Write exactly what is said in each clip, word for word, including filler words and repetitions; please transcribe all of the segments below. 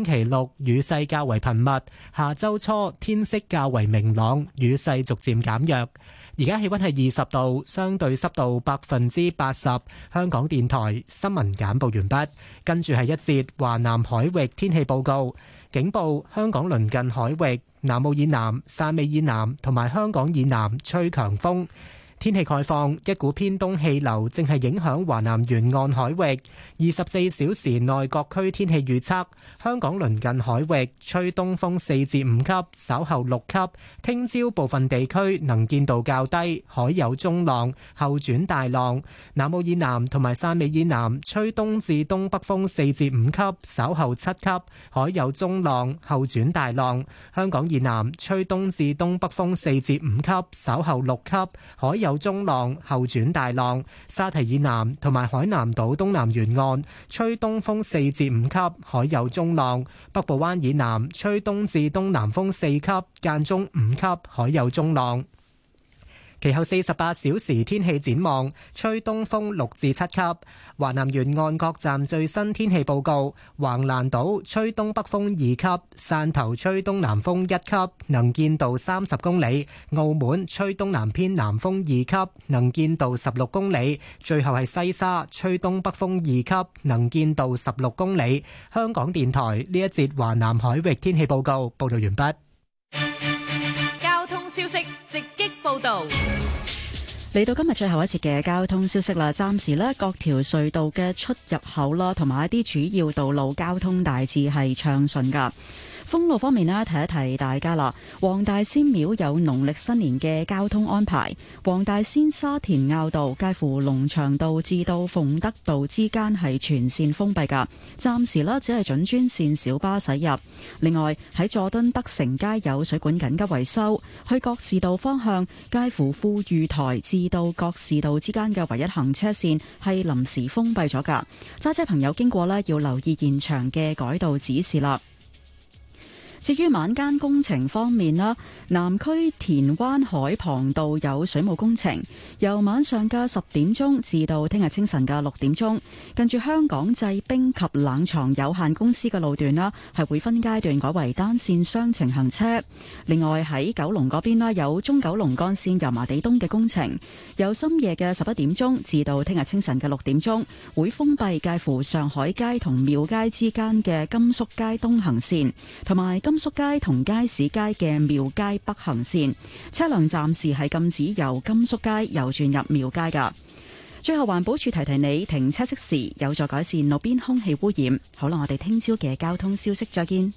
期六雨勢較為頻密，下周初天色較為明朗，雨勢逐漸減弱。而家氣溫係二十度，相對濕度百分之八十。香港電台新聞簡報完畢，跟住係一節華南海域天氣報告。警報：香港鄰近海域、南澳以南、汕尾以南同埋香港以南吹強風。天氣概況：一股偏東氣流正係影響華南沿岸海域。二十四小時內各區天氣預測：香港鄰近海域吹東風四至五級，稍後六級。聽朝部分地區能見度較低，海有中浪，後轉大浪。南澳以南同埋汕尾以南吹東至東北風四至五級，稍後七級，海有中浪，後轉大浪。香港以南吹東至東北風四至五級，稍後六級，海有有中浪，後轉大浪。沙堤以南同埋海南島東南沿岸吹東風四至五級，海有中浪。北部灣以南吹東至東南風四級，間中五級，海有中浪。其後四十八小時天氣展望，吹東風六至七級。華南沿岸各站最新天氣報告：橫瀾島吹東北風二級，汕頭吹東南風一級，能見度三十公里；澳門吹東南偏南風二級，能見度十六公里。最後係西沙吹東北風二級，能見度十六公里。香港電台呢一節華南海域天氣報告報道完畢。 消息直擊報道， 嚟到今日最後一節嘅交通消息啦。暫時呢，各條隧道嘅出入口啦，同埋一啲主要道路交通大致係暢順噶。封路方面呢，提一提大家啦。黃大仙廟有農曆新年嘅交通安排，黃大仙沙田坳道介乎龍翔道至到鳳德道之間係全線封閉噶，暫時呢只係准專線小巴駛入。另外喺佐敦德成街有水管緊急維修，去各市道方向介乎富裕台至到各市道之間嘅唯一行車線係臨時封閉咗噶，揸車朋友經過呢要留意現場嘅改道指示啦。至於晚間工程方面啦，南區田灣海傍道有水務工程，由晚上嘅十點鐘至到聽日清晨嘅六點鐘，近住香港製冰及冷藏有限公司嘅路段啦，係會分階段改為單線雙程行車。另外喺九龍嗰邊啦，有中九龍幹線油麻地東嘅工程，由深夜嘅十一點鐘至到聽日清晨嘅六點鐘，會封閉介乎上海街同廟街之間嘅甘肅街東行線，同埋甘肅街同街市街嘅廟街北行線，車輛暫時係禁止由甘肅街右轉入廟街噶。最後環保署提提你，停車熄匙有助改善路邊空氣污染。好啦，我哋聽朝嘅交通消息再見。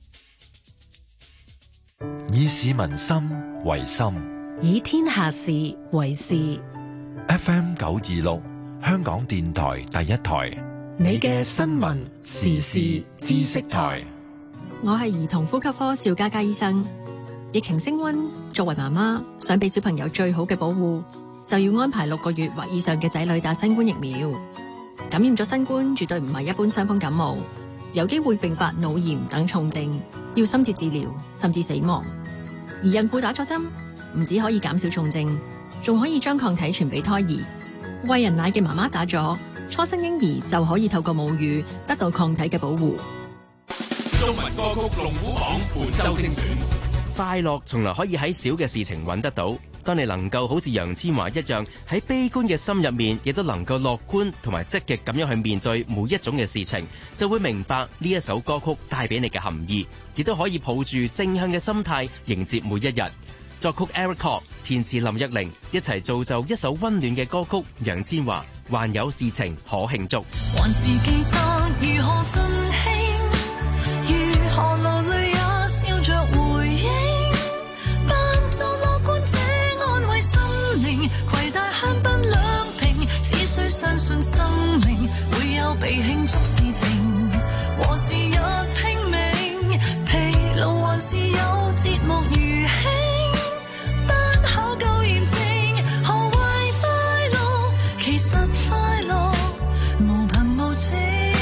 以市民心為心， 以天下事為事。 F M 九二六，香港電台第一台， 你嘅新聞時事知識台。 我係兒童呼吸科邵嘉嘉醫生。疫情升溫，作為媽媽想俾小朋友最好嘅保護，就要安排六個月或以上嘅仔女打新冠疫苗。感染咗新冠絕對唔係一般傷風感冒，有機會併發腦炎等重症，要深切治療甚至死亡。而孕婦打咗針，唔止可以減少重症，仲可以將抗體傳俾胎兒。餵人奶嘅媽媽打咗，初生嬰兒就可以透過母乳得到抗體嘅保護。 中文歌曲龍虎榜本周精選。 快樂從來可以喺小嘅事情揾得到。當你能夠好似楊千嬅一樣喺悲觀嘅心入面，亦都能夠樂觀同埋積極咁樣去面對每一種嘅事情，就會明白呢一首歌曲帶俾你嘅含義，亦都可以抱住正向嘅心態迎接每一日。作曲 Eric Kwok， 填詞林憶玲，一齊造就一首溫暖嘅歌曲。楊千嬅，還有事情可慶祝。 還是記得如何盡興，如何流淚也笑着回應，扮作樂觀這安慰心靈，攜帶香檳兩瓶，只需相信生命會有被慶祝事情。和時日拼命，疲勞還是有節目如輕，單考究驗證何謂快樂，其實快樂無憑無證，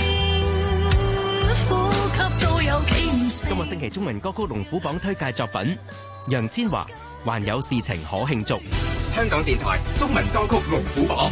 呼吸都有幾唔成。 今個星期中文歌曲龍虎榜推介作品，楊千嬅，還有事情可慶祝。 香港電台中文歌曲龍虎榜。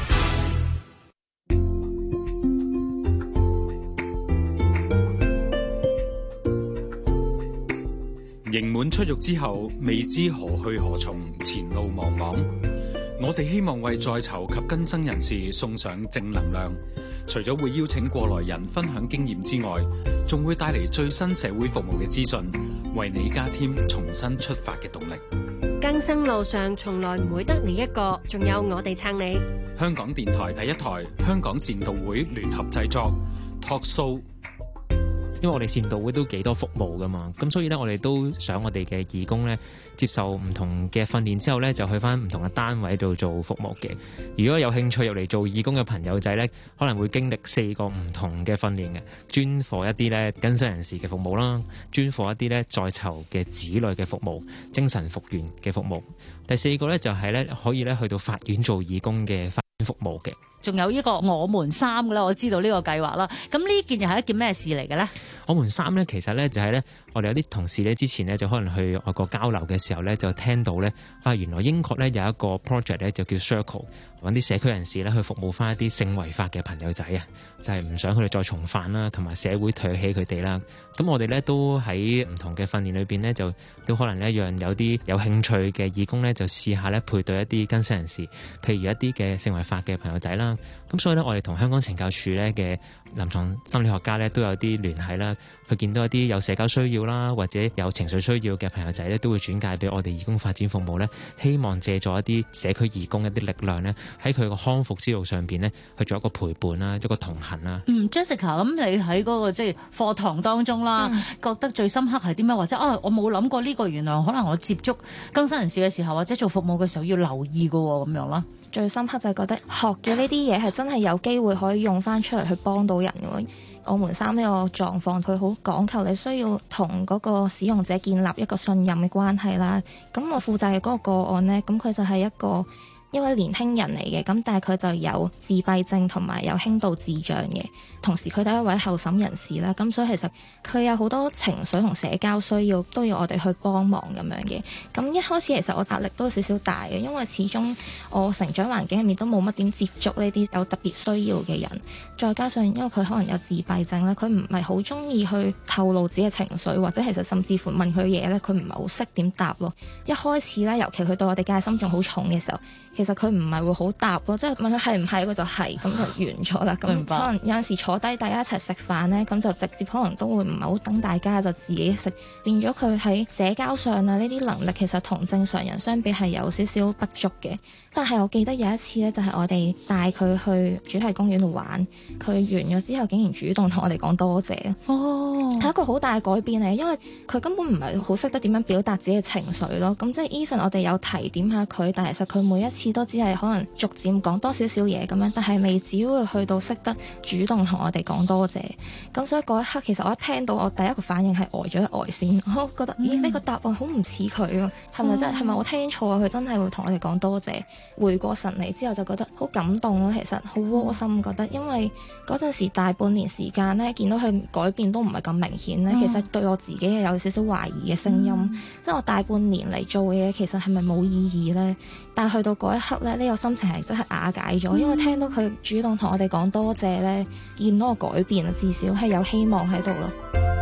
刑滿出獄之後，未知何去何從，前路茫茫。我哋希望為在囚及更生人士送上正能量，除咗會邀請過來人分享經驗之外，仲會帶嚟最新社會服務嘅資訊，為你加添重新出發嘅動力。 更生路上從來唔會得你一個，仲有我哋撐你。 香港電台第一台，香港善導會聯合製作 Talk Show。 因為我哋善導會都幾多服務噶嘛，咁所以咧我哋都想我哋嘅義工咧接受唔同嘅訓練之後咧，就去翻唔同嘅單位度做服務嘅。如果有興趣入嚟做義工嘅朋友仔咧，可能會經歷四個唔同嘅訓練嘅，專課一啲咧更生人士嘅服務啦，專課一啲咧在囚嘅子女嘅服務，精神復原嘅服務。第四個咧就係咧可以咧去到法院做義工嘅法院服務嘅。 仲有呢個我們三嘅啦，我知道呢個計劃啦。咁呢件又係一件咩事嚟嘅咧？ 我們三咧，其實咧就係咧，我哋有啲同事咧之前咧就可能去外國交流嘅時候咧，就聽到咧啊，原來英國咧有一個 project 咧就叫 Circle， 揾啲社區人士咧去服務翻一啲性違法嘅朋友仔啊，就係唔想佢哋再重犯啦，同埋社會唾棄佢哋啦。咁我哋咧都喺唔同嘅訓練裏邊咧，就都可能一樣有啲有興趣嘅義工咧，就試下咧配對一啲更生人士，譬如一啲嘅性違法嘅朋友仔啦。咁所以咧，我哋同香港懲教署咧嘅臨床心理學家咧都有啲聯繫啦。佢見到一啲有社交需要啦，或者有情緒需要嘅朋友仔咧，都會轉介俾我哋義工發展服務咧，希望借助一啲社區義工一啲力量咧，喺佢個康復之路上邊咧，去做一個陪伴啦，一個同行啦。 嗯 Jessica， 咁你喺嗰個即係課堂當中啦，嗯、覺得最深刻係啲咩？或者啊，我冇諗過呢個原來可能我接觸更生人士嘅時候，或者做服務嘅時候要留意㗎喎，咁樣啦。 最深刻就係覺得學嘅呢啲嘢係真係有機會可以用翻出嚟去幫到人嘅喎。我們三呢個狀況，佢好講求你需要同嗰個使用者建立一個信任嘅關係啦。咁我負責嘅嗰個個案呢，咁佢就係一個一位年輕人嚟嘅，咁但係佢就有自閉症同埋有輕度智障嘅，同時佢都係一位候審人士啦，咁所以其實佢有好多情緒同社交需要都要我哋去幫忙咁樣嘅。咁一開始其實我壓力都少少大嘅，因為始終我成長環境入面都冇乜點接觸呢啲有特別需要嘅人，再加上因為佢可能有自閉症咧，佢唔係好中意去透露自己嘅情緒，或者其實甚至乎問佢嘢咧，佢唔係好識點答咯。一開始咧，尤其佢對我哋戒心仲好重嘅時候，其實佢唔係會好答咯，即係問佢係唔係，佢就係咁就完咗啦。咁可能有陣時坐低大家一齊食飯呢，咁就直接可能都會唔係好等大家就自己食，變咗佢喺社交上啊呢啲能力其實同正常人相比係有少少不足嘅。但係我記得有一次呢，就係我哋帶佢去主題公園度玩，佢完咗之後竟然主動同我哋講多謝。哦，係一個好大嘅改變嚟，因為佢根本唔係好識得點樣表達自己嘅情緒咯。咁即係 even 我哋有提點下佢，但係其實佢每一次都只係可能逐漸講多少少嘢咁樣，但係未至於會去到識得主動同我哋講多謝。咁所以嗰一刻其實我一聽到，我第一個反應係呆咗一呆先，我覺得咦呢、呢個答案好唔似佢啊，係咪真係係咪我聽錯啊？佢真係會同我哋講多謝。回過神嚟之後就覺得好感動咯，其實好窩心覺得，因為嗰陣時大半年時間咧，見到佢改變都唔係咁明顯咧，嗯、其實對我自己係有少少懷疑嘅聲音，嗯、即係我大半年嚟做嘅嘢其實係咪冇意義咧？但係去到嗰一刻咧，呢、呢個心情係真係瓦解咗，嗯、因為聽到佢主動同我哋講多謝咧，見到個改變啊，至少係有希望喺度咯。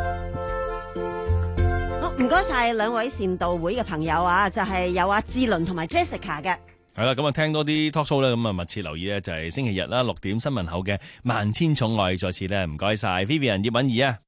好，唔該晒兩位善導會嘅朋友啊，就係、是、有阿志倫同埋 Jessica 嘅。 係啦，咁啊聽多啲 talk show 咧，咁啊密切留意咧，就係星期日啦，六點新聞後嘅萬千寵愛，再次咧唔該晒 Vivian 葉韻儀啊。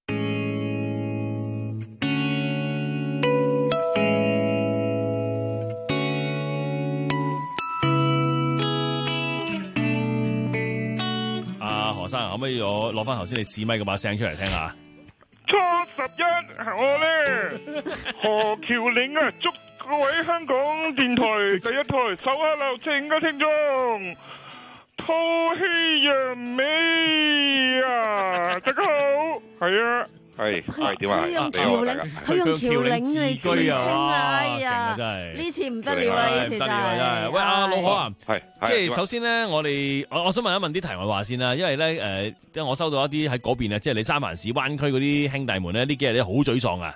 阿何生，可唔可以我攞翻頭先你試咪嗰把聲出嚟聽下？ 初十一係我咧，何橋嶺啊，祝各位香港電台第一台手下留情嘅聽眾，吐氣揚眉啊！大家好，係啊，係係點啊？ 佢用橋嶺，佢用橋嶺嚟自稱啊！哎呀， 真係呢次唔得了啊！呢次真係。 喂，阿老何啊， 係即係首先咧，我哋我我想問一問啲題外話先啦，因為咧誒，即係我收到一啲喺嗰邊啊，即係你三藩市灣區嗰啲兄弟們咧，呢幾日咧好沮喪啊！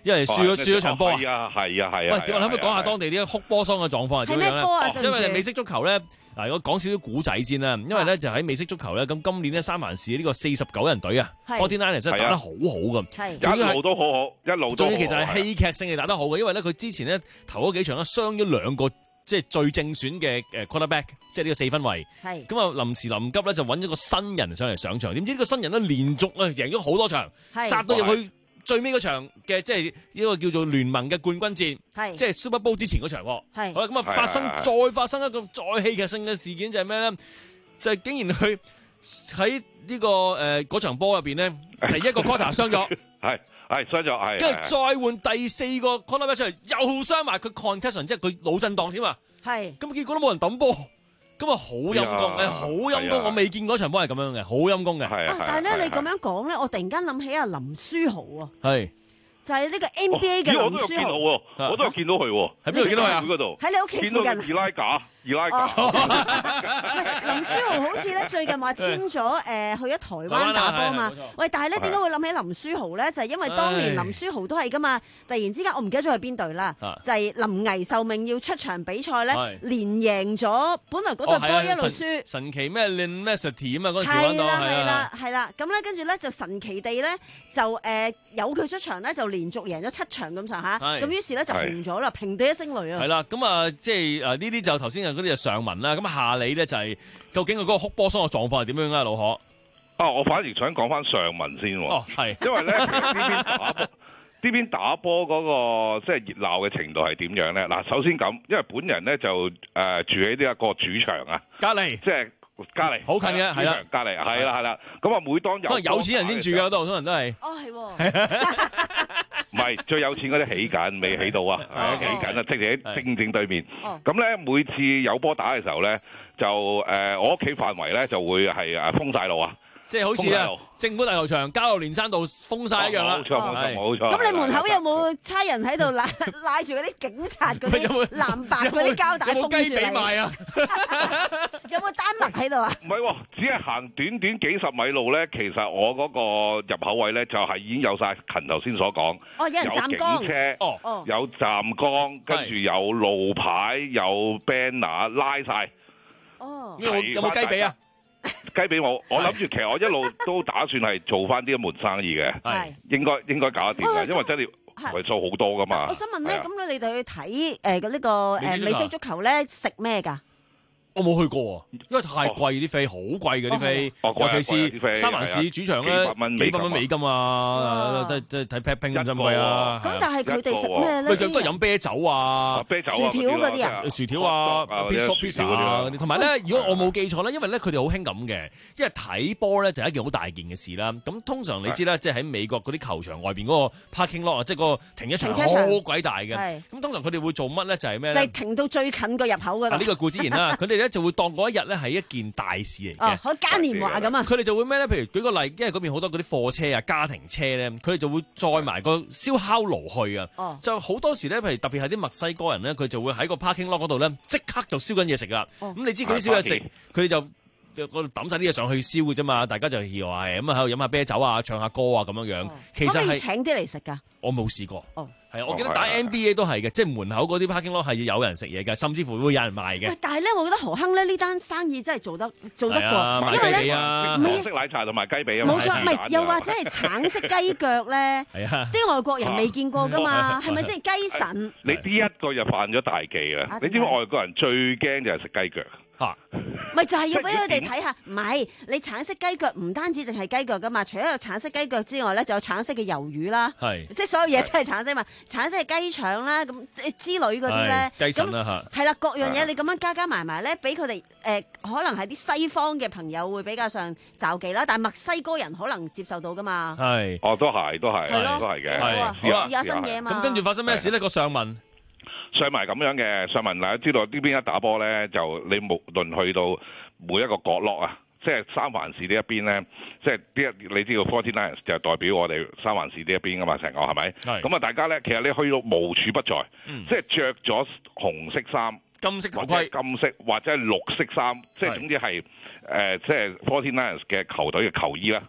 因為輸咗輸咗場波啊。 係啊係啊係啊。 喂，我諗唔講下當地啲哭波桑嘅狀況係點樣咧？ 啊、 因為美式足球咧。嗱，我講少少古仔先啦，因為咧就喺美式足球咧，咁今年咧三藩市呢個四十九人隊啊 ，forty-niners 真係打得好好㗎， 一路都好好，一路都好好。 仲要其實係戲劇性地打得好嘅，因為咧佢之前咧頭嗰幾場咧傷咗兩個即係最正選嘅誒 quarterback， 即係呢個四分衛。係咁啊，臨時臨急咧就揾咗個新人上嚟上場，點知呢個新人咧連續啊贏咗好多場，殺到入去。最尾嗰場嘅即係呢個叫做聯盟嘅冠軍戰，即係 Super Bowl 之前嗰場。好啦，咁啊發生再發生一個再戲劇性嘅事件就係咩咧？就係、是、竟然佢喺呢個誒嗰、呃、場波入邊咧，第一個 quarter 傷咗， 係係傷咗，係跟住再換第四個 quarter 出嚟又傷埋，佢 concussion 即係佢腦震盪添啊！係咁結果都冇人抌波。咁啊，好陰功，誒，好陰功，我未見過場波係咁樣嘅，好陰功嘅。係啊，但係咧，你咁樣講咧，我突然間諗起阿林書豪啊。係。就係呢個 N B A 嘅林書豪。 我都有見到喎，我都有見到佢喎。 喺邊度見到佢啊？ 嗰度。 喺你屋企附近。 見到二拉架，二拉架。 林書豪好似咧最近話簽咗誒去咗台灣打波嘛。喂，但係咧點解會諗起林書豪咧？就係因為當年林書豪都係噶嘛。突然之間我唔記得咗係邊隊啦，就係臨危受命要出場比賽咧，連贏咗，本來嗰隊波一路輸。 神奇咩 Lin Messetti 啊嘛，嗰陣時揾到。 係啦係啦係啦，咁咧跟住咧就神奇地咧就誒有佢出場咧就連續贏咗七場咁上下，咁於是咧就紅咗啦，平地一聲雷啊！ 係啦，咁啊即係誒呢啲就頭先嗰啲就上文啦，咁下理咧就係究竟佢嗰個哭波桑嘅狀況係點樣啊？老何啊，我反而想講翻上文先喎。 哦，係， 因為咧呢邊打波，呢邊打波嗰個即係熱鬧嘅程度係點樣咧？嗱，首先咁，因為本人咧就誒住喺呢一個主場啊， 隔離， 即係。隔離好近嘅，係啦， 隔離係啦係啦，咁啊每當有可能有錢人先住嘅，好多人都係。 哦係喎， 唔係最有錢嗰啲起緊，未起到啊，起緊啊，即係喺正正對面。咁咧每次有波打嘅時候咧，就誒我屋企範圍咧就會係誒封晒路啊。 即係好似啊，政府大球場、交流連山道封晒一樣啦。 冇錯冇錯冇錯。 咁你門口有冇差人喺度拉拉住嗰啲警察嗰啲藍白嗰啲膠帶封住你？有冇雞髀賣啊？有冇丹麥喺度啊？ 唔係喎，只係行短短幾十米路咧，其實我嗰個入口位咧就係已經有晒勤頭先所講。 哦，有人站崗。 有警車，哦，有站崗，跟住有路牌，有 banner 拉晒。 哦。 有冇有冇雞髀啊？ 雞髀我，我諗住其實我一路都打算係做翻呢一門生意嘅，係應該應該搞得掂嘅，因為真係為數好多噶嘛。 我想問咧，咁你哋去睇誒呢個誒美式足球咧，食咩㗎？ 我冇去過，因為太貴啲飛，好貴嘅啲飛，尤其是三藩市主場咧，幾百蚊美金啊，即係即係睇 pat 拼咁貴啊。 咁但係佢哋食咩咧？ 佢哋都係飲啤酒啊， 啤酒、 薯條嗰啲啊， 薯條啊，pizza 嗰啲。同埋咧，如果我冇記錯咧，因為咧佢哋好興咁嘅，因為睇波咧就係一件好大件嘅事啦。咁通常你知啦，即係喺美國嗰啲球場外邊嗰個 parking lot 啊，即係個停車場好鬼大嘅。咁通常佢哋會做乜咧？就係咩咧？ 就係停到最近個入口嗰度。 呢個固之然啦，佢哋咧就會當嗰一日咧係一件大事嚟嘅， 好嘉年華咁啊！ 佢哋就會咩咧？譬如舉個例，因為嗰邊好多嗰啲貨車啊、家庭車咧，佢哋就會載埋個燒烤爐去啊。哦、就好多時咧，譬如特別係啲墨西哥人咧，佢就會喺個 parking lot 嗰度咧，即刻就燒緊嘢食噶啦。咁、哦、你知佢啲燒嘢食，佢哋就。嗰度抌晒啲嘢上去燒嘅啫嘛，大家就係話咁啊喺度飲下啤酒啊、唱下歌啊咁樣樣。其實係請啲嚟食㗎。我冇試過。 哦， 係啊，我記得打 N B A 都係嘅，即係門口嗰啲 parking lot 係有人食嘢嘅，甚至乎會有人賣嘅。 但係咧，我覺得何亨咧呢單生意真係做得做得過， 因為咧黃色奶茶同埋雞髀啊。 冇錯，唔係又或者係橙色雞腳咧，啲外國人未見過㗎嘛，係咪先雞腎？ 你呢一個就犯咗大忌啦！你知唔知外國人最驚就係食雞腳？嚇！ 咪就係要俾佢哋睇下，唔係你橙色雞腳唔單止淨係雞腳噶嘛，除咗有橙色雞腳之外咧，就有橙色嘅魷魚啦，係即係所有嘢都係橙色嘛，橙色嘅雞腸啦，咁之類嗰啲咧， 雞腎啦嚇， 係啦，各樣嘢你咁樣加加埋埋咧，俾佢哋誒可能係啲西方嘅朋友會比較上罩忌啦，但係墨西哥人可能接受到噶嘛， 係， 哦都係都係，都係嘅， 試下新嘢嘛。 咁跟住發生咩事咧？個上文。 上埋咁樣嘅，上文大家知道呢邊一打波咧，就你無論去到每一個角落啊，即係三藩市呢一邊咧，即係啲你知道 forty-niners 就代表我哋三藩市呢一邊噶嘛，成個係咪？係。咁啊，大家咧，其實你去到無處不在，嗯、即係着咗紅色衫、 金色頭盔、 金色或者係綠色衫，即係總之係誒，即係 forty-niners 嘅球隊嘅球衣啦。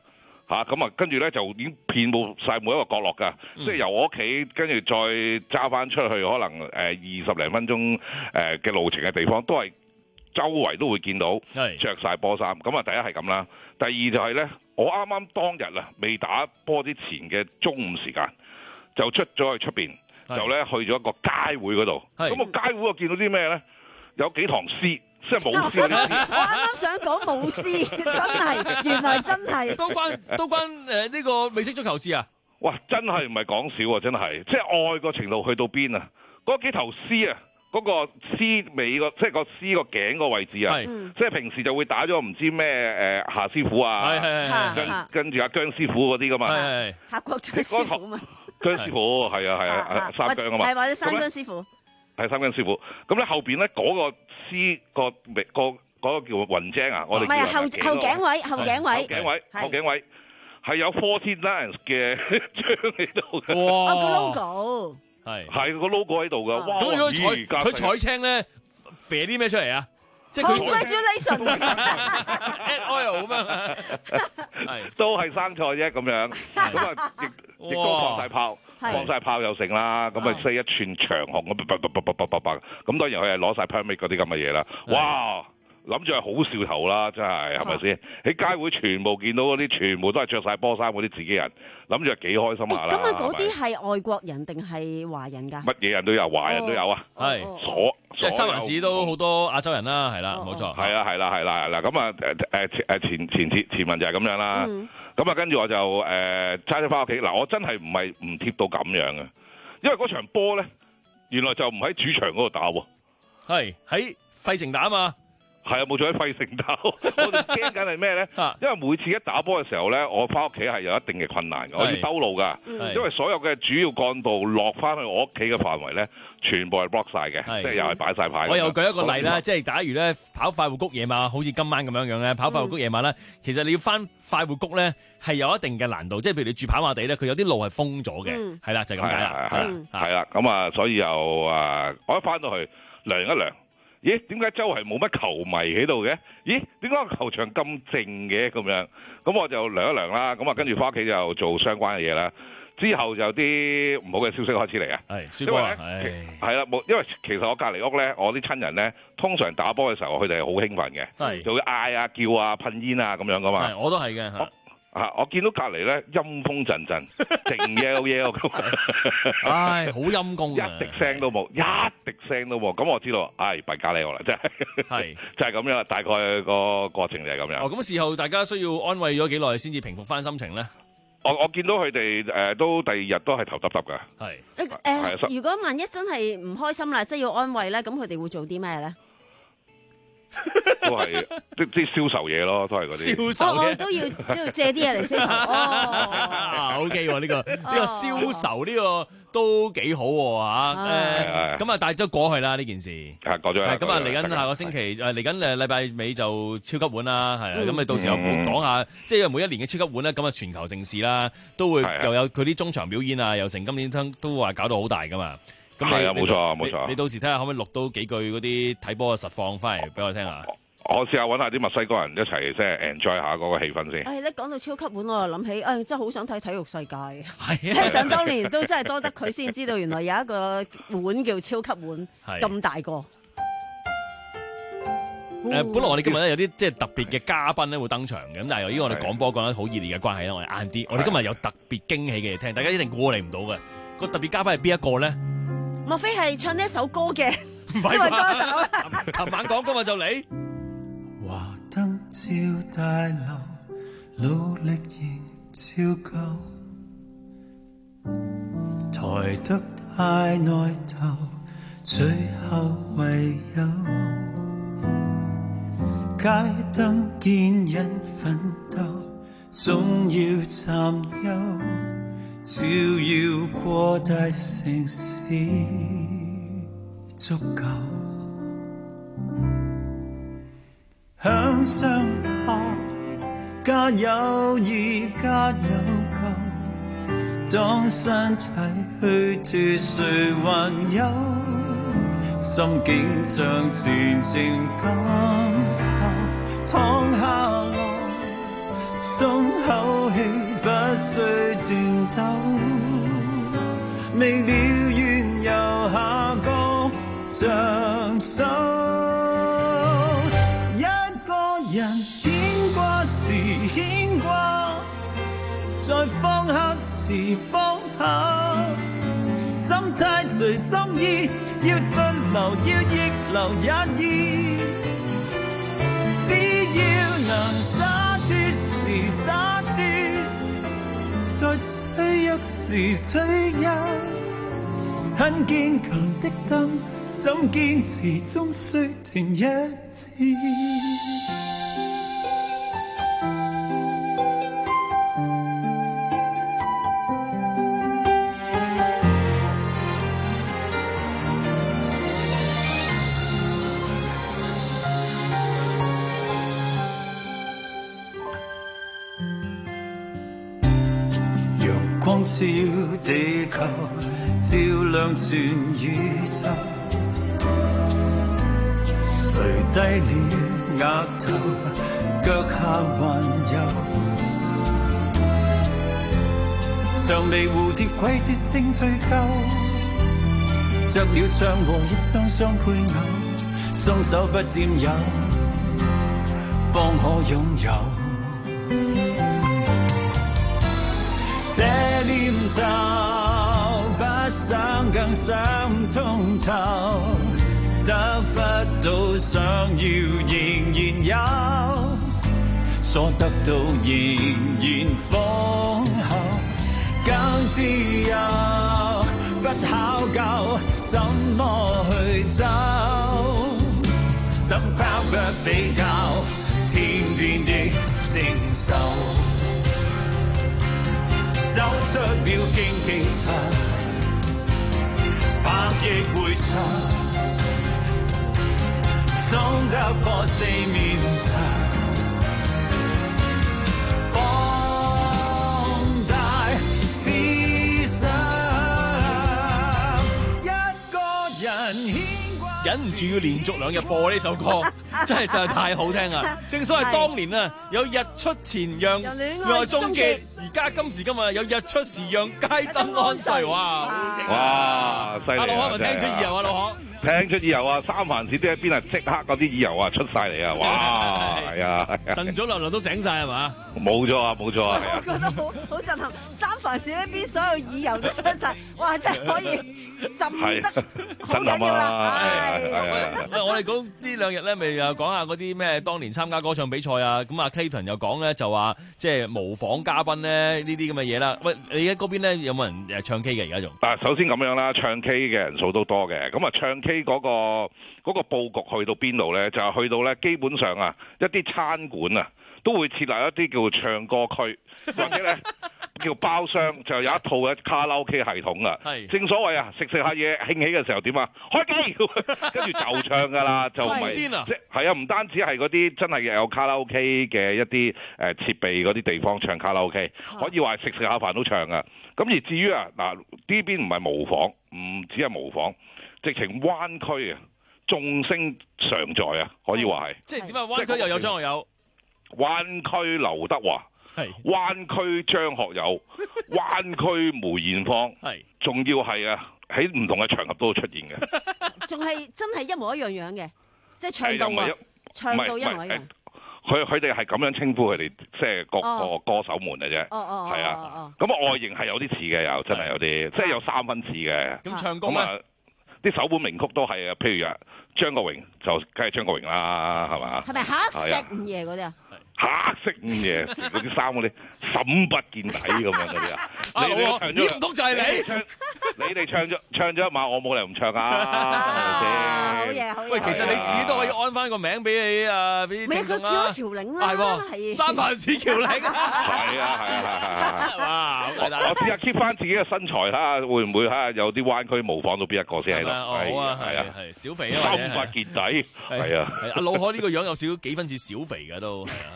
嚇咁啊，跟住咧就已經遍佈晒每一個角落㗎，嗯、即係由我屋企跟住再揸翻出去，可能誒二十零分鐘誒嘅路程嘅地方，都係周圍都會見到着晒波衫。咁啊，第一係咁啦，第二就係咧，我啱啱當日啊未打波之前嘅中午時間，就出咗去出邊，就咧去咗一個街會嗰度。咁個街會我見到啲咩咧？有幾堂詩。即係舞獅嗰啲詩， 我啱啱想講舞獅，真係原來真係都關都關誒呢個美式足球事啊！ 哇，真係唔係講笑啊！真係，即係愛個程度去到邊啊？嗰幾頭獅啊，嗰、嗰個獅尾個即係個獅個頸個位置啊，即係平時就會打咗唔知咩誒夏師傅啊，跟跟住阿姜師傅嗰啲噶嘛， 夏國璋師傅啊嘛， 姜師傅係啊係啊三姜啊嘛， 係或者三姜師傅。 係三根師傅，咁咧後邊咧嗰個獅個個嗰個叫雲精啊，我哋唔係後後頸位，後頸位， 後頸位，後頸位係有 Fourteen Lions 嘅章喺度嘅， 哇！個 logo 係係個 logo 喺度嘅，哇！ 咁如果彩佢彩青咧，射啲咩出嚟啊？即係佢 Congratulations，add oil 咁樣， 係都係生菜啫咁樣，咁啊亦亦都放晒炮。放晒炮又成啦，咁咪四一串長紅咁，叭叭叭叭叭叭叭，咁當然佢係攞晒 permit 嗰啲咁嘅嘢啦。哇！諗住係好兆頭啦，真係係咪先？喺街會全部見到嗰啲，全部都係着晒波衫嗰啲自己人，諗住係幾開心下啦。 咁啊，嗰啲係外國人定係華人㗎？ 乜嘢人都有，華人都有啊。係，所即係三藩市都好多亞洲人啦，係啦，冇錯。 係啊，係啦，係啦，係啦。咁啊誒誒誒前前前前文就係咁樣啦。咁啊，跟住我就誒揸咗翻屋企。嗱，我真係唔係唔貼到咁樣嘅，因為嗰場波咧，原來就唔喺主場嗰度打喎， 係喺費城打啊嘛。 係啊，冇錯喺費城打。我哋驚緊係咩咧？因為每次一打波嘅時候咧，我翻屋企係有一定嘅困難嘅，我要兜路㗎。因為所有嘅主要幹道落翻去我屋企嘅範圍咧，全部係 block 晒嘅，即係又係擺晒牌。 我又舉一個例啦，即係假如咧跑快活谷夜晚，好似今晚咁樣樣咧，跑快活谷夜晚咧，其實你要翻快活谷咧係有一定嘅難度，即係譬如你住跑馬地咧，佢有啲路係封咗嘅，係啦，就係咁解啦，係啦， 係啦，咁啊，所以又啊，我一翻到去量一量。咦？點解周圍冇乜球迷喺度嘅？咦？點解個球場咁靜嘅咁樣？咁我就量一量啦。咁啊，跟住翻屋企就做相關嘅嘢啦。之後就有啲唔好嘅消息開始嚟啊。係，因為咧係啦，冇因為其實我隔離屋咧，我啲親人咧，通常打波嘅時候，佢哋係好興奮嘅，係就會嗌啊、叫啊、噴煙啊咁樣噶嘛。 我都係嘅。 啊！我見到隔離咧陰風陣陣，靜嘢嘢咁， 唉，好陰公， 一滴聲都冇，一滴聲都冇。咁我知道，唉，弊咖喱我啦，真係，係就係咁樣，大概個過程就係咁樣。 哦，咁事後大家需要安慰咗幾耐先至平復翻心情咧？ 我我見到佢哋誒都第二日都係頭耷耷㗎。 係誒誒，如果萬一真係唔開心啦，即係要安慰咧，咁佢哋會做啲咩咧？ 都係啲啲銷售嘢咯，都係嗰啲銷售嘅， 都要都要借啲嘢嚟銷售。 哦，O K 喎，呢個呢個銷售呢個都幾好喎嚇。誒咁啊，但係都過去啦呢件事。 係過咗啦。 咁啊，嚟緊下個星期誒嚟緊誒禮拜尾就超級碗啦，係啊。咁啊，到時候講下，即係每一年嘅超級碗咧，咁啊全球盛事啦，都會又有佢啲中場表演啊，又成今年都都話搞到好大噶嘛。 係啊，冇錯冇錯。 你到時睇下可唔可以錄到幾句嗰啲睇波嘅實況翻嚟俾我聽下。 我試下揾下啲墨西哥人一齊即係 enjoy 下嗰個氣氛先。 誒，你講到超級碗，我又諗起，誒，真係好想睇體育世界。係啊，即係想當年都真係多得佢先知道，原來有一個碗叫超級碗，咁大個。 誒，本來我哋今日咧有啲即係特別嘅嘉賓咧會登場嘅，咁但係由於我哋廣播講得好熱烈嘅關係咧，我哋晏啲。我哋今日有特別驚喜嘅嘢聽，大家一定過嚟唔到嘅。個特別嘉賓係邊一個咧？ 莫非係唱呢一首歌嘅呢位歌手啊？琴晚講今日就嚟。 華燈照大樓，努力仍照舊，抬得派內頭，最後唯有街燈見人奮鬥，總要佔優，照耀過大城市足夠。向上爬，加友誼，加有救。當身體虛脫，誰還有心境像前程感受？躺下來， 鬆口氣不需戰鬥，未了緣由下個着手，一個人牽掛時牽掛，在放下時放下，心態隨心意，要順流要逆流也易，只要能灑脫時灑脫，在脆弱時脆弱，很堅強的燈，怎堅持終須停一次。光照地球，照亮全宇宙。誰低了額頭，腳下還有常離蝴蝶季節性追究，着了唱和一雙雙配偶，雙手不佔有，方可擁有。這念頭不想更想通透，得不到想要仍然有，所得到仍然豐厚，更自由不考究怎麼去走，等拋不比較天邊的承受，走出了荊棘牆，百億回腸，鬆得過四面牆，放大思想，一個人牽掛， 忍唔住要連續兩日播呢首歌，真係實在太好聽啊！正所謂當年啊，有日出前讓戀愛終結，而家今時今日有日出時讓街燈安睡，哇！ 哇，犀利！ 阿老可咪聽出意由啊，老可。 聽出意由啊！三藩市啲一邊啊，即刻嗰啲意由啊出晒嚟啊！哇，係啊！ 晨早流流都醒晒係嘛？ 冇錯啊，冇錯啊！ 我覺得好好震撼，三藩市呢邊所有意由都出晒，哇！真係可以浸得好緊要啦！ 喂，我哋講呢兩日咧，咪又講下嗰啲咩當年參加歌唱比賽啊？咁啊 Clayton 又講咧，就話即係模仿嘉賓咧呢啲咁嘅嘢啦。喂，你喺嗰邊咧有冇人誒唱 K 嘅而家仲？ 嗱，首先咁樣啦，唱 K 嘅人數都多嘅，咁啊唱 K 嗰、嗰個嗰、嗰個佈局去到邊度咧？就係、係、去到咧，基本上啊，一啲餐館啊，都會設立一啲叫唱歌區，或者咧叫包廂，就有一套嘅卡拉 OK 系統噶。係正所謂啊，食食下嘢興起嘅時候點啊？開機，跟住就唱噶啦，就唔係即係啊，唔單止係嗰啲真係有卡拉 OK 嘅一啲誒設備嗰啲地方唱卡拉 OK，可以話食食下飯都唱噶。咁而至於啊嗱，呢邊唔係模仿，唔只係模仿。直情灣區啊，眾星常在啊，可以話係。即係點啊？灣區又有張學友，灣區劉德華，係灣區張學友，灣區梅艷芳，係仲要係啊，喺唔同嘅場合都會出現嘅。仲係真係一模一樣樣嘅，即係唱到啊，唱到一模一樣。佢佢哋係咁樣稱呼佢哋，即係各個歌手們嘅啫。哦哦，係啊。咁啊外形係有啲似嘅，又真係有啲，即係有三分似嘅。咁唱功咧？啲首本名曲都係啊，譬如啊張國榮就梗係張國榮啦，係嘛？係咪黑色午夜嗰啲啊？黑色午夜嗰啲衫嗰啲深不見底咁樣嗰啲啊！你你唱咗，唔通就係你？你哋唱咗唱咗一晚，我冇理由唔唱啊！好嘢好嘢！喂，其實你自己都可以安翻個名俾你啊，俾聽眾啦。咪佢叫咗條領啦，係喎，三藩市橋領。係啊係啊係啊！哇！我試下 keep 翻自己嘅身材睇下，會唔會嚇有啲灣區模仿到邊一個先喺度？好啊，係啊係小肥啊，深不見底。係啊，阿老海呢個樣有少少幾分似小肥嘅都係啊。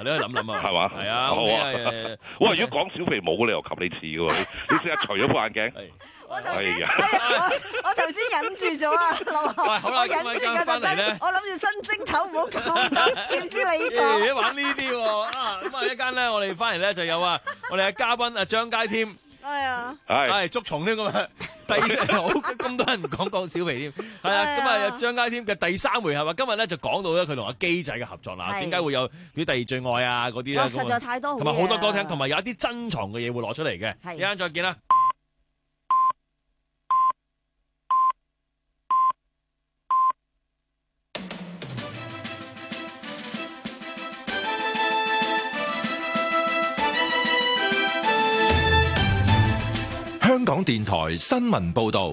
你去諗諗啊， 係嘛？ 係啊， 好啊。哇！如果講小肥冇理由及你似嘅喎，你你試下除咗副眼鏡。 我頭先，我我頭先忍住咗啊，劉我忍住咗特登，我諗住新蒸頭唔好講得，點知你講？ 玩呢啲喎啊！咁啊，一間咧，我哋翻嚟咧就有啊，我哋嘅嘉賓啊張佳添。 係啊， 係捉蟲添咁啊！第好咁多人講講小肥添，係啊，咁啊張佳添嘅第三回合啊，今日咧就講到咧佢同阿基仔嘅合作啦。點解會有啲第二最愛啊嗰啲咧？ 實在太多， 同埋好多歌聽，同埋有一啲珍藏嘅嘢會攞出嚟嘅。一陣再見啦。 香港電台新聞報道，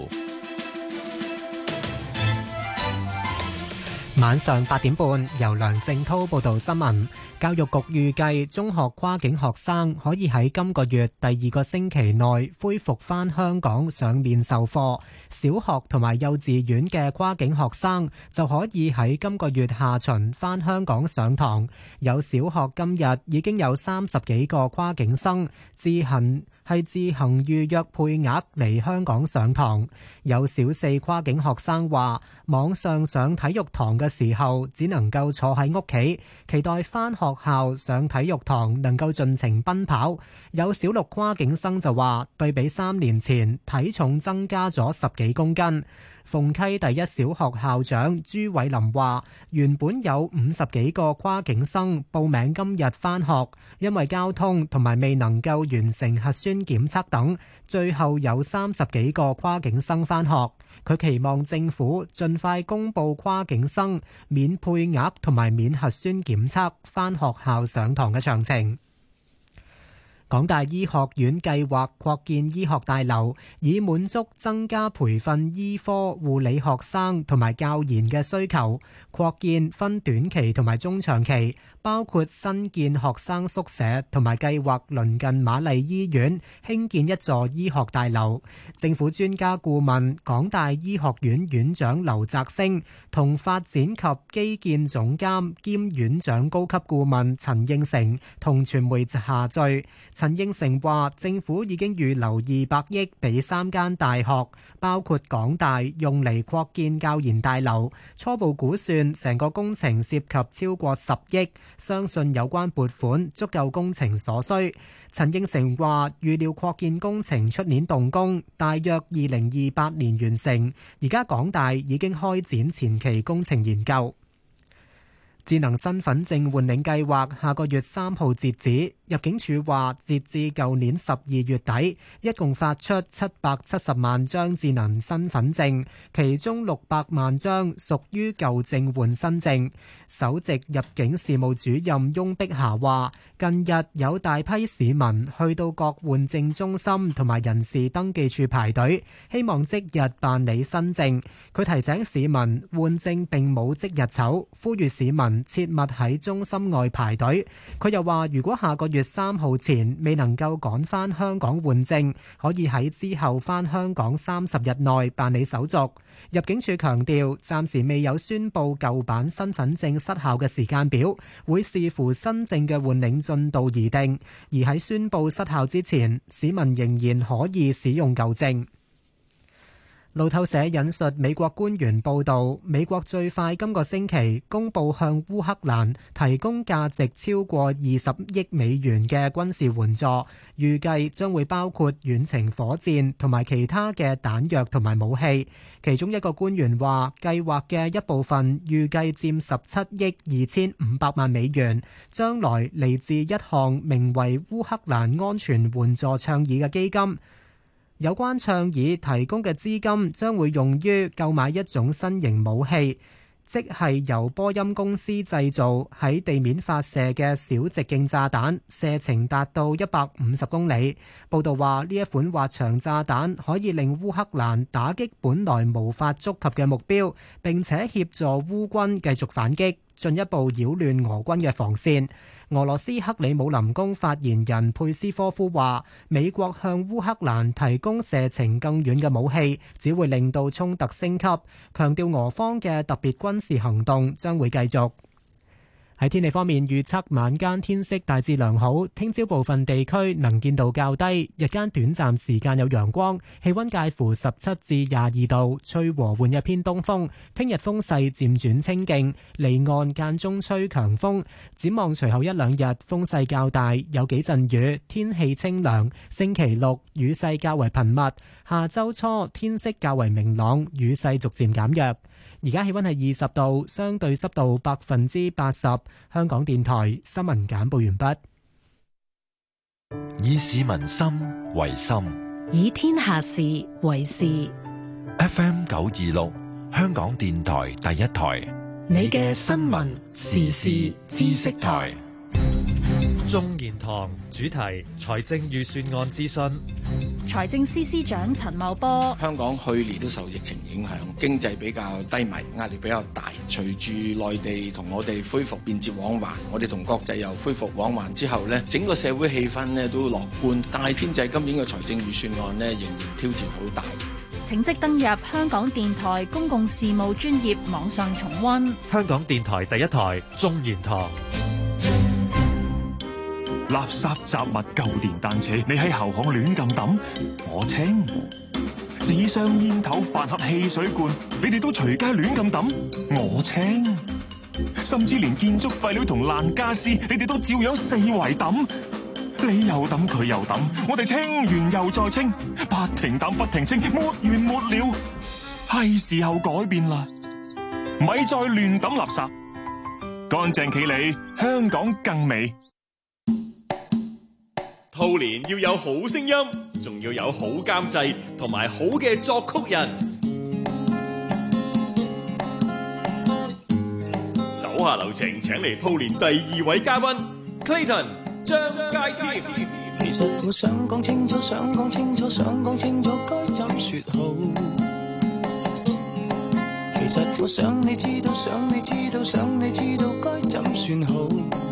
晚上八點半由梁正濤報道新聞。教育局預計中學跨境學生可以喺今個月第二個星期內恢復返香港上面授課，小學同埋幼稚園嘅跨境學生就可以喺今個月下旬返香港上堂。有小學今日已經有三十幾個跨境生自行係自行預約配額嚟香港上堂。有小四跨境學生話，網上上體育堂嘅時候只能夠坐喺屋企，期待返學校上體育堂能夠盡情奔跑。有小六跨境生就話，對比三年前體重增加咗十幾公斤。鳳溪第一小學校長朱偉林話，原本有五十幾個跨境生報名今日返學，因為交通同埋未能夠完成核酸檢測等，最後有三十幾個跨境生返學。佢期望政府盡快公布跨境生免配額同埋免核酸檢測返學校上堂嘅詳情。港大醫學院計劃擴建醫學大樓，以滿足增加培訓醫科護理學生同埋教研嘅需求。擴建分短期同埋中長期，包括新建學生宿舍同埋計劃鄰近瑪麗醫院興建一座醫學大樓。政府專家顧問、港大醫學院院長劉澤星同發展及基建總監兼院長高級顧問陳應成同傳媒下聚。陳應成話，政府已經預留二百億俾三間大學，包括港大，用嚟擴建教研大樓。初步估算，成個工程涉及超過十億，相信有關撥款足夠工程所需。陳應成話，預料擴建工程出年動工，大約二零二八年完成。而家港大已經開展前期工程研究。智能身份證換領計劃下個月三號截止。入境處話，截至舊年十二月底，一共發出七百七十萬張智能身份證，其中六百萬張屬於舊證換新證。首席入境事務主任翁碧霞話，近日有大批市民去到各換證中心同埋人事登記處排隊，希望即日辦理新證。佢提醒市民換證並冇即日籌，呼籲市民切勿喺中心外排隊。佢又話，如果下個月三號前未能夠趕返香港換證，可以喺之後返香港三十日內辦理手續。入境處強調，暫時未有宣布舊版身份證失效嘅時間表，會視乎新證嘅換領進度而定。而喺宣布失效之前，市民仍然可以使用舊證。路透社引述美國官員報道，美國最快今個星期公布向烏克蘭提供價值超過二十億美元嘅軍事援助，預計將會包括遠程火箭同埋其他嘅彈藥同埋武器。其中一個官員話，計劃嘅一部分預計佔十七億二千五百萬美元，將來嚟自一項名為烏克蘭安全援助倡議嘅基金。有關倡議提供嘅資金將會用於購買一種新型武器，即係由波音公司製造喺地面發射嘅小直徑炸彈，射程達到一百五十公里。報道話，呢一款滑翔炸彈可以令烏克蘭打擊本來無法觸及嘅目標，並且協助烏軍繼續反擊，進一步擾亂俄軍嘅防線。俄羅斯克里姆林宮發言人佩斯科夫話，美國向烏克蘭提供射程更遠嘅武器，只會令到衝突升級，強調俄方嘅特別軍事行動將會繼續。 喺天氣方面，預測晚間天色大致良好，聽朝部分地區能見度較低，日間短暫時間有陽光，氣溫介乎十七至廿二度，吹和緩一偏東風。聽日風勢漸轉清勁，離岸間中吹強風。展望隨後一兩日風勢較大，有幾陣雨，天氣清涼。星期六雨勢較為頻密，下周初天色較為明朗，雨勢逐漸減弱。而家氣溫係二十度，相對濕度百分之八十。香港電台新聞簡報完畢。 以市民心為心， 以天下事為事。 F M 九二六，香港電台第一台， 你嘅新聞時事知識台。 眾言堂主題財政預算案諮詢。 財政司司長陳茂波： 香港去年都受疫情影響，經濟比較低迷，壓力比較大。隨住內地同我哋恢復便捷往還，我哋同國際又恢復往還之後呢，整個社會氣氛呢都樂觀。但係編製今年嘅財政預算案呢，仍然挑戰好大。 請即登入香港電台公共事務專頁網上重溫。 香港電台第一台眾言堂。 垃圾雜物舊電單車，你喺後巷亂咁抌，我清；紙箱煙頭飯盒汽水罐，你哋都隨街亂咁抌，我清；甚至連建築廢料同爛家私，你哋都照樣四圍抌，你又抌佢又抌，我哋清完又再清，不停抌不停清，沒完沒了。係時候改變啦，咪再亂抌垃圾，乾淨企理，香港更美。 兔年要有好聲音，仲要有好監製同埋好嘅作曲人。手下留情，請嚟兔年第二位嘉賓 Clayton 張佳添。 其實我想講清楚，想講清楚，想講清楚，該怎說好？其實我想你知道，想你知道，想你知道，該怎算好？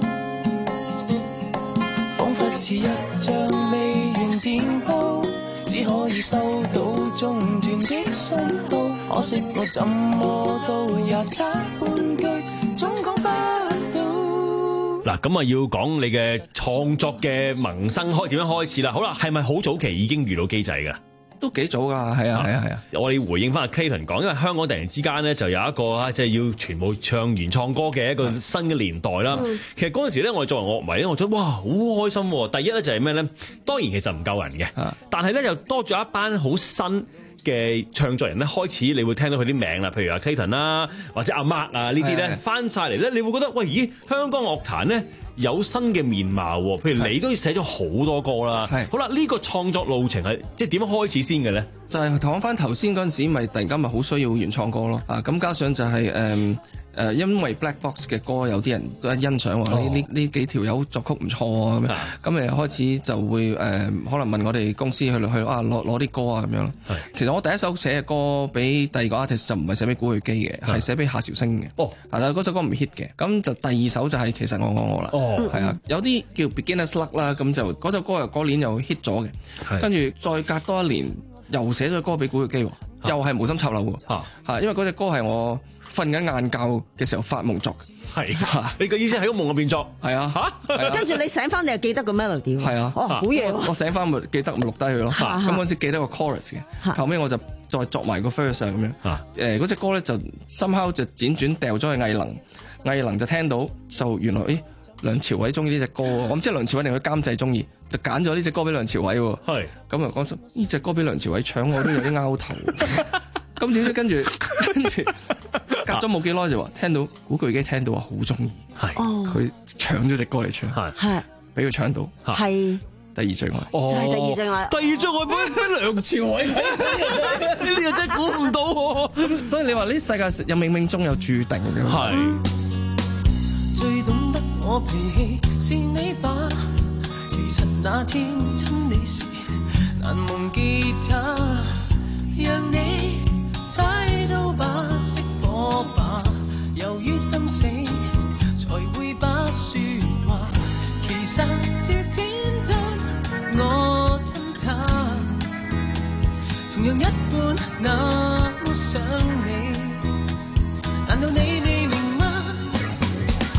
彷彿似一張未完電報，只可以收到中斷的信號。可惜我怎麼都也差半句，總講不到。 嗱，咁啊要講你嘅創作嘅萌生開點樣開始啦？好啦，係咪好早期已經遇到機制㗎？ 都幾早㗎，係啊，係啊，係啊！ 我哋回應翻阿 Clayton 講，因為香港突然之間咧就有一個即係要全部唱原創歌嘅一個新嘅年代啦。嗯、其實嗰陣時咧，我哋作為樂迷咧，我覺得哇好開心喎！第一咧就係咩咧？當然其實唔夠人嘅，啊、但係咧又多咗一班好新嘅唱作人咧，開始你會聽到佢啲名啦，譬如阿 Clayton 啦，或者阿 Mark 啊呢啲咧翻晒嚟咧，你會覺得喂咦香港樂壇咧有新嘅面貌喎，譬如你都寫咗好多歌啦，好啦，呢、呢個創作路程係即係點樣開始先嘅咧？ 就係講翻頭先嗰陣時，咪突然間咪好需要原創歌咯，啊咁加上就係、是、誒。嗯誒，因為 Black Box 嘅歌有啲人都欣賞話呢呢呢幾條友作曲唔錯啊咁樣，咁誒開始就會誒、呃、可能問我哋公司去去啊攞攞啲歌啊咁樣咯。其實我第一首寫嘅歌俾第二個 artist 就唔係寫俾古巨基嘅，係寫俾夏韶聲嘅。哦，但係嗰首歌唔 hit 嘅，咁就第二首就係其實我我我啦。哦，係啊，有啲叫 Beginner's Luck 啦，咁就嗰首歌又嗰年又 hit 咗嘅，跟住再隔多一年又寫咗歌俾古巨基，又係無心插柳喎。嚇，因為嗰隻歌係我瞓緊晏覺嘅時候發夢作嘅， 係你嘅意思喺個夢入邊作，係啊嚇， 跟住你醒翻你又記得個 melody，係啊，哦好嘢， 我醒翻咪記得咪錄低佢咯，咁嗰陣記得個 chorus 嘅，後尾我就再作埋個 verse 咁樣，誒嗰隻歌咧就 somehow 就輾轉掉咗去藝能，藝能就聽到就原來誒梁朝偉中意呢隻歌，我唔知梁朝偉定佢監製中意，就揀咗呢隻歌俾梁朝偉喎，係咁啊講呢隻歌俾梁朝偉搶我都有啲拗頭，咁點知跟住跟住。隔咗冇幾耐就話聽到古巨基聽到話好中意，係佢搶咗隻歌嚟唱，係俾佢搶到，係第二最愛， 就係第二最愛， 第二最愛俾俾梁朝偉，呢個真係估唔到， 所以你話呢世界有冥冥中有注定嘅，係。 最懂得我脾氣是你吧？其實那天親你時難忘記他，讓你猜到吧。我吧，由於心死，才會把說話。其實這天真，我親他，同樣一般那麼想你。難道你未明嗎？從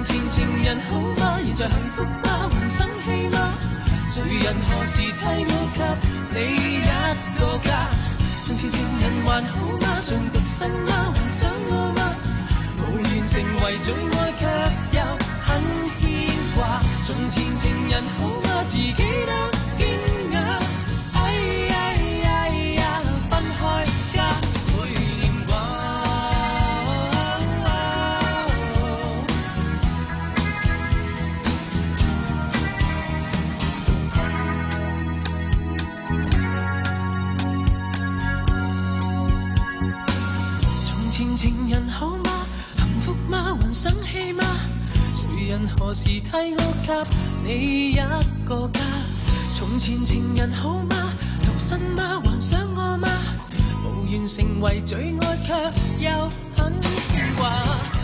前情人好嗎？現在幸福嗎？還生氣嗎？誰人何時替我給你一個家？從前情人還好嗎？尚獨身嗎？還想我嗎？無緣成為最愛，卻又很牽掛。從前情人好嗎？自己都驚訝。哎呀呀呀，分開家會念掛。從前情人好嗎？幸福嗎？還生氣嗎？誰人何時替我給你一個家？從前情人好嗎？獨身嗎？還想我嗎？無緣成為最愛，卻又很牽掛。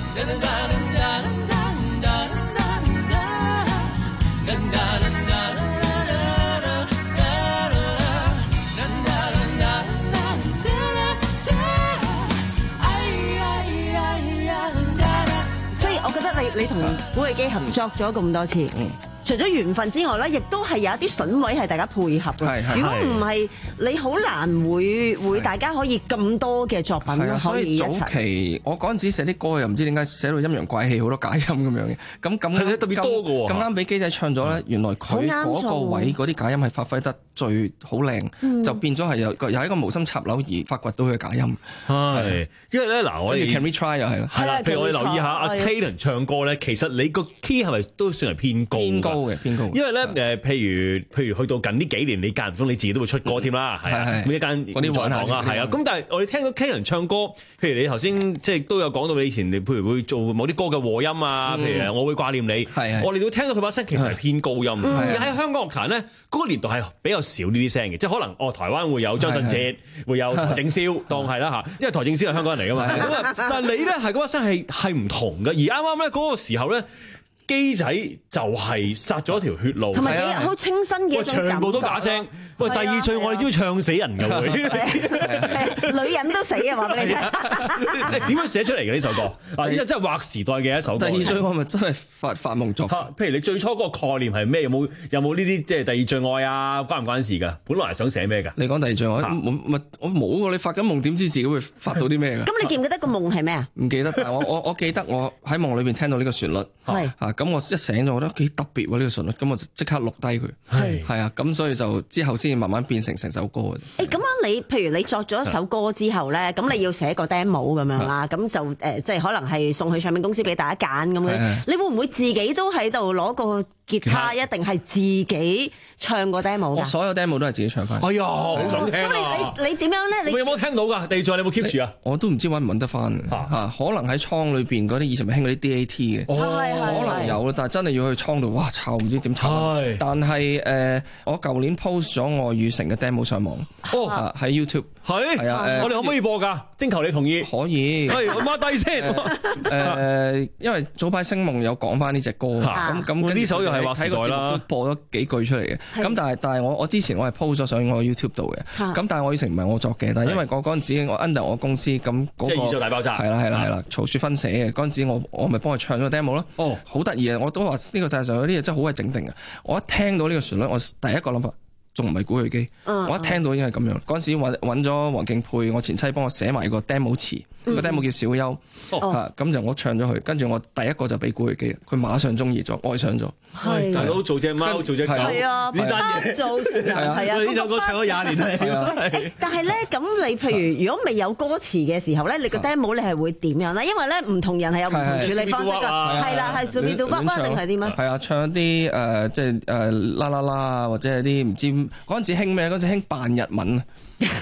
所以我覺得你你同古巨基合作咗咁多次。嗯除咗緣分之外咧，亦都係有一啲筍位係大家配合嘅。如果唔係，你好難會會大家可以咁多嘅作品咯，可以一齊。 所以早期我嗰陣時寫啲歌又唔知點解寫到陰陽怪氣，好多假音咁樣嘅。咁咁係特別多嘅喎。 咁啱俾基仔唱咗咧，原來佢嗰個位嗰啲假音係發揮得最好靚，嗯、就變咗係有有一個無心插柳而發掘到佢嘅假音。 係，因為咧嗱，我哋 Can we try 又係啦。 係啦，譬如我哋留意下阿 Clayton 唱歌咧，其實你個 key 係咪都算係偏高？ 偏高嘅，偏高。 因為咧誒，譬如譬如去到近呢幾年，你間唔中你自己都會出歌添啦，係啊，每一間嗰啲玩行啊，係啊。咁但係我哋聽到 Clayton 唱歌，譬如你頭先即係都有講到你以前，你譬如會做某啲歌嘅和音啊，譬如我會掛念你，我哋都聽到佢把聲其實係偏高音。而喺香港樂壇咧，嗰個年代係比較少呢啲聲嘅，即係可能哦台灣會有張信哲，會有邰正宵，當係啦嚇，因為邰正宵係香港人嚟噶嘛。咁啊，但係你咧係嗰把聲係係唔同嘅，而啱啱咧嗰個時候咧。基仔就係殺咗條血路， 同埋你好清新嘅一種感覺， 全部都假聲。喂，第二句我哋知唔知唱死人㗎會？ 女人都死啊！話俾你聽。 你點樣寫出嚟嘅呢首歌？啊，呢個真係劃時代嘅一首歌。 第二句我咪真係發發夢作。 譬如你最初嗰個概念係咩？有冇有冇呢啲即係第二最愛啊？關唔關事㗎？本來係想寫咩㗎？ 你講第二最愛，我我冇喎。你發緊夢點知自己會發到啲咩㗎？ 咁你記唔記得個夢係咩啊？ 唔記得，但係我我我記得我喺夢裏邊聽到呢個旋律。係啊，咁我一醒咗，我覺得幾特別喎呢個旋律，咁我就即刻錄低佢。係係啊，咁所以就之後先慢慢變成成首歌嘅。 誒咁樣你譬如你作咗一首歌之後咧，咁你要寫個 demo 咁樣啦，咁就誒即係可能係送去唱片公司俾大家揀咁樣。你會唔會自己都喺度攞個吉他，一定係自己唱個 demo 㗎？ 我所有 demo 都係自己唱翻。 哎呀，好想聽啊！ 咁你你你點樣咧？ 你有冇聽到㗎？第二再你有冇 keep 住啊？ 我都唔知揾唔揾得翻嚇，可能喺倉裏邊嗰啲以前咪興嗰啲 D A T 嘅，可能有，但係真係要去倉度，哇！抄唔知點抄。但係誒，我舊年 post 咗我與成嘅 demo 上網，哦，喺 YouTube。 係係啊， 我哋可唔可以播㗎？徵求你同意。 可以。 係，我抹低先。 誒，因為早排星夢有講翻呢隻歌，咁咁呢首又係劃時代啦， 都播咗幾句出嚟嘅。咁但係但係我我之前我係 post 咗上我 YouTube 度嘅。咁但係我與成唔係我作嘅，但係因為我嗰陣時我 under 我公司咁嗰個。 即係宇宙大爆炸。 係啦係啦係啦，曹雪芬寫嘅嗰陣時我我咪幫佢唱咗個 demo 咯。哦，好得意啊！我都話呢個世界上有啲嘢真係好鬼整定嘅。我一聽到呢個旋律，我第一個諗法。仲唔係古巨基？嗯、我一聽到已經係咁樣。嗰陣時揾揾咗黃敬佩，我前妻幫我寫埋個 demo 詞，個、嗯、demo 叫小優，嚇咁、哦啊、就我唱咗佢，跟住我第一個就俾古巨基，佢馬上中意咗，愛上咗。 係大佬做隻貓，做隻狗， 係啊，呢單嘢做係啊，係啊， 呢首歌唱咗廿年係。但係咧，咁你譬如如果未有歌詞嘅時候咧，你個 demo 你係會點樣咧？因為咧唔同人係有唔同處理方式㗎，係啦，係隨便到乜乜定係點樣？ 係啊，唱啲誒即係誒啦啦啦啊，或者係啲唔知嗰陣時興咩？嗰陣時興扮日文啊。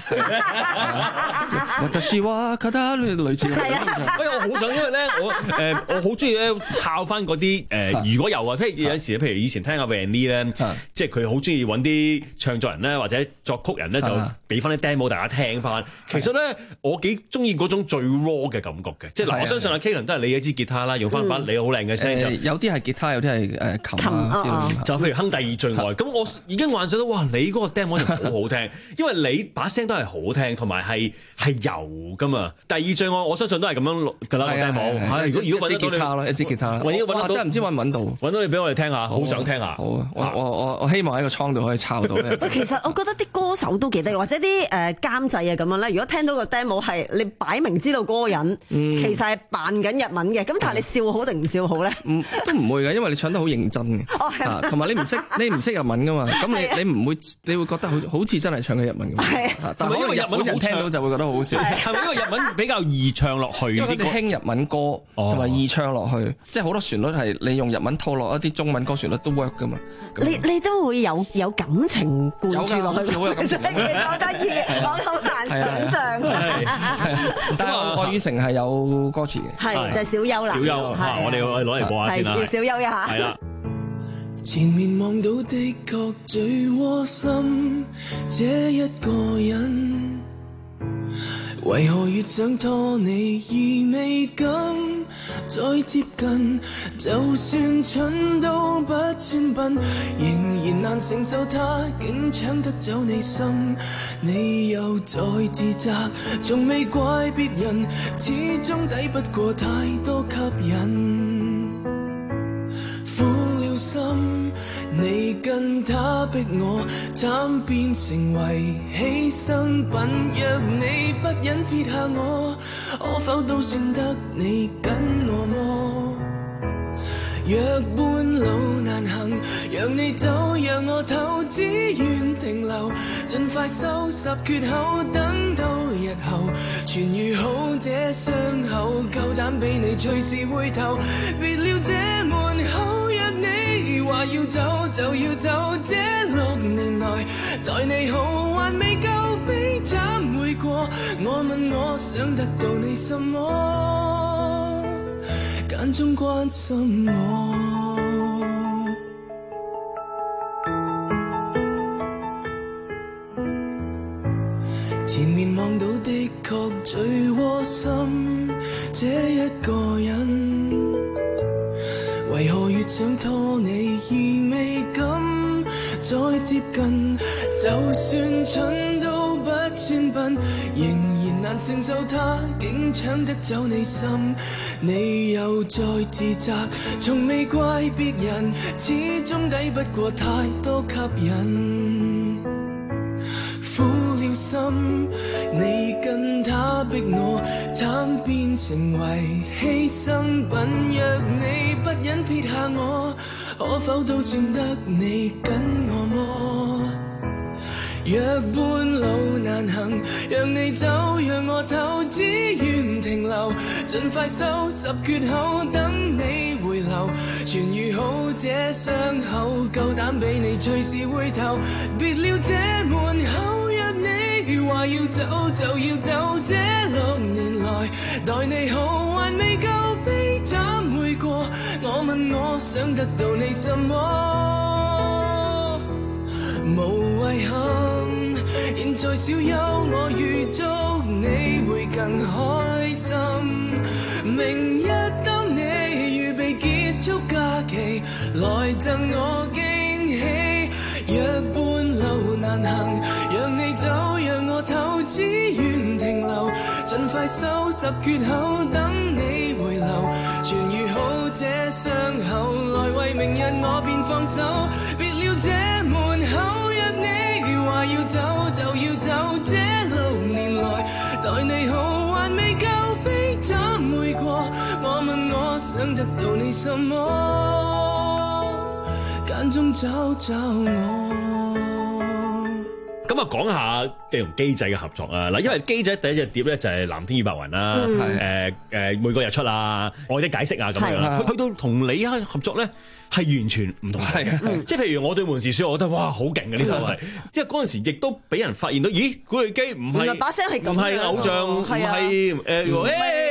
我就是話覺得類似係啊， 喂，我好想，因為咧，我誒我好中意咧抄翻嗰啲誒，如果有啊，譬如有時譬如以前聽阿 Vanny 咧，即係佢好中意揾啲唱作人咧或者作曲人咧，就俾翻啲 demo 大家聽翻。其實咧，我幾中意嗰種最 raw 嘅感覺嘅，即係嗱，我相信阿 Kalen 都係你一支吉他啦，用翻把你好靚嘅聲， 有啲係吉他，有啲係誒琴啊之類， 就譬如哼第二最愛，咁我已經幻想到哇，你嗰個 demo 就好好聽，因為你把聲都係好聽，同埋係係柔噶嘛。第二最我我相信都係咁樣錄㗎啦，個 demo。係如果如果揾到吉他咯，一支吉他啦。 我哇！真係唔知揾唔揾到， 揾到你俾我哋聽下，好想聽下。 好啊！我我我我希望喺個倉度可以抄到咧。 其實我覺得啲歌手都幾得意，或者啲誒監製啊咁樣咧。如果聽到個 demo 係你擺明知道嗰個人其實係扮緊日文嘅，咁但係你笑好定唔笑好咧？ 唔都唔會嘅，因為你唱得好認真嘅。 哦，係。 同埋你唔識你唔識日文噶嘛，咁你你唔會你會覺得好好似真係唱緊日文咁。係。但係因為日本人聽到就會覺得好好笑。 係咪因為日文比較易唱落去？ 因為啲輕日文歌同埋易唱落去，即係好多旋律係你用日文套落一啲中文歌旋律都 work 噶嘛。 你你都會有有感情灌注落去， 好有感情。 其實好得意，我好難想像。 但係愛與誠係有歌詞嘅， 係就係小優啦。 小優嚇，我哋攞嚟播下先啦。 係要小優一下。 係啦。 前面望到的確最窩心，這一個人，為何越想拖你而未敢再接近？就算蠢都不算笨，仍然難承受他竟搶得走你心。你又在自責，從未怪別人，始終抵不過太多吸引。苦了心，你跟他逼我，慘變成為犧牲品。若你不忍撇下我，可否都算得你跟我麼？若半路難行，讓你走，讓我透，只願停留，盡快收拾缺口，等到日後痊癒好這傷口，夠膽俾你隨時回頭。別了這門口，若你話要走就要走，這六年來待你好還未夠悲慘每過。我問我想得到你什麼，間中關心我。前面望到的確最窩心，這一個人，為何越想拖你而未敢再接近？就算蠢都不算笨，仍然難承受他竟搶得走你心。你又在自責，從未怪別人，始終抵不過太多吸引。苦了心，你跟他逼我，慘變成為犧牲品。若你不忍撇下我，可否都算得你跟我麼？若半路難行，讓你走，讓我透，只願停留，盡快收拾缺口，等你回流，痊癒好這傷口，夠膽俾你隨時回頭。別了這門口，若你話要走就要走，這六年來待你好還未夠悲慘每過。我問我想得到你什麼，無遺憾，現在小憂我預祝你會更開心。明日當你預備結束假期，來贈我驚喜。若半路難行，讓你走讓我透，只願停留，盡快收拾缺口，等你回流，痊癒好這傷口，來為明日我便放手。別了這門口，若你話要走就要走，這六年來待你好還未夠悲慘每過。我問我想得到你什麼，間中找找我。 咁啊，講下你同機仔嘅合作啊！嗱，因為機仔第一隻碟咧就係《藍天與白雲》啦，誒誒每個日出啊，愛的解釋啊咁樣。去到同你啊合作咧，係完全唔同嘅。即係譬如我對門時說，我覺得哇好勁嘅呢首係，因為嗰陣時亦都俾人發現到，咦古巨基唔係把聲係咁， 唔係偶像，唔係誒誒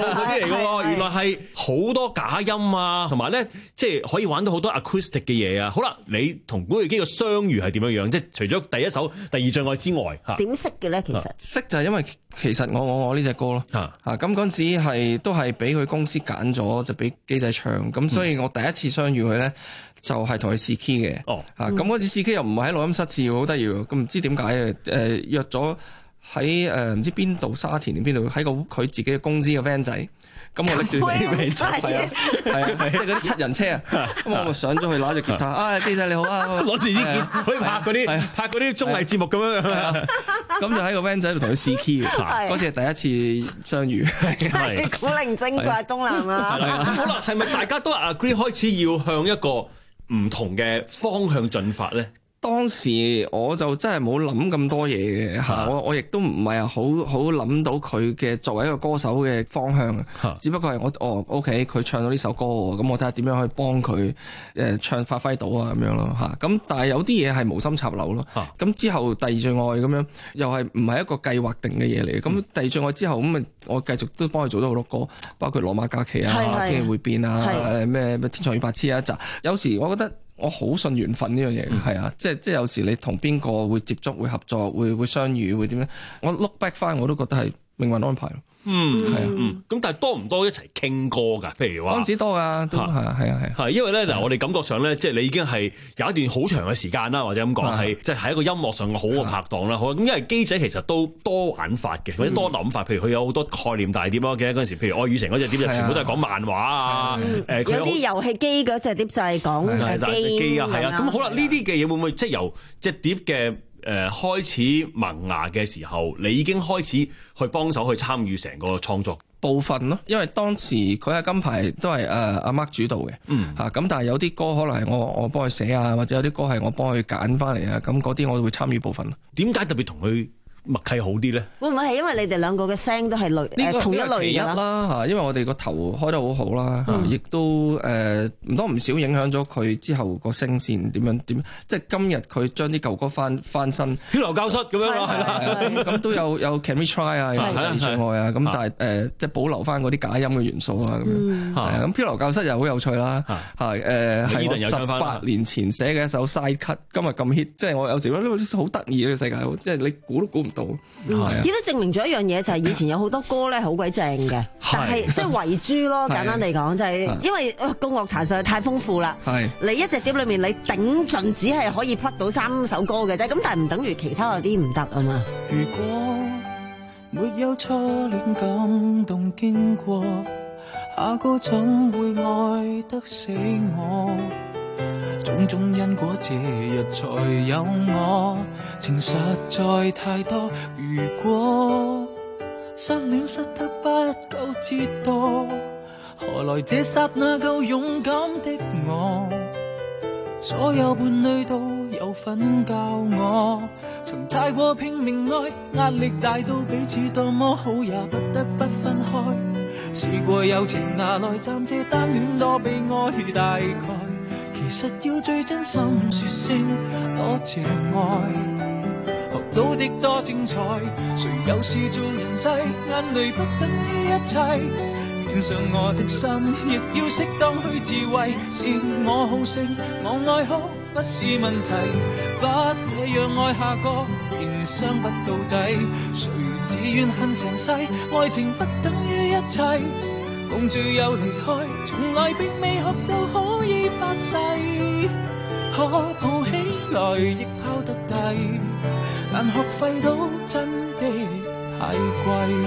嗰啲嚟嘅喎，原來係好多假音啊，同埋咧即係可以玩到好多 acoustic 嘅嘢啊。好啦，你同古巨基嘅相遇係點樣樣？即係除咗第一首第二障礙之外，嚇點識嘅咧？其實識就係因為其實我我我呢隻歌咯，嚇咁嗰陣時係都係俾佢公司揀咗，就俾基仔唱，咁所以我第一次相遇佢咧。就係同佢試 key 嘅， 哦， 嚇咁嗰次試 key 又唔係喺錄音室試，好得意喎，咁唔知點解嘅，誒約咗喺誒唔知邊度沙田定邊度，喺個佢自己嘅公司嘅 van 仔，咁我拎住你 van 仔，係啊係啊，即係嗰啲七人車啊，咁我咪上咗去攞住吉他，啊基仔你好啊， 攞住啲吉他可以拍嗰啲拍嗰啲綜藝節目咁樣樣， 咁就喺個 van 仔度同佢試 key 嘅，嗰次係第一次相遇， 係古靈精怪東南啊， 好啦，係咪大家都 agree 開始要向一個唔同嘅方向進發咧？ 當時我就真係冇諗咁多嘢嘅嚇，我我亦都唔係好好諗到佢嘅作為一個歌手嘅方向，啊、只不過係我哦 OK 佢唱到呢首歌喎，咁我睇下點樣可以幫佢誒唱發揮到啊咁樣咯嚇。咁但係有啲嘢係無心插柳咯。咁、啊、之後第二最愛咁樣又係唔係一個計劃定嘅嘢嚟嘅。咁、嗯、第二最愛之後咁咪我繼續都幫佢做咗好多歌，包括羅馬假期啊、天氣會變啊、誒咩咩天才與白痴啊一集。有時我覺得。我好信緣分呢樣嘢，係、嗯、啊，即係即係有時你同邊個會接觸、會合作、會會相遇、會點樣？我 look back 翻我都覺得係命運安排咯。 嗯，係啊，嗯，咁但係多唔多一齊傾歌㗎？譬如話， 當時多㗎，都係啊，係啊，係。 係因為咧嗱，我哋感覺上咧，即係你已經係有一段好長嘅時間啦，或者咁講係，即係喺一個音樂上嘅好嘅拍檔啦。好，咁因為基仔其實都多玩法嘅，或者多諗法。譬如佢有好多概念大碟咯，記得嗰陣時，譬如愛與誠嗰隻碟就全部都係講漫畫啊。誒， 有啲遊戲機嗰隻碟就係講機機啊，係啊。咁好啦，呢啲嘅嘢會唔會即係由隻碟嘅？誒、呃、開始萌芽嘅時候，你已經開始去幫手去參與成個創作部分咯，因為當時佢喺金牌都係誒阿 Mark 主導嘅，嗯嚇咁，但係有啲歌可能係我我幫佢寫啊，或者有啲歌係我幫佢揀翻嚟啊，咁嗰啲我都會參與部分。點解特別同佢默契好啲咧？ 會唔會係因為你哋兩個嘅聲都係類誒同一類嘅啦嚇？因為我哋個頭開得好好啦，亦、嗯、都誒唔、呃、多唔少影響咗佢之後個聲線點樣點，即係今日佢將啲舊歌翻翻新， 漂流教室咁樣咯，係啦， 咁都有有 Can We Try 啊，有二障礙啊，咁但係誒即係保留翻嗰啲假音嘅元素啊咁樣，咁漂流教室又好有趣啦，係誒係我十八年前寫嘅一首 side cut， 今日咁 hit， 即係我有時覺得好得意嘅世界，即係你估都估唔到。 亦、嗯、都證明咗一樣嘢，就係、是、以前有好多歌咧好鬼正嘅，但係即係遺珠咯。簡單嚟講，就係、是、因為個樂壇實在太豐富啦。你一隻碟裏面你頂盡只係可以匹到三首歌嘅啫，咁但係唔等於其他嗰啲唔得啊嘛。 如果沒有初戀感動經過，下個怎會愛得死我？種種因果，這日才有我，情實在太多。如果失戀失得不夠折墮，何來這剎那夠勇敢的我？所有伴侶都有份教我，曾太過拼命愛，壓力大到彼此多麼好也不得不分開。試過友情拿來暫借單戀多悲哀，大概其實要最真心說聲多謝愛，學到的多精彩。誰有事做人世，眼淚不等於一切。獻上我的心，亦要適當去自慰。是我好勝，我愛好不是問題，不這樣愛下個，便傷不到底。誰自願恨成世，愛情不等於一切。共聚又離開，從來並未學到可以發誓，可抱起來亦拋得低，但學費都真的太貴。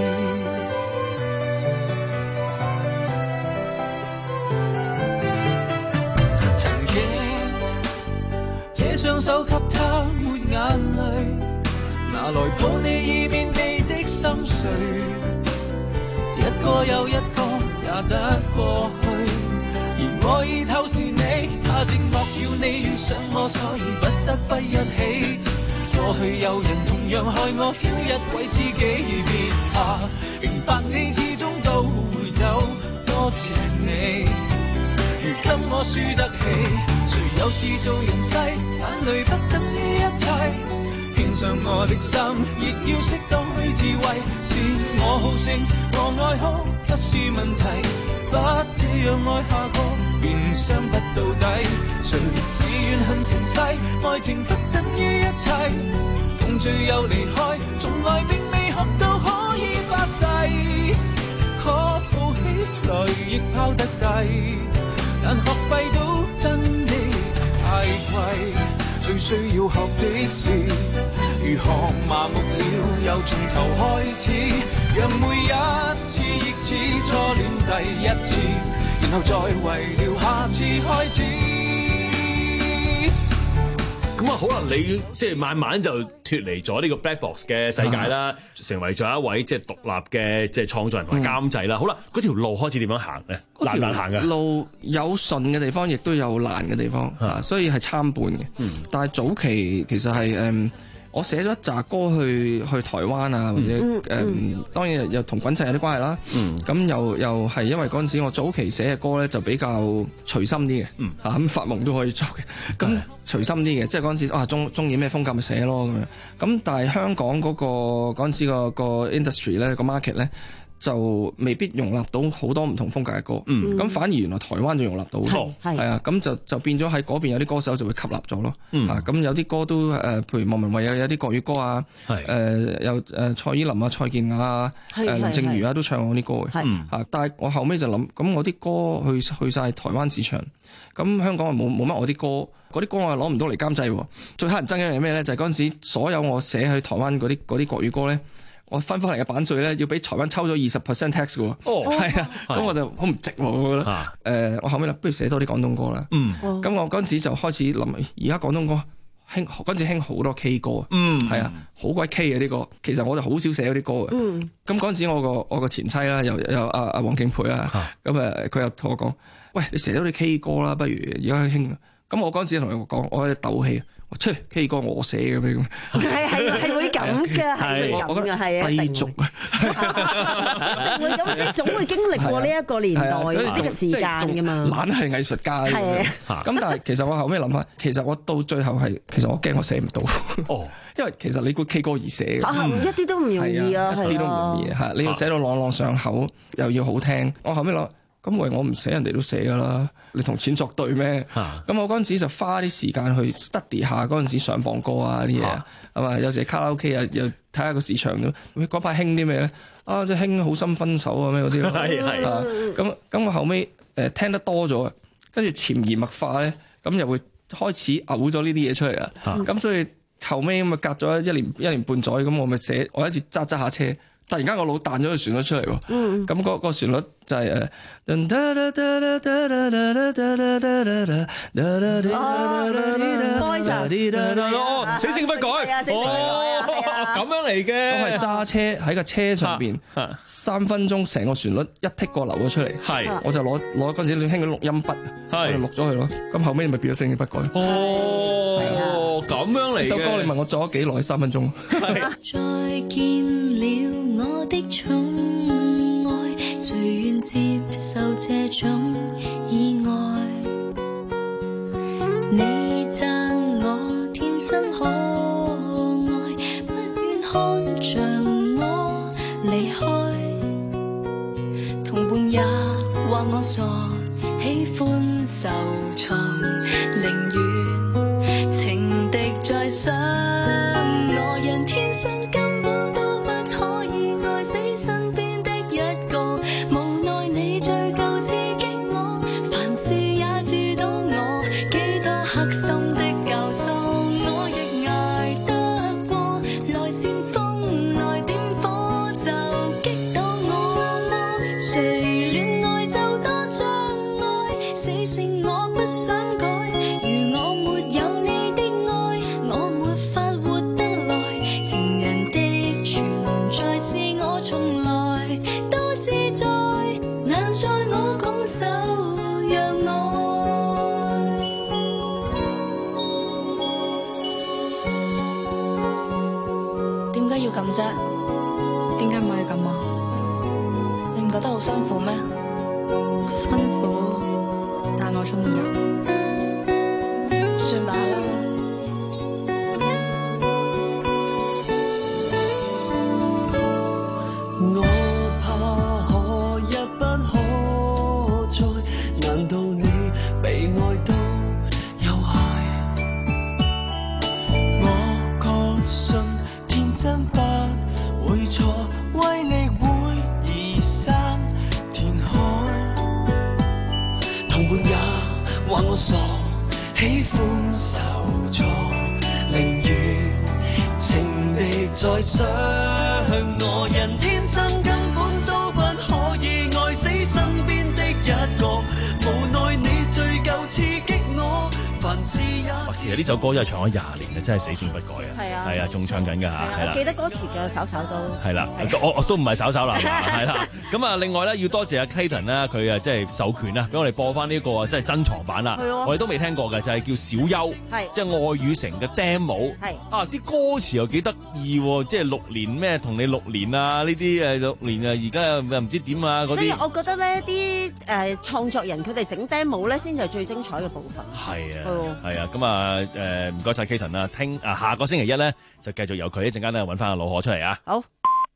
曾經這雙手給他抹眼淚，拿來抱你已變地的心碎，一個又一個也得過去，而我已透視你，怕寂寞要你遇上我，所以不得不一起。過去有人同樣害我，少一位知己別怕，明白你始終都會走，多謝你。如今我輸得起，誰有事做人世，眼淚不等於一切。獻上我的心，亦要適當去自慰。是我好勝，我愛好。 不是問題，不這樣愛下個便傷不到底。誰自願恨成世，愛情不等於一切，共聚又離開，從來並未學到可以發誓，可抱起來亦拋得低，但學費都真的太貴，最需要學的是如何麻木了又從頭開始，讓每一次亦似初戀第一次，然後再為了下次開始。 咁啊，可能你即係慢慢就脫離咗呢個 Black Box 嘅世界啦，啊、成為咗一位即係獨立嘅即係創作人同埋監製啦。嗯、好啦，嗰條路開始點樣行咧？難唔難行嘅？路有順嘅地方，亦都有難嘅地方啊，所以係參半嘅。嗯、但係早期其實係誒。嗯我寫咗一紮歌去去台灣啊，或者誒、嗯嗯、當然又同滾石有啲關係啦。咁、嗯、又又係因為嗰陣時我早期寫嘅歌咧就比較隨心啲嘅，嚇咁、嗯、發夢都可以做嘅。咁、嗯、隨心啲嘅，即係嗰陣時啊，中中意咩風格咪寫咯咁樣。咁但係香港嗰、嗰個嗰陣時個個 industry 咧個 market 咧，就未必容納到好多唔同風格嘅歌，咁、嗯、反而原來台灣就容納到，係啊，咁就就變咗喺嗰邊有啲歌手就會吸納咗咯，嗯、啊，咁有啲歌都誒、呃，譬如莫文蔚有有啲國語歌啊，誒是、呃、有誒蔡依林啊、蔡健雅啊、誒、呃、林靜茹啊都唱我啲歌嘅，是啊，但係我後尾就諗，咁我啲歌去去曬台灣市場，咁香港冇冇乜我啲歌，嗰啲歌我又攞唔到嚟監製喎，最乞人憎嘅係咩咧？就係嗰陣時所有我寫去台灣嗰啲嗰啲國語歌咧。我分翻嚟嘅版稅咧，要俾台灣抽咗二十 percent tax 嘅喎。哦，係啊，咁我就好唔值喎，我覺得。誒、啊呃，我後尾諗，不如寫多啲廣東歌啦。嗯。咁我嗰陣時就開始諗，而家廣東歌興，嗰陣時興好多 K 歌。嗯。係啊，好鬼 K 嘅呢個。其實我就好少寫嗰啲歌嘅。嗯。咁嗰陣時我個我個前妻啦，又又阿阿黃敬培啦，咁誒佢又同我講，喂，你寫多啲 K 歌啦，不如而家興。咁我嗰陣時同佢講，我喺度鬥氣。出 K 歌我寫嘅咩咁？ 係係係會咁嘅，係會咁嘅，係啊，低俗啊，會咁，即係總會經歷過呢一個年代呢個時間㗎嘛。懶係藝術家嘅，咁但係其實我後尾諗翻，其實我到最後係，其實我驚我寫唔到。哦，因為其實你估 K 歌易寫嘅，一啲都唔容易啊，一啲都唔容易嚇。你要寫到朗朗上口，又要好聽。我後尾諗。咁為我唔寫，人哋都寫噶啦，你同錢作對咩？咁、啊、我嗰陣時就花啲時間去 study 下嗰陣時上榜歌啊啲嘢，係嘛、啊？有時卡拉 OK 啊，又睇下個市場都嗰排興啲咩咧？啊，即係興好心分手啊咩嗰啲咯。係係。咁咁我後尾誒聽得多咗，跟住潛移默化咧，咁又會開始嘔咗呢啲嘢出嚟啦。咁、啊、所以後尾咁啊隔咗一年一年半載，咁我咪寫，我一次揸揸下車。突然間個腦彈咗個旋律出嚟喎，咁嗰個旋律就係誒， 哦，死性不改，哦，咁樣嚟嘅， 我係揸車喺個車上邊，三分鐘成個旋律一剔過流咗出嚟，係，我就攞攞嗰陣時你興嗰錄音筆，我就錄咗佢咯，咁後尾咪變咗死性不改， 哦，咁樣嚟嘅， 首歌你問我做咗幾耐？三分鐘， 再見了。我的寵愛，誰願接受這種意外？你讚我天生可愛，不願看着我離開。同伴也話我傻，喜歡受創，寧願情敵在上。我人天生根本都身邊的一個，無奈你最夠刺激我，凡事也知道我幾多黑心的教唆，我亦捱得過，來煽風來點火就擊倒我，誰戀愛就多障礙，死性我不想改，如我沒有你的愛，我沒法活得來，情人的存在是我從來都自在，難在我拱手讓愛。點解要咁啫？點解唔可以咁啊？你唔覺得好辛苦咩？辛苦，但我中意啊。算吧啦。我怕可一話我傻，喜歡受挫，寧願情敵在傷我。人天生根本都不可以愛死身邊的一個，無奈你最舊刺激我，凡事也。 其實呢首歌真係唱咗廿年嘅，真係死線不改啊！ 係啊， 係啊，仲唱緊㗎嚇，係啦。 我記得歌詞嘅首首都係啦，我我都唔係首首啦，係啦。咁啊，另外咧要多謝阿 Clayton 啦，佢啊即係授權啦，俾我哋播翻呢個啊，即係珍藏版啦。我哋都未聽過嘅，就係叫小優，即係愛與誠嘅 demo。係啊，啲歌詞又幾得意喎，即係六年咩同你六年啊，呢啲誒六年啊，而家又唔知點啊嗰啲。所以我覺得咧，啲誒創作人佢哋整 demo 咧，先至係最精彩嘅部分。係啊，係啊，咁啊誒唔該晒 Clayton 啦，聽啊下個星期一咧就繼續由佢一陣間咧揾翻阿老何出嚟啊。好。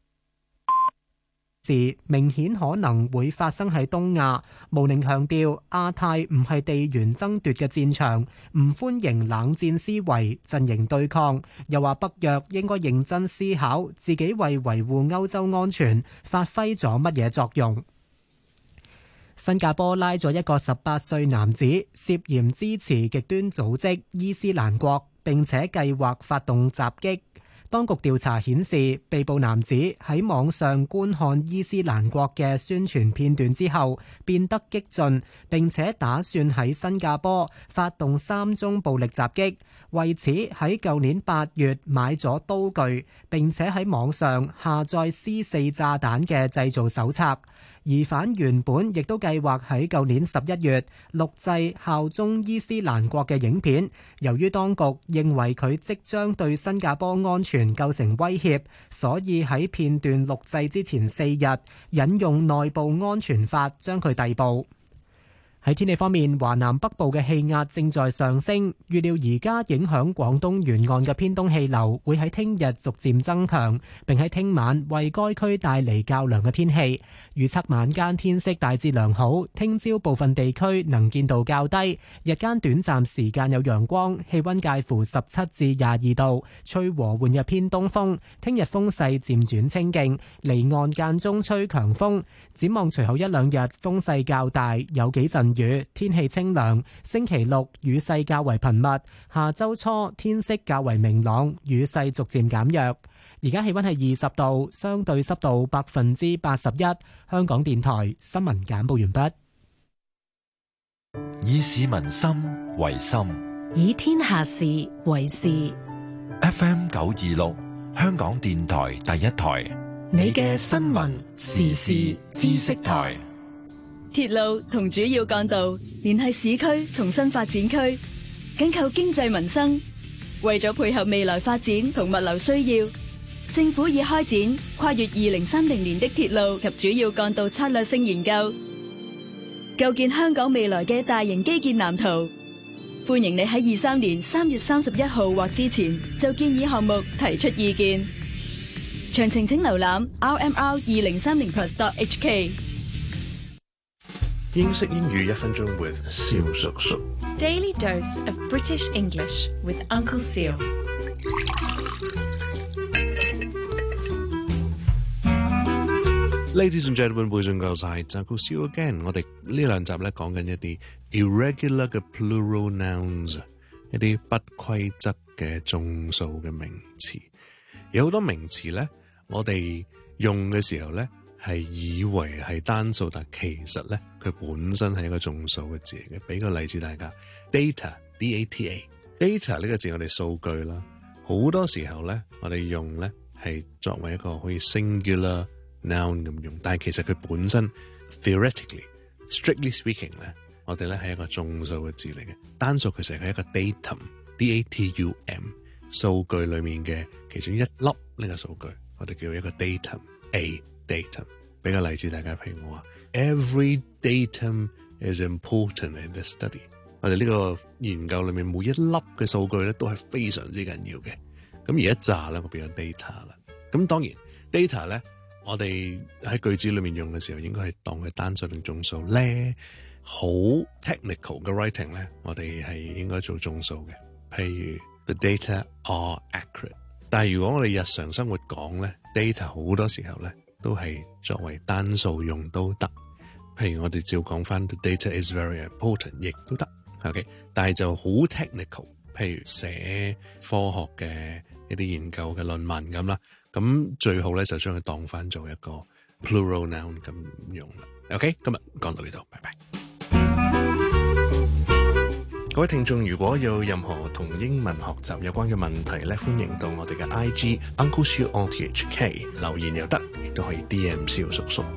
時明顯可能會發生喺東亞，毛寧強調亞太唔係地緣爭奪嘅戰場，唔歡迎冷戰思維、陣營對抗，又話北約應該認真思考自己為維護歐洲安全發揮咗乜嘢作用。新加坡拉咗一個十八歲男子，涉嫌支持極端組織伊斯蘭國，並且計劃發動襲擊。當局調查顯示，被捕男子喺網上觀看伊斯蘭國嘅宣傳片段之後，變得激進，並且打算喺新加坡發動三宗暴力襲擊。為此，喺舊年八月買咗刀具，並且喺網上下載 C 四炸彈嘅製造手冊。疑犯原本亦都計劃喺舊年十一月錄製效忠伊斯蘭國嘅影片，由於當局認為佢即將對新加坡安全構成威脅，所以喺片段錄製之前四日引用內部安全法將佢逮捕。喺天氣方面，華南北部嘅氣壓正在上升，預料而家影響廣東沿岸嘅偏東氣流會喺聽日逐漸增強，並喺聽晚為該區帶嚟較涼嘅天氣。預測晚間天色大致良好，聽朝部分地區能見度較低，日間短暫時間有陽光，氣溫介乎十七至廿二度，吹和緩嘅偏東風。聽日風勢漸轉清勁，離岸間中吹強風。展望隨後一兩日風勢較大，有幾陣雨，天氣清涼。星期六雨勢較為頻密，下周初天色較為明朗，雨勢逐漸減弱。而家氣溫係二十度，相對濕度百分之八十一。香港電台新聞簡報完畢。 以市民心為心， 以天下事為事。 F M 九二六，香港電台第一台， 你嘅新聞時事知識台。 鐵路同主要幹道聯繫市區同新發展區，緊扣經濟民生。為咗配合未來發展同物流需要，政府已開展跨越二零三零年的鐵路及主要幹道策略性研究，構建香港未來嘅大型基建藍圖。歡迎你喺二三年三月三十一號或之前就建議項目提出意見。詳情請瀏覽 r m r 二零三零 plus dot h k。 英式英語一分鐘 with 蕭叔叔。 Daily dose of British English with Uncle Seal。 Ladies and gentlemen, boys and girls, it's Uncle Seal again。我哋呢兩集咧講緊一啲 irregular 嘅 plural nouns， 一啲不規則嘅眾數嘅名詞。有好多名詞咧，我哋用嘅時候咧係以為係單數，但其實咧佢本身係一個眾數嘅字嚟嘅。俾個例子大家 ，data d a t a，data 呢個字我哋數據啦，好多時候咧我哋用咧係作為一個可以 singular noun 咁用，但係其實佢本身 theoretically、strictly speaking 咧，我哋咧係一個眾數嘅字嚟嘅。單數其實係一個 datum，d a t u m， 數據裏面嘅其中一粒呢個數據，我哋叫一個 datum，a datum。俾個例子大家，譬如我話 every datum is important in this study。我哋呢個研究裏面每一粒嘅數據咧都係非常之緊要嘅。咁而一紮咧我變咗 data 啦。咁當然 data 咧。我哋喺句子裏面用嘅時候，應該係當佢單數定眾數咧。好 technical 嘅 writing 咧，我哋係應該做眾數嘅。譬如 the data are accurate。但係如果我哋日常生活講咧 ，data 好多時候咧都係作為單數用都得。譬如我哋照講翻 the data is very important， 亦都得。 OK， 但係就好 technical， 譬如寫科學嘅一啲研究嘅論文咁啦，咁最好咧就將佢當翻做一個 plural noun 咁用啦。OK， 今日講到呢度，拜拜。各位聽眾，如果有任何同英文學習有關嘅問題咧，歡迎到我哋嘅 I G Uncle Siu O T H K 留言又得，亦都可以 D M 蕭叔叔。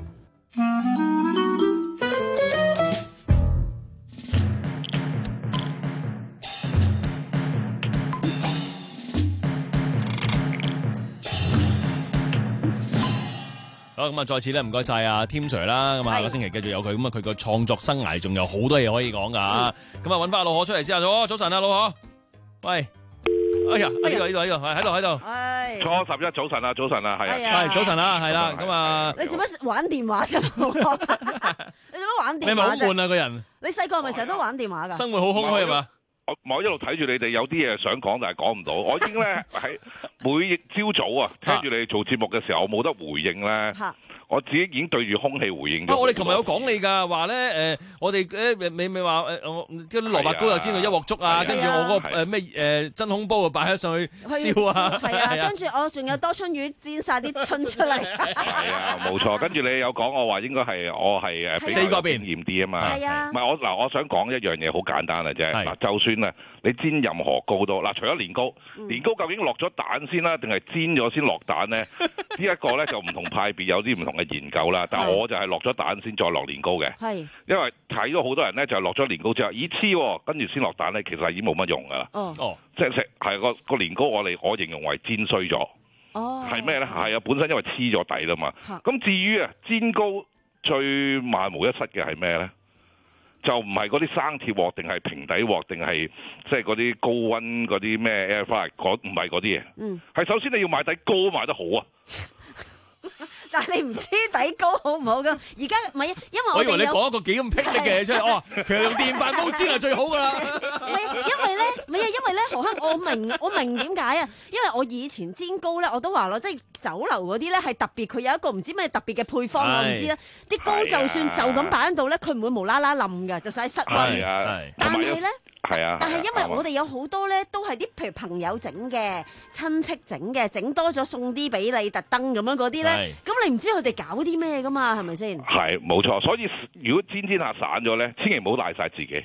好，咁啊，再次咧唔該晒阿 Tim Sir 啦，咁啊下個星期繼續有佢，咁啊佢個創作生涯仲有好多嘢可以講噶，咁啊揾翻阿老可出嚟先啊，早早晨啊，老可，喂，哎呀，呢度呢度呢度，喺度喺度， 初十一早晨啊，早晨啊，係啊，係早晨啊，係啦，咁啊， 你做乜玩電話啫？你做乜玩電話啫？ 你咪好悶啊個人？ 你細個係咪成日都玩電話㗎？ 生活好空虛係嘛？ 我我一路睇住你哋有啲嘢想講，但係講唔到。我已經咧喺每朝早啊，聽住你哋做節目嘅時候，我冇得回應咧。我自己已經對住空氣回應咗。 我哋琴日有講你㗎，話咧誒，我哋誒你咪話誒，我啲蘿蔔糕又煎到一鑊粥啊，跟住我嗰個誒咩誒真空煲啊擺咗上去燒啊， 係啊，跟住我仲有多春魚煎晒啲春出嚟。 係啊，冇錯。跟住你有講我話應該係我係誒四個邊經驗啲啊嘛。 係啊。 唔係我嗱，我想講一樣嘢好簡單嘅啫。嗱，就算啊，你煎任何糕都嗱，除咗年糕，年糕究竟落咗蛋先啦，定係煎咗先落蛋咧？呢一個咧就唔同派別有啲唔同嘅研究啦。但係我就係落咗蛋先再落年糕嘅。係。因為睇到好多人咧就係落咗年糕之後，咦黐喎，跟住先落蛋咧，其實已經冇乜用㗎啦。哦。哦。即係食係個個年糕，我哋我形容為煎衰咗。哦。係咩咧？係啊，本身因為黐咗底啦嘛。咁至於啊，煎糕最萬無一失嘅係咩咧？就唔係嗰啲生鐵鑊，定係平底鑊，定係即係嗰啲高溫嗰啲咩 air fryer，嗰唔係嗰啲嘢。嗯。係首先你要買底糕買得好啊。 但係你唔知底糕好唔好噶？而家唔係，因為我我以為你講一個幾咁霹靂嘅嘢出嚟，哦，其實用電飯煲煎係最好噶啦。 唔係，因為咧，唔係啊，因為咧，何生，我明我明點解啊？因為我以前煎糕咧，我都話咯，即係酒樓嗰啲咧係特別，佢有一個唔知咩特別嘅配方，我唔知啦。啲糕就算就咁擺喺度咧，佢唔會無啦啦冧㗎，就算喺室溫。但係咧。 係啊， 但係因為我哋有好多咧，都係啲譬如朋友整嘅、親戚整嘅，整多咗送啲俾你，特登咁樣嗰啲咧，咁你唔知佢哋搞啲咩噶嘛，係咪先？ 係冇錯，所以如果煎煎下散咗咧，千祈唔好賴晒自己。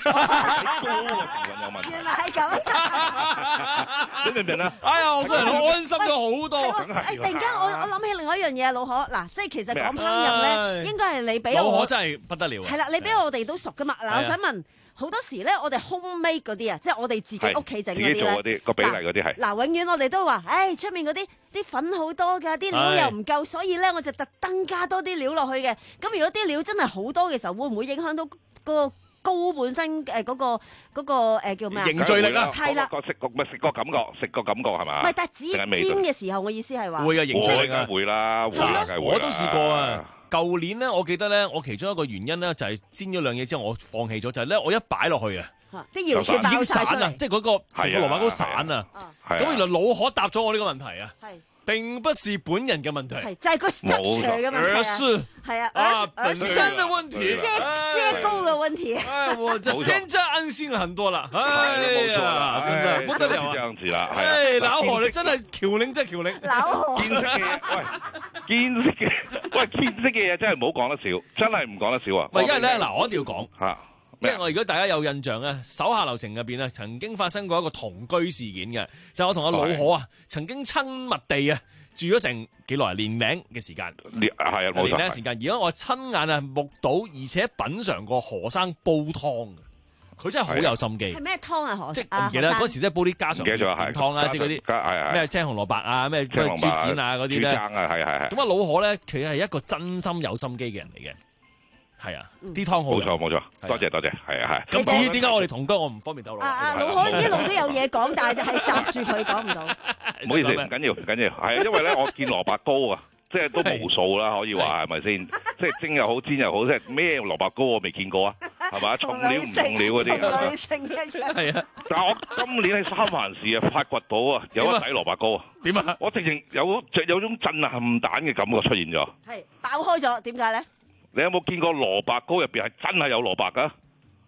原來係咁， 你明唔明啊？ 哎呀，我個人安心咗好多。 誒，突然間我我諗起另外一樣嘢，老可嗱，即係其實講烹飪咧，應該係你俾我。 老可真係不得了。 係啦，你俾我哋都熟噶嘛？嗱，我想問。好多時咧，我哋 homemade 嗰啲啊，即係我哋自己屋企整嗰啲咧， 自己做嗰啲個比例嗰啲係。 嗱，永遠我哋都話，唉，出面嗰啲啲粉好多㗎，啲料又唔夠，所以咧我就特登加多啲料落去嘅。咁如果啲料真係好多嘅時候，會唔會影響到個糕本身誒嗰個嗰個誒叫咩啊？ 凝聚力啊， 係啦， 個食個咪食個感覺，食個感覺係嘛？ 唔係，但係只煎嘅時候，我意思係話會嘅凝聚力啊， 會啦，會啦，梗係會啦。 我都試過啊。舊年咧，我記得咧，我其中一個原因咧就係煎咗兩嘢之後，我放棄咗，就係咧我一擺落去啊， 啲瑤柱爆晒出嚟， 即係嗰個成個蘿蔔糕散啊。咁原來老可答咗我呢個問題啊，並不是本人嘅問題， 就係個 structure 嘅問題，係啊， 啊本身嘅問題， 遮糕嘅問題。 哎，我這現在安心很多啦，哎呀，真係不得了啊！ 這樣子啦， 係老何你真係橋領，真係橋領， 老何見識嘅嘢，喂，見識嘅，喂，見識嘅嘢真係唔好講得少，真係唔講得少啊！ 喂，因為咧嗱，我一定要講嚇。 即係我如果大家有印象咧，手下留情入邊咧，曾經發生過一個同居事件嘅，就係、我同阿老可啊，曾經親密地啊住咗成幾耐年零嘅時間， 係啊冇錯， 年零嘅時間。而家我親眼啊目睹，而且品嚐過何生煲湯嘅，佢真係好有心機。 係咩湯啊？何即係我唔記得嗰時即係煲啲家常便湯啦，即係嗰啲咩青紅蘿蔔啊，咩咩豬展啊嗰啲咧。 啊，係係係。 咁啊老可咧，佢係一個真心有心機嘅人嚟嘅。係啊，啲湯好。冇錯冇錯，多謝多謝，係啊係。 咁至於點解我哋同居，我唔方便透露。 啊啊，老可一路都有嘢講，但係係霎住佢講唔到。 唔好意思，唔緊要唔緊要，係啊，因為咧我見蘿蔔糕啊，即係都無數啦，可以話係咪先？即係蒸又好，煎又好，即係咩蘿蔔糕我未見過啊，係嘛？重料唔重料嗰啲。 女性一樣。 係啊， 但係我今年喺三藩市啊發掘到啊，有一底蘿蔔糕啊。 點啊？ 我直情有有種震撼彈嘅感覺出現咗。 係爆開咗，點解咧？ 你有冇見過蘿蔔糕入邊係真係有蘿蔔噶？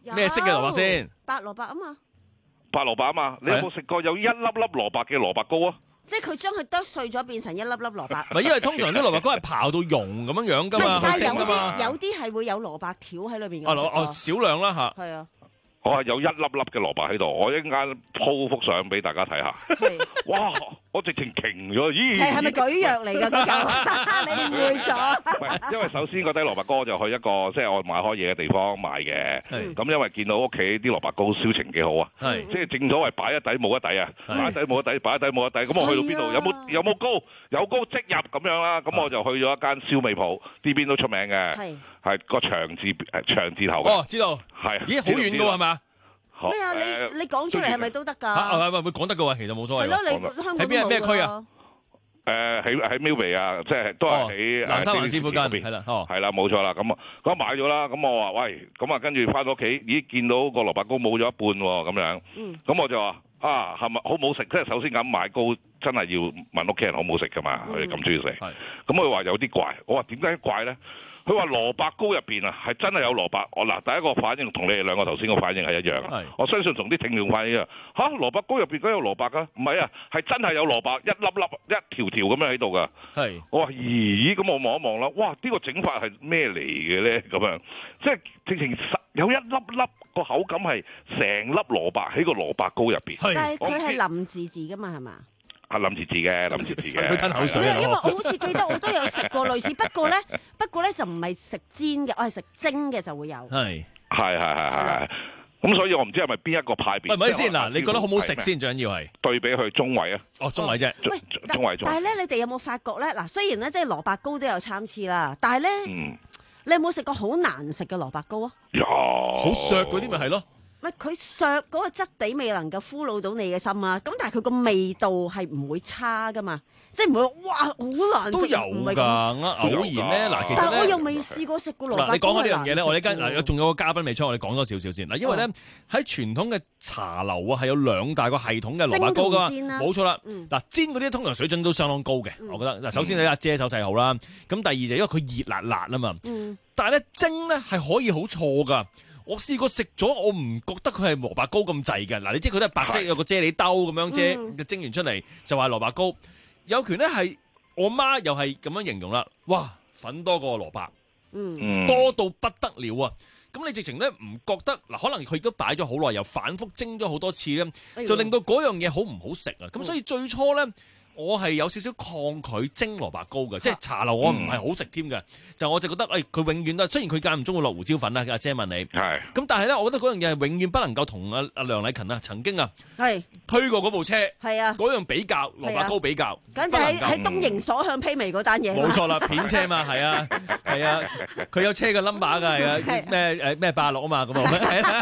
咩色嘅蘿蔔先？ 白蘿蔔啊嘛。 白蘿蔔啊嘛，你有冇食過有一粒粒蘿蔔嘅蘿蔔糕啊？ 即係佢將佢剁碎咗變成一粒粒蘿蔔。 唔係，因為通常啲蘿蔔糕係刨到溶咁樣樣噶嘛， 但係有去蒸噶嘛。 啲有啲係會有蘿蔔條喺裏邊嘅。 哦哦，少量啦嚇。 係啊。 我係有一粒粒嘅蘿蔔喺度，我一陣間鋪幅相俾大家睇下。哇！我直情瓊咗，咦？ 係係咪舉藥嚟㗎？嗰嚿你誤會咗。 唔係，因為首先個低蘿蔔糕就去一個即係我買開嘢嘅地方買嘅。咁因為見到屋企啲蘿蔔糕銷情幾好啊。係。即係正所謂擺一底冇一底啊，擺一底冇一底，擺一底冇一底。咁我去到邊度有冇有冇糕？有糕即入咁樣啦。咁我就去咗一間燒味鋪，呢邊都出名嘅。係。係個長字誒長字頭嘅。 哦，知道。係。咦，好遠㗎喎，係嘛？ 咩啊？你你講出嚟係咪都得㗎？ 嚇，係咪會講得㗎喎？其實冇所謂。 係咯，你香港喺邊咩區啊？ 誒喺喺 Millway 啊，即係都係喺南三環師附近係啦。哦， 係啦，冇錯啦。咁啊，咁買咗啦。咁我話喂，咁啊跟住翻到屋企，咦見到個蘿蔔糕冇咗一半喎，咁樣。嗯。咁我就話啊，係咪好唔好食？即係首先咁買糕真係要問屋企人好唔好食㗎嘛？佢哋咁中意食。係。咁佢話有啲怪，我話點解怪咧？佢話蘿蔔糕入邊啊，係真係有蘿蔔。我嗱第一個反應同你哋兩個頭先個反應係一樣。我相信同啲聽眾反應一樣。嚇，蘿蔔糕入邊梗有蘿蔔㗎？唔係啊，係真係有蘿蔔，一粒粒、一條條咁樣喺度㗎。係。我話咦，咁我望一望啦，哇！呢個整法係咩嚟嘅咧？咁樣，即係直情有一粒粒個口感係成粒蘿蔔喺個蘿蔔糕入邊。 但係佢係淋字字㗎嘛，係嘛？ 係淋字字嘅，淋字字嘅。 佢吞口水啊！ 因為我好似記得我都有食過類似，不過咧，不過咧就唔係食煎嘅，我係食蒸嘅就會有。係係係係係。咁所以我唔知係咪邊一個派別。 喂，唔係先嗱，你覺得好唔好食先？最緊要係對比佢中位啊。 哦，中位啫。 喂， 中位中。 但係咧，你哋有冇發覺咧？嗱，雖然咧即係蘿蔔糕都有參差啦，但係咧，嗯，你有冇食過好難食嘅蘿蔔糕啊？ 有。 好削嗰啲咪係咯。 喂，佢削嗰個質地未能夠俘虜到你嘅心啊！咁但係佢個味道係唔會差噶嘛，即係唔會哇好難食。都有㗎，偶然咧嗱，其實但係我又未試過食過蘿蔔糕。 嗱，你講開呢樣嘢咧，我呢間嗱仲有個嘉賓未出，我哋講多少少先嗱，因為咧喺傳統嘅茶樓啊，係有兩大個系統嘅蘿蔔糕㗎嘛，冇錯啦。嗱，煎嗰啲通常水準都相當高嘅，我覺得嗱，首先你阿姐手勢好啦，咁第二就因為佢熱辣辣啊嘛，但係咧蒸咧係可以好錯㗎。我試過食咗，我唔覺得佢係蘿蔔糕咁滯嘅。嗱，你知佢都係白色有個啫喱兜咁樣啫，嗯、蒸完出嚟就話蘿蔔糕。有權咧係我媽又係咁樣形容啦，哇，粉多過蘿蔔，嗯，多到不得了啊！咁你直情咧唔覺得嗱？可能佢都擺咗好耐，又反覆蒸咗好多次咧，哎、就令到嗰樣嘢好唔好食啊！咁、嗯、所以最初咧。我係有少少抗拒蒸蘿蔔糕嘅，即係茶樓我唔係好食添嘅，就我就覺得誒佢永遠都雖然佢間唔中會落胡椒粉啦，阿姐問你，係咁但係咧，我覺得嗰樣嘢係永遠不能夠同阿阿梁禮勤啊曾經啊係推過嗰部車係啊嗰樣比較蘿蔔糕比較，簡直喺喺東營所向披靡嗰單嘢，冇錯啦，片車嘛係啊係啊，佢有車嘅 number 㗎係啊咩誒咩八六啊嘛咁啊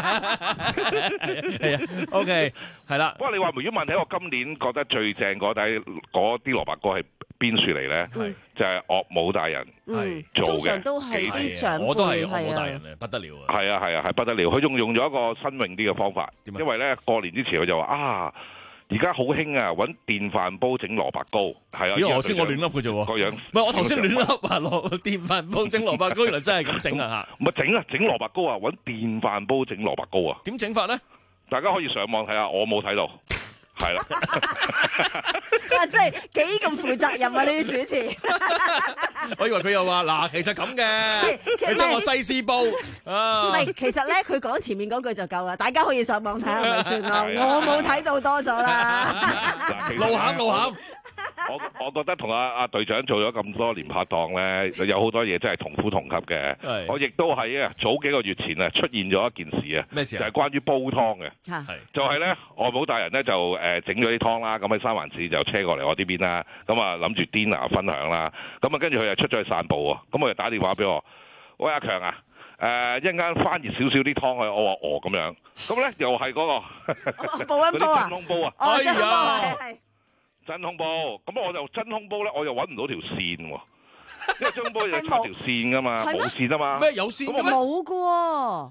係啊 OK 係啦，不過你話梅婉問起我今年覺得最正嗰底。嗰啲蘿蔔糕係邊處嚟咧？係就係岳母大人做嘅，通常都係啲長輩，我都係岳母大人啊，不得了啊！係啊係啊係不得了！佢仲用咗一個新穎啲嘅方法，因為咧過年之前佢就話啊，而家好興啊，揾電飯煲整蘿蔔糕，係啊！因為我先我亂笠嘅啫喎，個樣唔係我頭先亂笠話落電飯煲整蘿蔔糕，原來真係咁整啊嚇！唔係整啊，整蘿蔔糕啊，揾電飯煲整蘿蔔糕啊！點整法咧？大家可以上網睇下，我冇睇到。係啦，哇！真係幾咁負責任啊！呢啲主持，我以為佢又話嗱，其實咁嘅，你將我西施煲啊，唔係，其實咧佢講前面嗰句就夠啦，大家可以上網睇下咪算咯，我冇睇到多咗啦，露餡露餡。我我覺得同阿阿隊長做咗咁多年拍檔咧，有好多嘢真係同夫同級嘅。我亦都係啊，早幾個月前啊出現咗一件事啊，咩事啊？就係關於煲湯嘅，係就係咧，外母大人咧就誒整咗啲湯啦，咁喺三環市就車過嚟我呢邊啦，咁啊諗住 dinner 分享啦，咁啊跟住佢又出咗去散步喎，咁我就打電話俾我，喂阿強啊，誒一陣間翻熱少少啲湯去，我話哦咁樣，咁咧又係嗰個保溫煲啊，真空煲啊，哎呀！真空煲，咁我就真空煲咧，我又揾唔到條線喎，因為真空煲有插條線噶嘛，冇線啊嘛。咩有線嘅咩？冇嘅喎，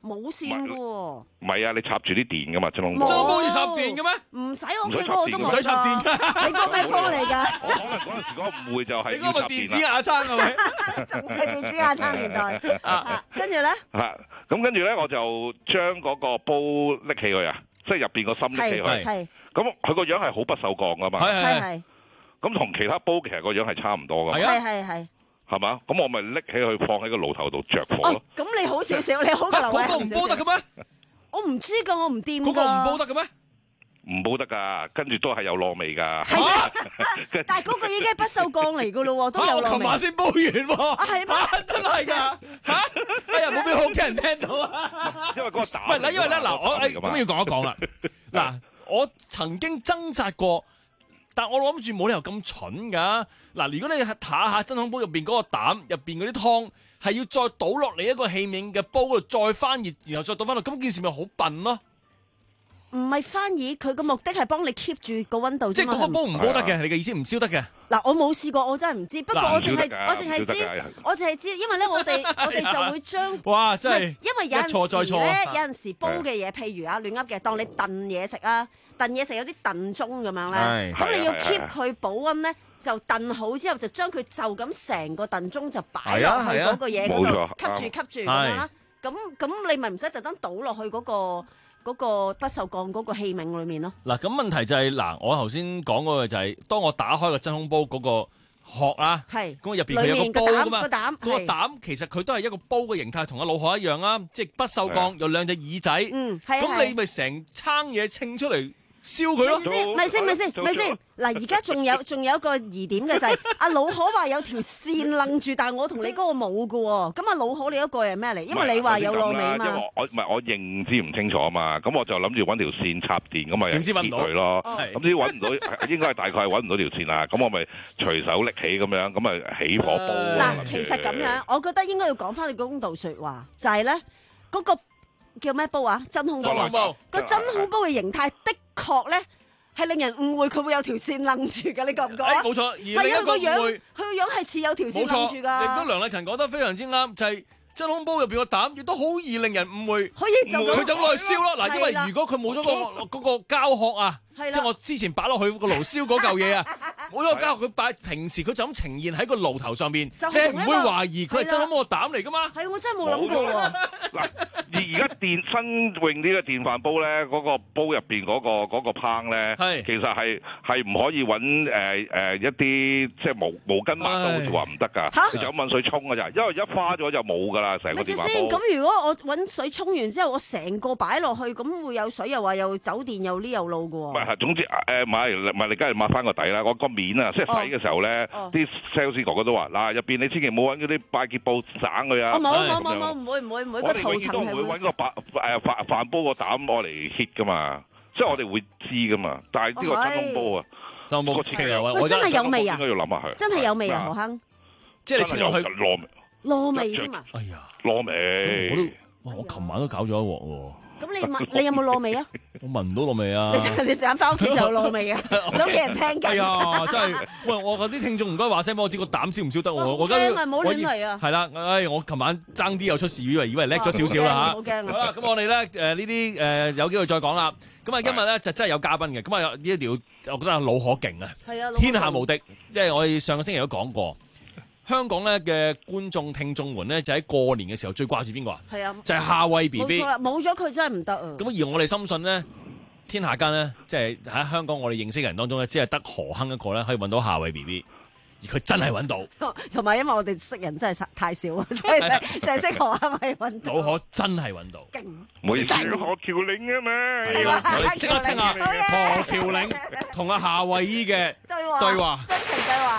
冇線嘅喎。 唔係啊，你插住啲電噶嘛，真空煲。真空煲要插電嘅咩？ 唔使，我屋企嗰個都冇。 唔使插電㗎。 你嗰咩煲嚟㗎？ 我可能嗰陣時嗰個誤會就係你嗰個電子瓦罉係咪？ 仲係電子瓦罉年代。啊，跟住咧。 嚇，咁跟住咧我就將嗰個煲拎起佢啊，即係入邊個芯拎起佢。 係。 咁佢個樣係好不鏽鋼噶嘛。 係係係。 咁同其他煲其實個樣係差唔多噶嘛。 係係係。係嘛？咁我咪拎起佢放喺個爐頭度着火咯。 咁你好少少，你好過劉偉。 嗰個唔煲得嘅咩？ 我唔知㗎，我唔掂㗎。 嗰個唔煲得嘅咩？ 唔煲得㗎，跟住都係有糯味㗎。 係啊，但係嗰個已經係不鏽鋼嚟㗎咯喎，都有糯味。 我琴晚先煲完喎。 啊係咩？ 真係㗎嚇！哎呀，冇俾好驚人聽到啊！ 因為嗰個膽。 唔係嗱，因為咧嗱，我誒咁要講一講啦。嗱，我曾經掙扎過。但我諗住冇理由咁蠢㗎。嗱，如果你睇下真空煲入邊嗰個膽入邊嗰啲湯係要再倒落嚟一個器皿嘅煲度再翻熱，然後再倒翻落，咁件事咪好笨咯？ 唔係翻熱，佢個目的係幫你 keep 住個溫度。 即係嗰個煲唔煲得嘅，你嘅意思唔燒得嘅？ 嗱，我冇試過，我真係唔知。不過我淨係我淨係知，我淨係知，因為咧我哋我哋就會將哇真係， 因為有陣時咧有陣時煲嘅嘢，譬如啊亂噏嘅，當你燉嘢食啊。燉嘢食有啲燉盅咁樣咧，咁你要 keep 佢保溫咧，就燉好之後就將佢就咁成個燉盅就擺落去嗰個嘢嗰度吸住吸住咁樣啦。咁咁你咪唔使特登倒落去嗰個嗰個不鏽鋼嗰個器皿裏面咯。 嗱，咁問題就係嗱，我頭先講嗰個就係當我打開個真空煲嗰個殼啦，咁入邊佢有個煲噶嘛，嗰個膽其實佢都係一個煲嘅形態，同阿老殼一樣啊，即係不鏽鋼有兩隻耳仔，咁你咪成餐嘢稱出嚟。燒佢咯， 咪先咪先咪先，嗱而家仲有仲有一個疑點嘅就係阿老可話有條線楞住，但係我同你嗰個冇㗎喎，咁阿老可你嗰個係咩嚟？因為你話有糯味嘛。 因為我唔係我認知唔清楚啊嘛，咁我就諗住揾條線插電咁咪點知揾唔到佢咯，咁知揾唔到，應該係大概係揾唔到條線啦，咁我咪隨手拎起咁樣，咁咪起火煲。 嗱，其實咁樣，我覺得應該要講翻你公道説話，就係咧嗰個叫咩煲啊？真空煲。個真空煲嘅形態的確咧係令人誤會佢會有條線楞住㗎，你覺唔覺啊？ 冇錯，而另一個誤會， 佢個樣係似有條線楞住㗎。 亦都梁麗勤講得非常之啱，就係真空煲入邊個膽亦都好易令人誤會， 可以就佢就攞去燒咯。嗱，因為如果佢冇咗個嗰個膠殼啊，即係我之前擺落去個爐燒嗰嚿嘢啊，冇咗個膠殼，佢擺平時佢就咁呈現喺個爐頭上邊，你係唔會懷疑佢係真空煲個膽嚟㗎嘛？ 係，我真係冇諗過喎。 嗱，而而家電新穎呢個電飯煲咧，嗰個煲入邊嗰個嗰個烹咧，其實係係唔可以揾誒誒一啲即係毛毛巾抹都好似話唔得㗎，你就咁揾水沖㗎咋，因為一花咗就冇㗎啦，成個電飯煲。 先咁，如果我揾水沖完之後，我成個擺落去，咁會有水又話又走電又呢又路㗎喎。 唔係，總之誒唔係唔係，你梗係抹翻個底啦。我個面啊，即係洗嘅時候咧，啲 sales 哥哥都話嗱，入邊你千祈唔好揾嗰啲百潔布省佢啊。 冇冇冇冇，唔會唔會唔會，個塗層係會。 揾個白誒飯飯煲個膽攞嚟 hit 噶嘛，即係我哋會知噶嘛。但係呢個真空煲啊， 就冇設計啊！ 喂，真係有味啊！ 應該要諗下佢， 真係有味啊！何亨， 即係你切落去糯味， 糯味啫嘛。 哎呀， 糯味！ 我都哇！我琴晚都搞咗一鑊喎。 咁你聞你有冇糯味啊？ 我聞唔到糯味啊！ 你你成日翻屋企就有糯味啊！你屋企人聽緊。 哎呀，真係喂！我嗰啲聽眾唔該話聲，幫我知個膽燒唔燒得喎？我驚啊！冇亂嚟啊！ 係啦，唉！我琴晚爭啲又出事，以為以為叻咗少少啦嚇。 好驚！ 好啦，咁我哋咧誒呢啲誒有機會再講啦。咁啊，今日咧就真係有嘉賓嘅。咁啊，呢一條我覺得係老可勁啊！ 係啊， 天下無敵。因為我哋上個星期都講過。香港咧嘅觀眾聽眾們咧，就喺過年嘅時候最掛住邊個啊？係啊，就係夏威 B B。冇錯啦， 冇咗佢真係唔得啊！ 咁而我哋深信咧，天下間咧，即係喺香港我哋認識嘅人當中咧，只係得何亨一個咧可以揾到夏威 B B， 而佢真係揾到。 同埋因為我哋識人真係太少啊，所以就係識何亨咪揾到。 老可真係揾到。 勁！唔好意思，何橋嶺啊嘛。 係啦，我哋即刻聽下何橋嶺同阿夏威夷嘅對話。對話。 真情對話。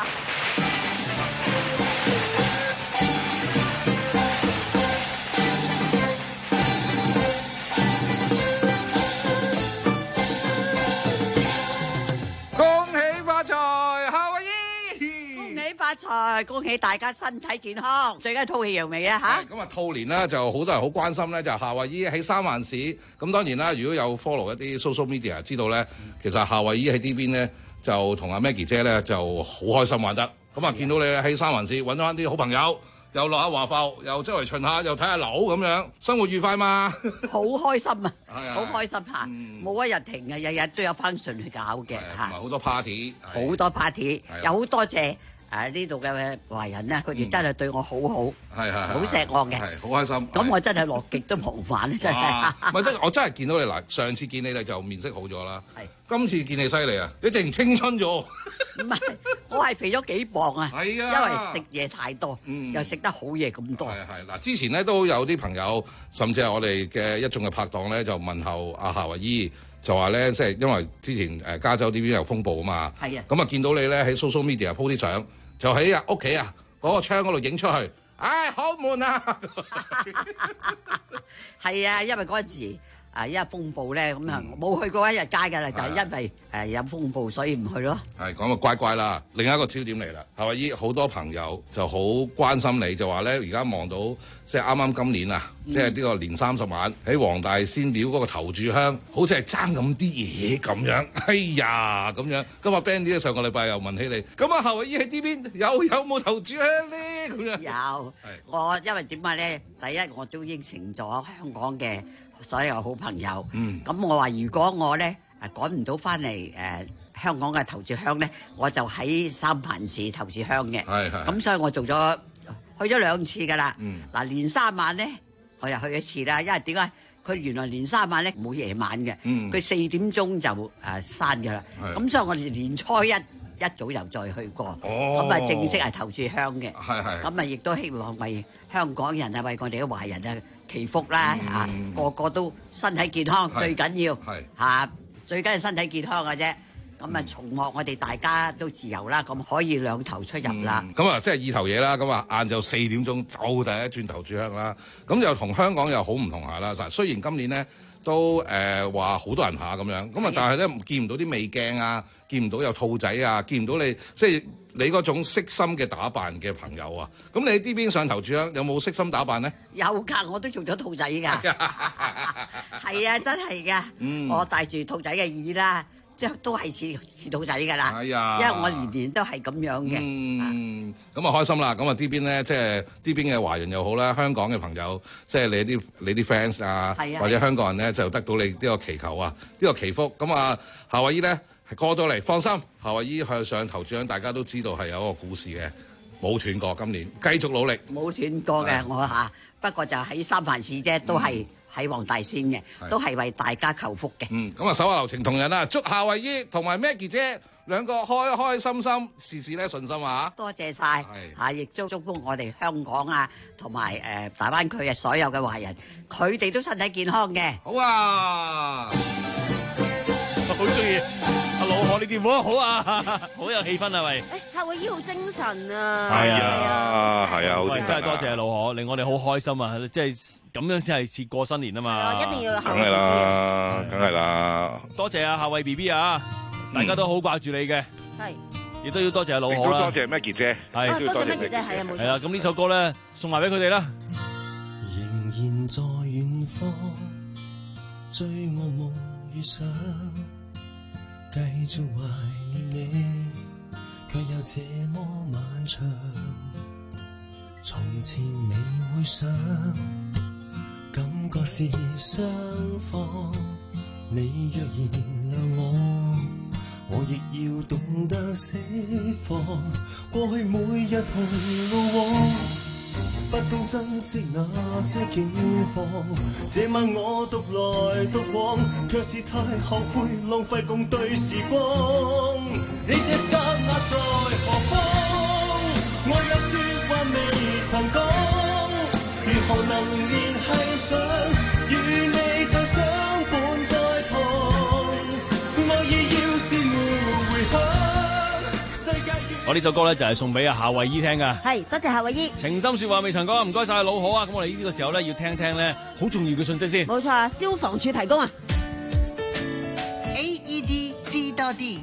發財，恭喜大家身體健康，最緊係吐氣揚眉啊嚇！ 咁啊，兔年咧就好多人好關心咧，就夏威夷喺三藩市。咁當然啦，如果有 follow 一啲 social media，知道咧，其實夏威夷喺呢邊咧就同阿 Maggie 姐咧就好開心玩得。咁啊，見到你喺三藩市揾咗翻啲好朋友， 又落下華埠，又周圍巡下，又睇下樓咁樣，生活愉快嘛？ 好開心啊！ 係啊好開心嚇，冇一日停嘅，日日都有 function 去搞嘅嚇， 好多 party， 好多 party，有好多謝。誒呢度嘅華人咧，佢哋真係對我好好， 係係好錫我嘅， 係好開心。 咁我真係樂極都無反，真係。 唔係得，我真係見到你嗱，上次見你咧就面色好咗啦，係。今次見你犀利啊，你淨青春咗。 唔係，我係肥咗幾磅啊， 係啊， 因為食嘢太多，又食得好嘢咁多。 係係嗱，之前咧都有啲朋友，甚至係我哋嘅一眾嘅拍檔咧，就問候阿夏慧姨。就話咧，即係因為之前誒加州呢邊有風暴啊嘛， 係啊， 咁啊見到你咧喺 social media po 啲相，就喺啊屋企啊嗰個窗嗰度影出去，唉好悶啊！ 係啊，因為嗰陣時啊，因為風暴咧，咁啊冇去過一日街㗎啦，就係因為誒有風暴，所以唔去咯。 係講個乖乖啦，另一個焦點嚟啦，夏慧姨好多朋友就好關心你，就話咧而家望到即係啱啱今年啊。即係呢個年三十晚喺黃大仙廟嗰個頭炷香，好似係爭咁啲嘢咁樣。哎呀咁樣，今日 Bandy 咧上個禮拜又問起你，咁啊夏慧姨喺呢邊又有冇頭炷香咧？咁樣有，我因為點解咧？第一我都應承咗香港嘅所有好朋友，咁、嗯、我話如果我咧誒趕唔到翻嚟誒香港嘅頭炷香咧，我就喺三藩市頭炷香嘅。係係。咁所以我做咗去咗兩次㗎啦。嗱、嗯，年三晚咧。我又去一次啦，因為點解佢原來年三晚咧冇夜晚嘅，佢、嗯、四點鐘就誒閂㗎啦。咁所以我哋年初一一早又再去過，咁啊、哦、正式係頭炷香嘅。咁啊亦都希望為香港人啊，為我哋嘅華人啊祈福啦嚇、嗯，個個都身體健康最緊要嚇，最緊要身體健康嘅啫。咁啊，從學我哋大家都自由啦，咁可以兩頭出入啦。 咁、嗯、啊，即係意頭嘢啦。咁啊，晏晝四點鐘就第一轉頭炷香啦。咁又同香港又好唔同下啦。嗱，雖然今年咧都誒話好多人下咁樣，咁啊，但係咧見唔到啲美鏡啊，見唔到有兔仔啊，見唔到你即係你嗰種悉心嘅打扮嘅朋友啊。咁你喺呢邊上頭炷香有冇悉心打扮咧？ 有㗎，我都做咗兔仔㗎。係啊，真係㗎、嗯。我戴住兔仔嘅耳啦。即係都係似似兔仔㗎啦、哎，因為我年年都係咁樣嘅。 嗯，咁啊開心啦！咁啊呢邊咧，即係呢邊嘅華人又好啦，香港嘅朋友，即係你啲你啲 fans 啊，或者香港人咧就得到你呢個祈求啊，呢、呢個祈福。咁啊，夏慧姨咧係過到嚟，放心，夏慧姨向上頭炷香，大家都知道係有一個故事嘅，冇斷過。今年繼續努力， 冇斷過嘅我嚇，不過就喺三藩市啫，都係。嗯喺黃大仙嘅，都係為大家求福嘅。 嗯，咁啊手下留情同仁啦，祝夏慧姨同埋 Maggie 姐兩個開開心心，事事咧順心啊！ 多謝晒，嚇，亦祝祝福我哋香港啊，同埋誒大灣區嘅所有嘅華人，佢哋都身體健康嘅。 好啊！ 我好中意阿老何，你電話好啊，好有氣氛啊，喂！ 誒，夏慧姨好精神啊！ 係啊，係啊， 喂，真係多謝老何，令我哋好開心啊！即係咁樣先係似過新年啊嘛！ 一定要梗係啦，梗係啦！ 多謝啊，夏慧 B B 啊，大家都好掛住你嘅， 係， 亦都要多謝阿老何啦， 多謝 Maggie 姐， 係， 多謝 Maggie 姐，係啊，冇錯。 係啦，咁呢首歌咧送埋俾佢哋啦。 仍然在遠方，追我夢遇上。繼續懷念你，卻又這麼漫長。從前未會想，感覺是雙方。你若原諒我，我亦要懂得釋放。過去每日同路往，不懂珍惜那些景況，這晚我獨來獨往，卻是太後悔浪費共對時光。你這剎那在何方？我有說話未曾講，如何能聯繫上？與你再相伴在旁，愛意要是沒回響，世界越我呢首歌咧就係送俾阿夏慧姨聽噶， 係多謝夏慧姨。 情深說話未曾講，唔該晒老何啊！咁我哋呢個時候咧要聽聽咧好重要嘅信息先。 冇錯啦，消防處提供啊 ，A E D 知多啲。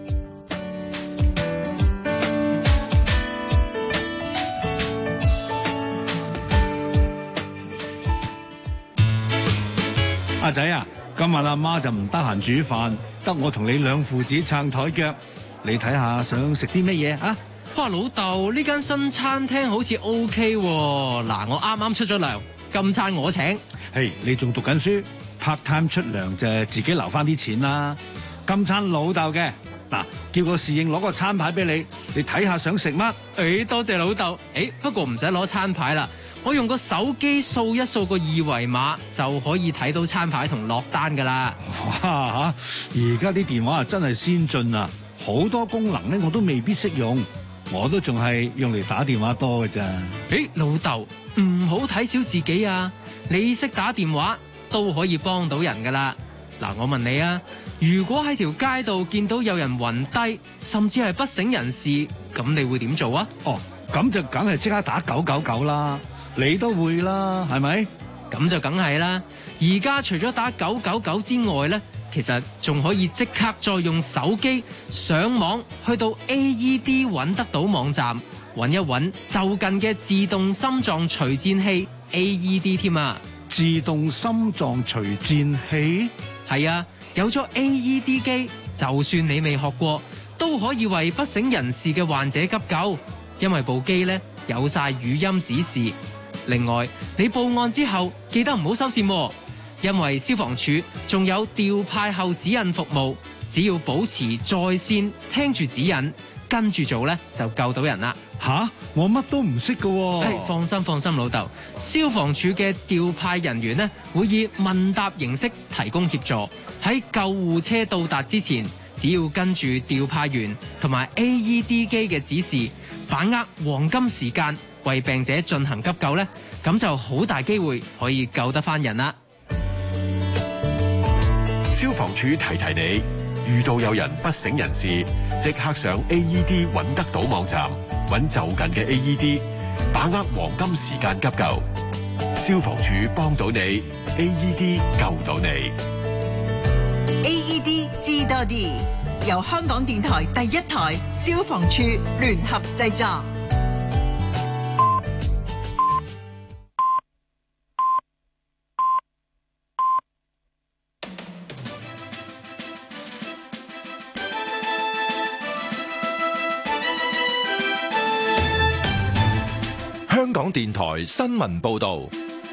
阿仔啊，今日阿媽就唔得閒煮飯，得我同你兩父子撐台腳。你睇下想食啲乜嘢啊？ 哇，老豆，呢間新餐廳好似 O K 喎。嗱，我啱啱出咗糧，今餐我請。 嘿、hey, 你仲讀緊書 ，part time 出糧就自己留翻啲錢啦。今餐老豆嘅，嗱，叫個侍應攞個餐牌俾你，你睇下想食乜？ 誒，多謝老豆。誒，不過唔使攞餐牌啦，我用個手機掃一掃個二維碼就可以睇到餐牌同落單噶啦。 哇嚇！而家啲電話啊真係先進啊，好多功能咧我都未必識用，我都仲係用嚟打電話多㗎咋。 誒，老豆唔好睇小自己啊！你識打電話都可以幫到人噶啦。嗱，我問你啊，如果喺條街度見到有人暈低，甚至係不省人事，咁你會點做啊？ 哦，咁就梗係即刻打九九九啦，你都會啦，係咪？ 咁就梗係啦。而家除咗打九九九之外呢，其實仲可以即刻再用手機上網去到 A E D 揾得到網站，揾一揾就近嘅自動心臟除顫器 A E D 添啊！ 自動心臟除顫器？ 係啊，有咗 A E D 機，就算你未學過，都可以為不省人事嘅患者急救，因為部機呢有晒語音指示。另外，你報案之後記得唔好收線喎，因為消防處仲有調派後指引服務，只要保持在線，聽住指引，跟住做呢，就救到人啦。 吓，我乜都唔識㗎喎。 誒，放心放心，老豆，消防處嘅調派人員呢，會以問答形式提供協助。喺救護車到達之前，只要跟住調派員同埋 A E D 機嘅指示，把握黃金時間為病者進行急救呢，咁就好大機會可以救得返人啦。 消防處提提你，遇到有人不省人事，即刻上 A E D 揾得到網站，揾就近嘅 A E D， 把握黃金時間急救。消防處幫到你 ，A E D 救到你。 A E D 知多啲，由香港電台第一台消防處聯合製作。 香港電台新聞報道。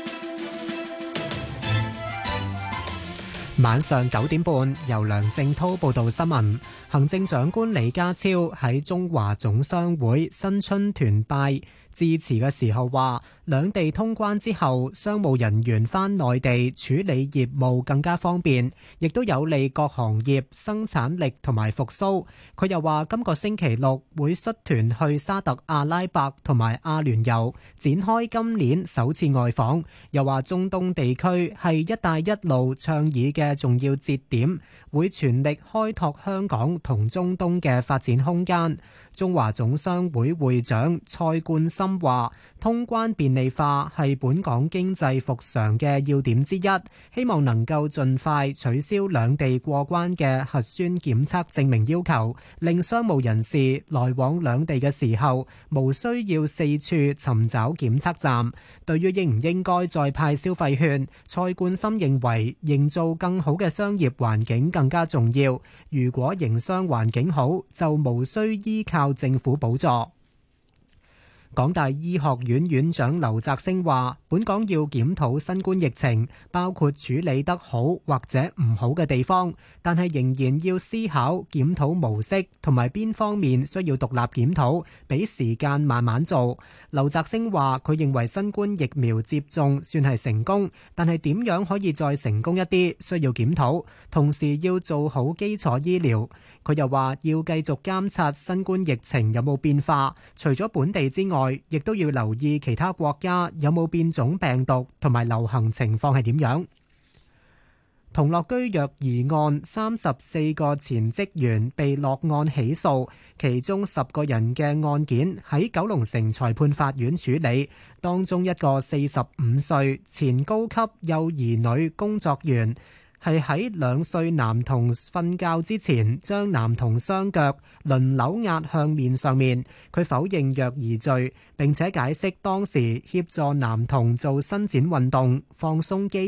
晚上九點半，由梁正滔報道新聞。行政長官李家超喺中華總商會新春團拜致辭嘅時候話，兩地通關之後，商務人員返內地處理業務更加方便，亦都有利各行業生產力同埋復甦。佢又話，今個星期六會率團去沙特阿拉伯同埋阿聯酋，展開今年首次外訪。又話中東地區係一帶一路倡議嘅重要節點，會全力開拓香港同中東嘅發展空間。中華總商會會長蔡冠深話，通關便利化係本港經濟復常嘅要點之一，希望能夠盡快取消兩地過關嘅核酸檢測證明要求，令商務人士來往兩地嘅時候無需要四處尋找檢測站。對於應唔應該再派消費券，蔡冠深認為營造更好嘅商業環境更加重要。如果營商環境好，就無需依靠政府補助。港大醫學院院長劉澤星話，本港要檢討新冠疫情，包括處理得好或者唔好嘅地方，但係仍然要思考檢討模式同埋邊方面需要獨立檢討，俾時間慢慢做。劉澤星話，佢認為新冠疫苗接種算係成功，但係點樣可以再成功一啲，需要檢討，同時要做好基礎醫療。佢又話要繼續監察新冠疫情有冇變化，除咗本地之外，亦都要留意其他國家有冇變種病毒同埋流行情況係點樣。同樂居虐兒案，三十四個前職員被落案起訴，其中十個人嘅案件喺九龍城裁判法院處理，當中一個四十五歲前高級幼兒女工作員，係喺兩歲男童瞓覺之前，將男童雙腳輪流壓向面上面。佢否認虐兒罪，並且解釋當時協助男童做伸展運動、放鬆肌肉，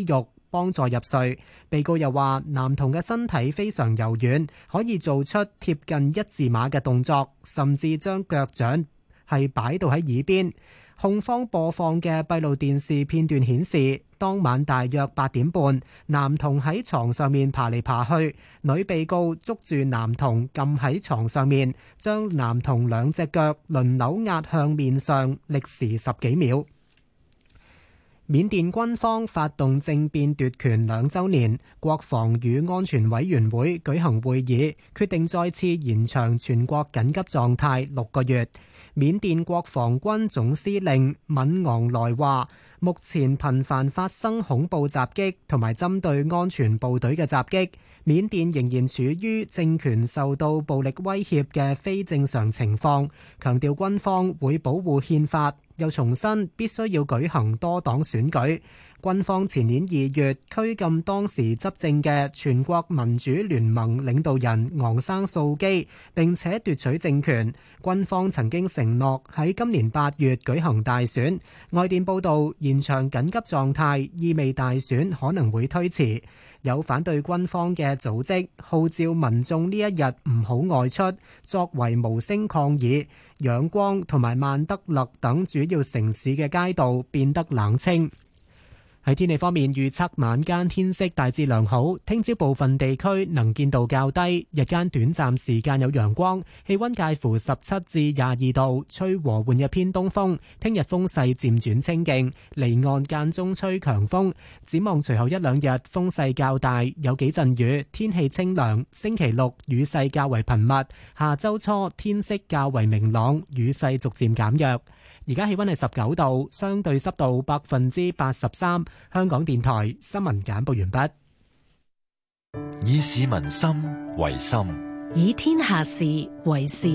幫助入睡。被告又話，男童嘅身體非常柔軟，可以做出貼近一字馬嘅動作，甚至將腳掌係擺到喺耳邊。控方播放嘅閉路電視片段顯示，當晚大約八點半，男童喺床上面爬嚟爬去，女被告捉住男童撳喺床上面，將男童兩隻腳輪流壓向面上，歷時十幾秒。緬甸軍方發動政變奪權兩週年，國防與安全委員會舉行會議，決定再次延長全國緊急狀態六個月。緬甸國防軍總司令敏昂萊話，目前頻繁發生恐怖襲擊同埋針對安全部隊嘅襲擊，緬甸仍然處於政權受到暴力威脅嘅非正常情況，強調軍方會保護憲法，又重申必須要舉行多黨選舉。軍方前年二月拘禁當時執政嘅全國民主聯盟領導人昂山素基，並且奪取政權。軍方曾經承諾喺今年八月舉行大選。外電報道，延長緊急狀態意味大選可能會推遲。有反對軍方嘅組織號召民眾呢一日唔好外出，作為無聲抗議。仰光同埋曼德勒等主要城市嘅街道變得冷清。喺天氣方面，預測晚間天色大致良好，聽朝部分地區能見度較低，日間短暫時間有陽光，氣溫介乎十七至廿二度，吹和緩嘅偏東風。聽日風勢漸轉清勁，離岸間中吹強風。展望隨後一兩日風勢較大，有幾陣雨，天氣清涼。星期六雨勢較為頻密，下周初天色較為明朗，雨勢逐漸減弱。而家氣溫係十九度，相對濕度百分之八十三。香港電台新聞簡報完畢。 以市民心為心， 以天下事為事。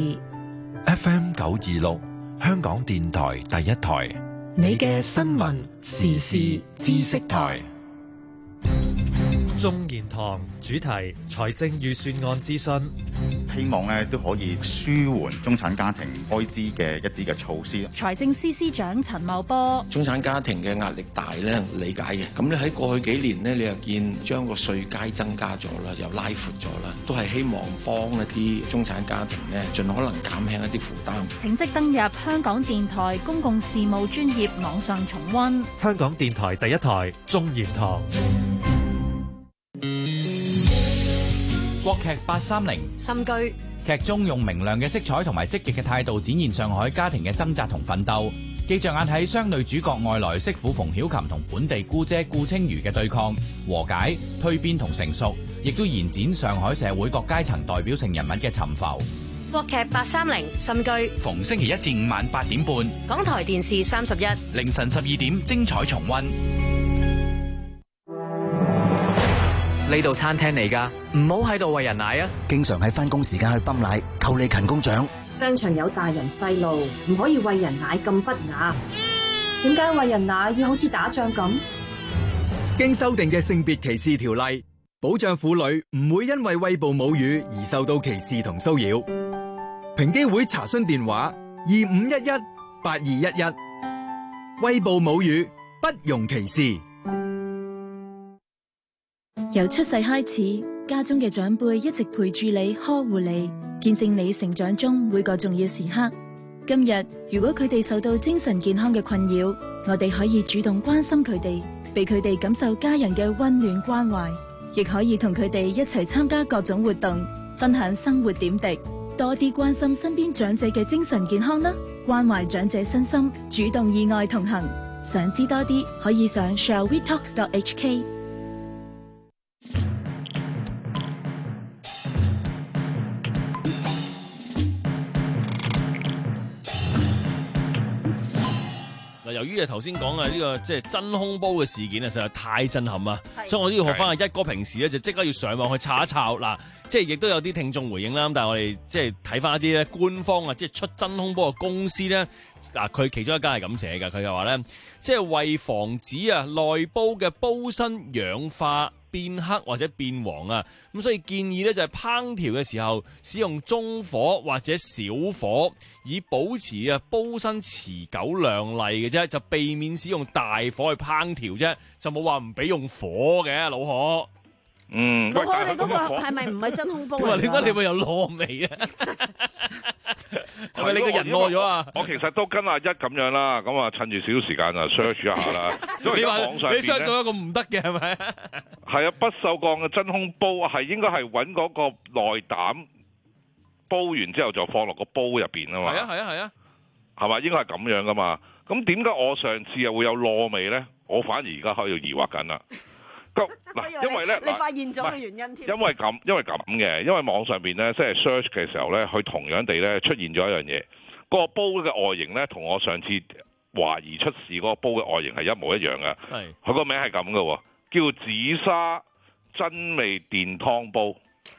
F M 九二六，香港電台第一台， 你嘅新聞時事知識台。眾言堂主題財政預算案諮詢， 希望咧都可以舒緩中產家庭開支嘅一啲嘅措施。 財政司司長陳茂波， 中產家庭嘅壓力大咧，理解嘅。咁你喺過去幾年呢，你又見將個稅階增加咗啦，又拉闊咗啦，都係希望幫一啲中產家庭呢，盡可能減輕一啲負擔。 請即登入香港電台公共事務專頁網上重溫。 香港電台第一台眾言堂。 國劇八三零心居劇中用明亮嘅色彩同埋積極嘅態度展現上海家庭嘅掙扎同奮鬥，既着眼喺雙女主角外來媳婦馮曉琴同本地姑姐顧清瑜嘅對抗、和解、蛻變同成熟，亦都延展上海社會各階層代表性人物嘅沉浮。 國劇八三零心居， 逢星期一至五晚八點半， 港台電視三十一， 凌晨十二點精彩重溫。 呢度餐廳嚟㗎，唔好喺度餵人奶啊！經常喺返工時間去泵奶，扣你勤工獎。 商場有大人細路，唔可以餵人奶咁不雅。點解餵人奶要好似打仗咁？ 經修訂嘅性別歧視條例，保障婦女唔會因為餵哺母乳而受到歧視同騷擾。平機會查詢電話：二五一一八二一一。餵哺母乳，不容歧視。 由出世開始，家中嘅長輩一直陪住你，呵護你，見證你成長中每個重要時刻。今日如果佢哋受到精神健康嘅困擾，我哋可以主動關心佢哋，俾佢哋感受家人嘅溫暖關懷，亦可以同佢哋一齊參加各種活動，分享生活點滴，多啲關心身邊長者嘅精神健康啦，關懷長者身心，主動意外同行。想知多啲，可以上 shall we talk dot h k。 由於啊頭先講嘅呢個即係真空煲嘅事件啊，實在太震撼啊！所以我都要學翻阿一哥平時咧就即刻要上網去查一查嗱，即係亦都有啲聽眾回應啦。但係我哋即係睇翻一啲咧官方啊，即係出真空煲嘅公司咧，嗱佢其中一間係咁寫㗎，佢就話咧，即係為防止啊內煲嘅煲身氧化變黑或者變黃啊。咁所以建議咧就係烹調嘅時候使用中火或者小火，以保持啊煲身持久亮麗嘅啫，就避免使用大火去烹調啫，就冇話唔俾用火嘅，老何。 嗯， 老何，你嗰個係咪唔係真空煲嚟㗎？ 咁啊，點解你會有糯味啊？係咪你個人餓咗啊？ 我其實都跟阿一咁樣啦，咁啊趁住少少時間啊 search 一下啦。因為而家網上你 search 咗一個唔得嘅係咪？ 係啊，不鏽鋼嘅真空煲係應該係揾嗰個內膽煲完之後就放落個煲入邊啊嘛。 係啊係啊係啊， 係嘛？應該係咁樣噶嘛。咁點解我上次又會有糯味咧？我反而而家喺度疑惑緊啦。嗱，因為咧， 你發現咗個原因添。 因為咁，因為咁嘅，因為網上邊咧，即係 search 嘅時候咧，佢同樣地咧出現咗一樣嘢，個煲嘅外形咧，同我上次懷疑出事嗰個煲嘅外形係一模一樣嘅。係，佢個名係咁嘅喎，叫紫砂真味電湯煲。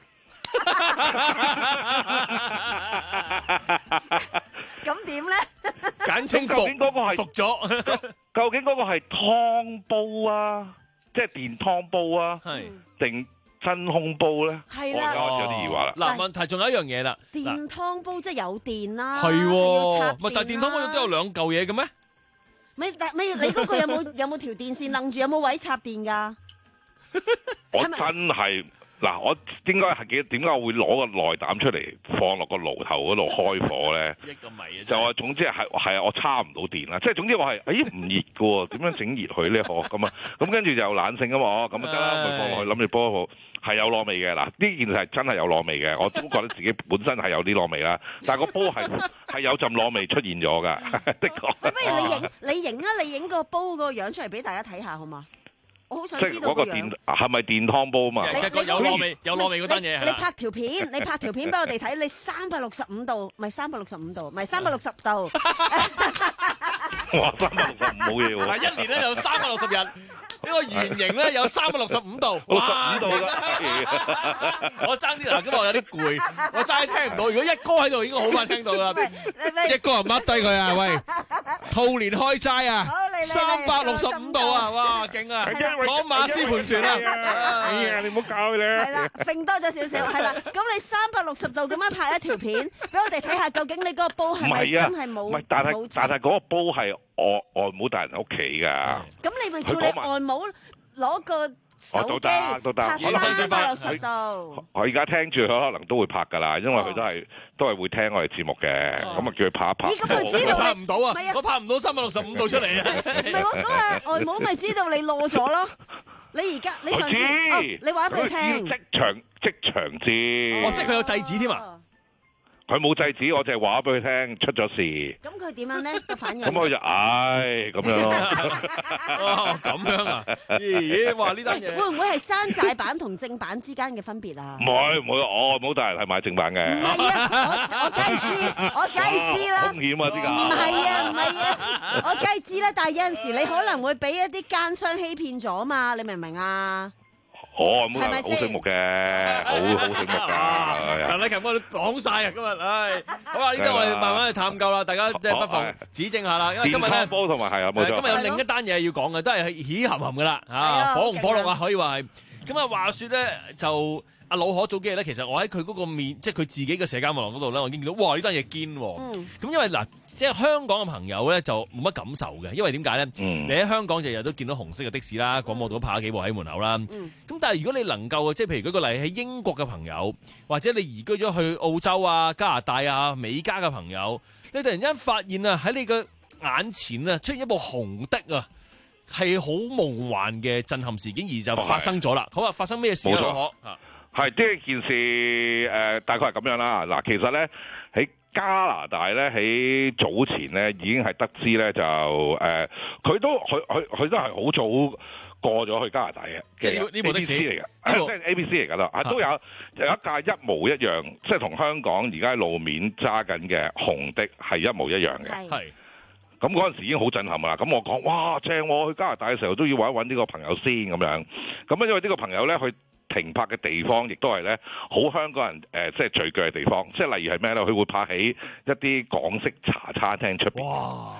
咁點咧？ 簡稱究竟嗰個係熟咗？ 究竟嗰個係湯煲啊？即係電湯煲啊，定真空煲咧？ 係啦， 我有啲疑惑啦。 嗱，問題仲有一樣嘢啦。 電湯煲即係有電啦， 係喎， 要插唔係，但係電湯煲都有兩嚿嘢嘅咩？ 咪但咪你嗰個有冇有冇條電線楞住？有冇位插電㗎？ 我真係。嗱，我應該係幾點解我會攞個內膽出嚟放落個爐頭嗰度開火咧？一個米就話總之係係我叉唔到電啦，即係總之我係誒唔熱嘅喎，點樣整熱佢咧？嗬咁啊，咁跟住就懶性啊嘛，咁啊得啦，咪放落去諗住煲好，係有糯味嘅。嗱，呢件事係真係有糯味嘅，我都覺得自己本身係有啲糯味啦，但係個煲係係有陣糯味出現咗㗎，的確。 不如你影你影啊！你影個煲個樣出嚟俾大家睇下好嘛？我好想知道個樣。即係嗰個電係咪電湯煲嘛？ 有糯味，有糯味嗰單嘢。 你拍條片，你拍條片俾我哋睇，你三百六十五度，唔係三百六十五度，唔係三百六十度。 哇！三百六十五冇嘢喎。 嗱，一年咧有三百六十日。呢個圓形咧有三百六十五度，哇！ 度我爭啲嗱，今日我有啲攰，我爭啲聽唔到。如果一哥喺度，應該好快聽到啦。一哥啊，掹低佢啊！喂，兔年開齋啊，三百六十五度啊！哇，勁啊！講馬斯盤旋啊！ 哎呀，你唔好搞佢咧。 係啦，揈多咗少少，係啦。咁你三百六十度咁樣拍一條片，俾我哋睇下，究竟你嗰個煲係咪真係冇？ 唔係，但係但係嗰個煲係外外母大人喺屋企㗎。 咁你咪叫你外母攞個手機拍三百六十度。 我而家聽住佢可能都會拍㗎啦，因為佢都係都係會聽我哋節目嘅。咁啊叫佢拍一拍。 咦？咁佢知道拍唔到啊！我拍唔到三百六十五度出嚟啊！ 唔係喎，咁啊外母咪知道你攞咗咯。你而家你上次哦，你話俾佢聽。 即場即場知。 哦，即係佢有制止添啊！ 佢冇制止，我就係話俾佢聽出咗事。 咁佢點樣咧個反應？ 咁佢就唉咁樣咯。 哦，咁樣啊？咦？哇！呢單嘢會唔會係山寨版同正版之間嘅分別啊？ 唔會唔會，我冇大人係買正版嘅。 唔係啊，我我梗係知，我梗係知啦。 風險啊！呢個唔係啊，唔係啊，我梗係知啦。但係有陣時你可能會俾一啲奸商欺騙咗嘛？你明唔明啊？ 哦，冇好醒目嘅，好好醒目㗎。 陳禮勤幫你講晒啊！今日，唉，好啦，呢啲我哋慢慢去探究啦。大家即係不妨指正下啦。因為今日咧， 煲同埋係啊，冇錯。 今日有另一單嘢要講嘅，都係喜含含㗎啦。啊，火紅火綠啊，可以話係。咁啊，話説咧就。阿老可早幾日咧，其實我喺佢嗰個面，即係佢自己嘅社交網絡嗰度咧，我已經見到，哇！呢單嘢堅喎。咁、嗯、因為嗱，即係香港嘅朋友咧就冇乜感受嘅，因為點解咧？嗯、你喺香港日日都見到紅色嘅的，的士啦，廣播道泊幾部喺門口啦。咁、嗯、但係如果你能夠即係譬如舉個例喺英國嘅朋友，或者你移居咗去澳洲啊、加拿大啊、美加嘅朋友，你突然間發現啊喺你嘅眼前啊出現一部紅的啊，係好夢幻嘅震撼事件，而就發生咗啦。好啊，發生咩事啊？老可係，即係件事誒、呃，大概係咁樣啦。嗱，其實咧喺加拿大咧，喺早前咧已經係得知咧，就誒，佢、呃、都佢佢佢都係好早過咗去加拿大嘅。 即係呢部的士嚟嘅， 即係 A B C 嚟㗎啦。係都有有一架一模一樣，即係同香港而家喺路面揸緊嘅紅的係一模一樣嘅。係。咁嗰陣時已經好震撼啦。咁我講哇正喎，我去加拿大嘅時候都要揾一揾呢個朋友先咁樣。咁因為呢個朋友咧，佢停泊嘅地方亦都係咧，好香港人誒、呃，即係聚居嘅地方。即係例如係咩咧？佢會泊喺一啲港式茶餐廳出邊。哇！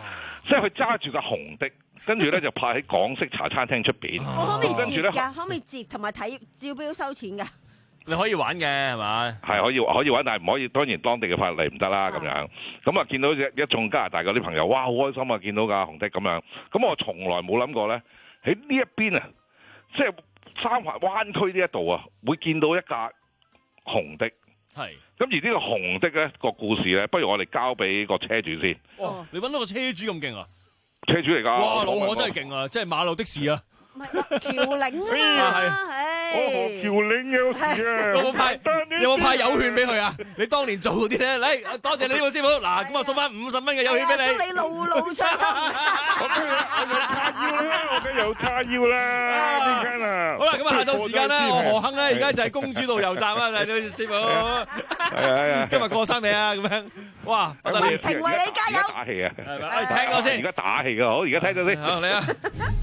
即係佢揸住個紅的，跟住咧就派喺港式茶餐廳出邊。 我可唔可跟住咧以截㗎？可唔可以截同埋睇照標收錢㗎？ 你可以玩嘅係嘛？ 係可以可以玩，但係唔可以，當然當地嘅法例唔得啦咁樣。咁啊見到一一眾加拿大嗰啲朋友，哇好開心啊！見到架紅的咁樣。咁我從來冇諗過咧，喺呢一邊啊，即係三環灣區呢一度啊，會見到一架紅的。 係。 咁而呢個紅的咧個故事咧，不如我哋交俾個車主先。 哇！你揾到個車主咁勁啊？ 車主嚟㗎。 哇！老何真係勁啊！即係馬路的士啊！ 唔係橋嶺啊嘛，唉， 橋嶺有事啊！ 有冇派有冇派友券俾佢啊？你當年做嗰啲咧，嚟多謝你呢個師傅。嗱，咁啊送翻五十蚊嘅友券俾你。 祝你路路暢通。 我梗係有叉腰啦，我梗係有叉腰啦，點解啊？ 好啦，咁啊下晝時間啦，我何亨咧而家就係公主道油站啊，你師傅。 係啊係啊， 今日過生未啊？咁樣，哇，不得了！ 評為你加油。 打氣啊！ 係咪？誒，聽過先。 而家打氣㗎，好，而家聽咗先。 好，嚟啊！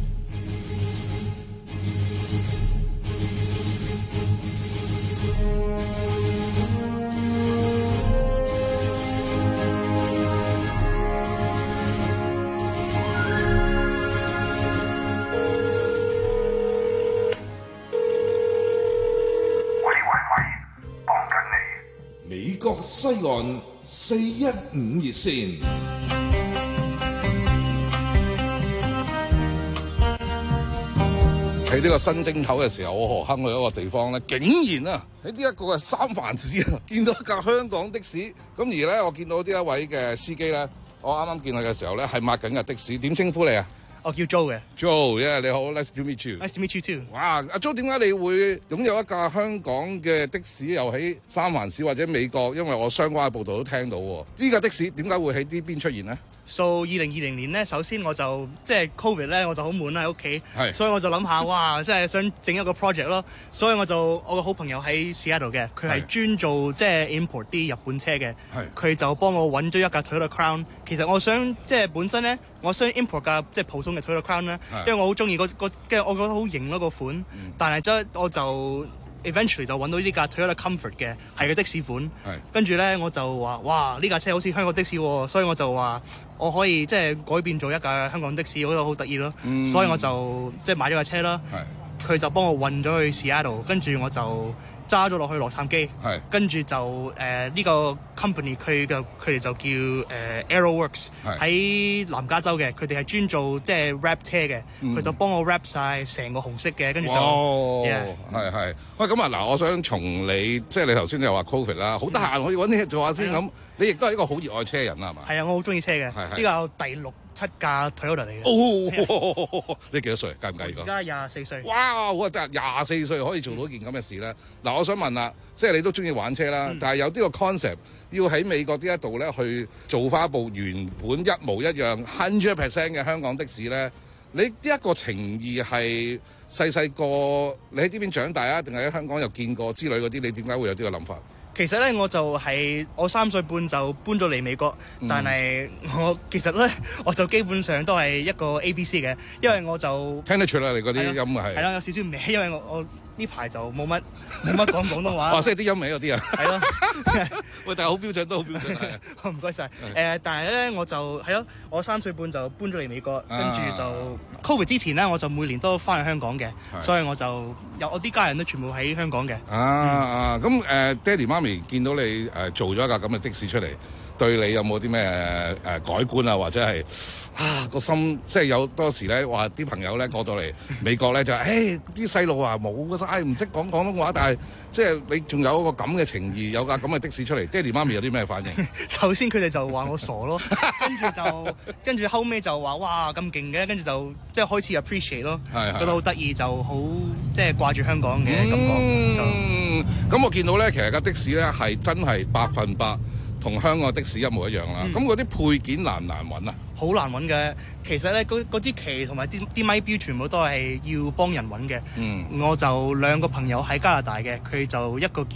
美國西岸四一五熱線， 喺呢個新正頭嘅時候，我何坑去一個地方咧，竟然啊喺呢一個嘅三藩市啊，見到一架香港的士。咁而咧，我見到呢一位嘅司機咧，我啱啱見佢嘅時候咧，係抹緊嘅的士。點稱呼你啊？ 我叫 Joe 嘅 ，Joe， yeah， 你好 ，Nice to meet you。Nice to meet you too。 哇，阿 Joe， 點解你會擁有一架香港嘅的，的士，又喺三藩市或者美國？因為我相關嘅報道都聽到喎。呢架的士點解會喺呢邊出現呢？ So 二零二零年咧，首先我就即係 Covid 咧，我就好悶啦喺屋企，所以我就諗下，哇，即係想整一個 project 咯。所以我就我個好朋友喺 Seattle 嘅，佢係專做即係 import 啲日本車嘅，佢就幫我揾咗一架 Toyota Crown。其實我想即係本身咧，我想 import 架即係普通嘅 Toyota Crown 咧，因為我好中意嗰個，跟住我覺得好型咯個款，嗯、但係即係我就 eventually 就揾到呢架 Toyota Comfort 嘅，係個的士款。跟住咧我就話：哇！呢架車好似香港的士喎，所以我就話我可以即係改變做一架香港的士，我覺得好得意咯。嗯、所以我就即係買咗架車啦。佢就幫我運咗去 Seattle，跟住我就揸咗落去洛杉磯，跟住就誒呢、呃這個 company 佢嘅佢哋就叫誒、呃、Aeroworks 喺南加州嘅，佢哋係專做即係 wrap 車嘅，佢、嗯、就幫我 wrap 晒成個紅色嘅，跟住就係係喂咁啊嗱，我想從你即係你頭先又話 Covid 啦，好得閒可以揾啲嘢做下先咁，你亦都係一個好熱愛車人啦係嘛？ 係啊，我好中意車嘅，呢個有第六七架 Toyota 嚟嘅。 哦，你幾多歲？介唔介意講？ 而家廿四歲。 哇！我得廿四歲可以做到一件咁嘅事咧。嗱，我想問啦，即係你都中意玩車啦，嗯、但係有呢個 concept 要喺美國呢一度咧去做翻一部原本一模一樣 hundred percent 嘅香港的士咧，你呢一個情義係細細個你喺呢邊長大啊，定係喺香港又見過之類嗰啲？你點解會有呢個諗法？ 其實咧，我就係、是、我三歲半就搬咗嚟美國，嗯、但係我其實咧，我就基本上都係一個 A B C 嘅，因為我就聽得出啦，你嗰啲音係係啦，有少少味，因為我我呢排就冇乜冇乜講廣東話。 哇，識啲音味嗰啲啊！係咯， 喂，但係好標準，都好標準。 唔該晒。誒、呃，但係咧，我就係咯，我三歲半就搬咗嚟美國，跟住就 Covid 之前咧，我就每年都翻去香港嘅，所以我就有我啲家人都全部喺香港嘅。 啊啊，咁誒、呃，爹哋媽咪見到你誒、呃、做咗一架咁嘅的士出嚟，對你有冇啲咩誒改觀啊？或者係啊個心，即係有多時咧話啲朋友咧過到嚟美國咧就誒啲細路啊冇嘅晒，唔識講廣東話，但係即係你仲有一個咁嘅情義，有架咁嘅的士出嚟，爹哋媽咪有啲咩反應？ 首先佢哋就話我傻咯，跟住就跟住後尾就話哇咁勁嘅，跟住就即係開始 appreciate 咯，覺得好得意，就好即係掛住香港嘅感覺。 嗯，咁就我見到咧，其實架的士咧係真係百分百同香港的士一模一樣啦。咁嗰啲配件難唔難揾啊？ 好難揾嘅，其實咧嗰啲旗同埋啲啲咪標全部都係要幫人揾嘅。嗯，我就兩個朋友喺加拿大嘅，佢就一個叫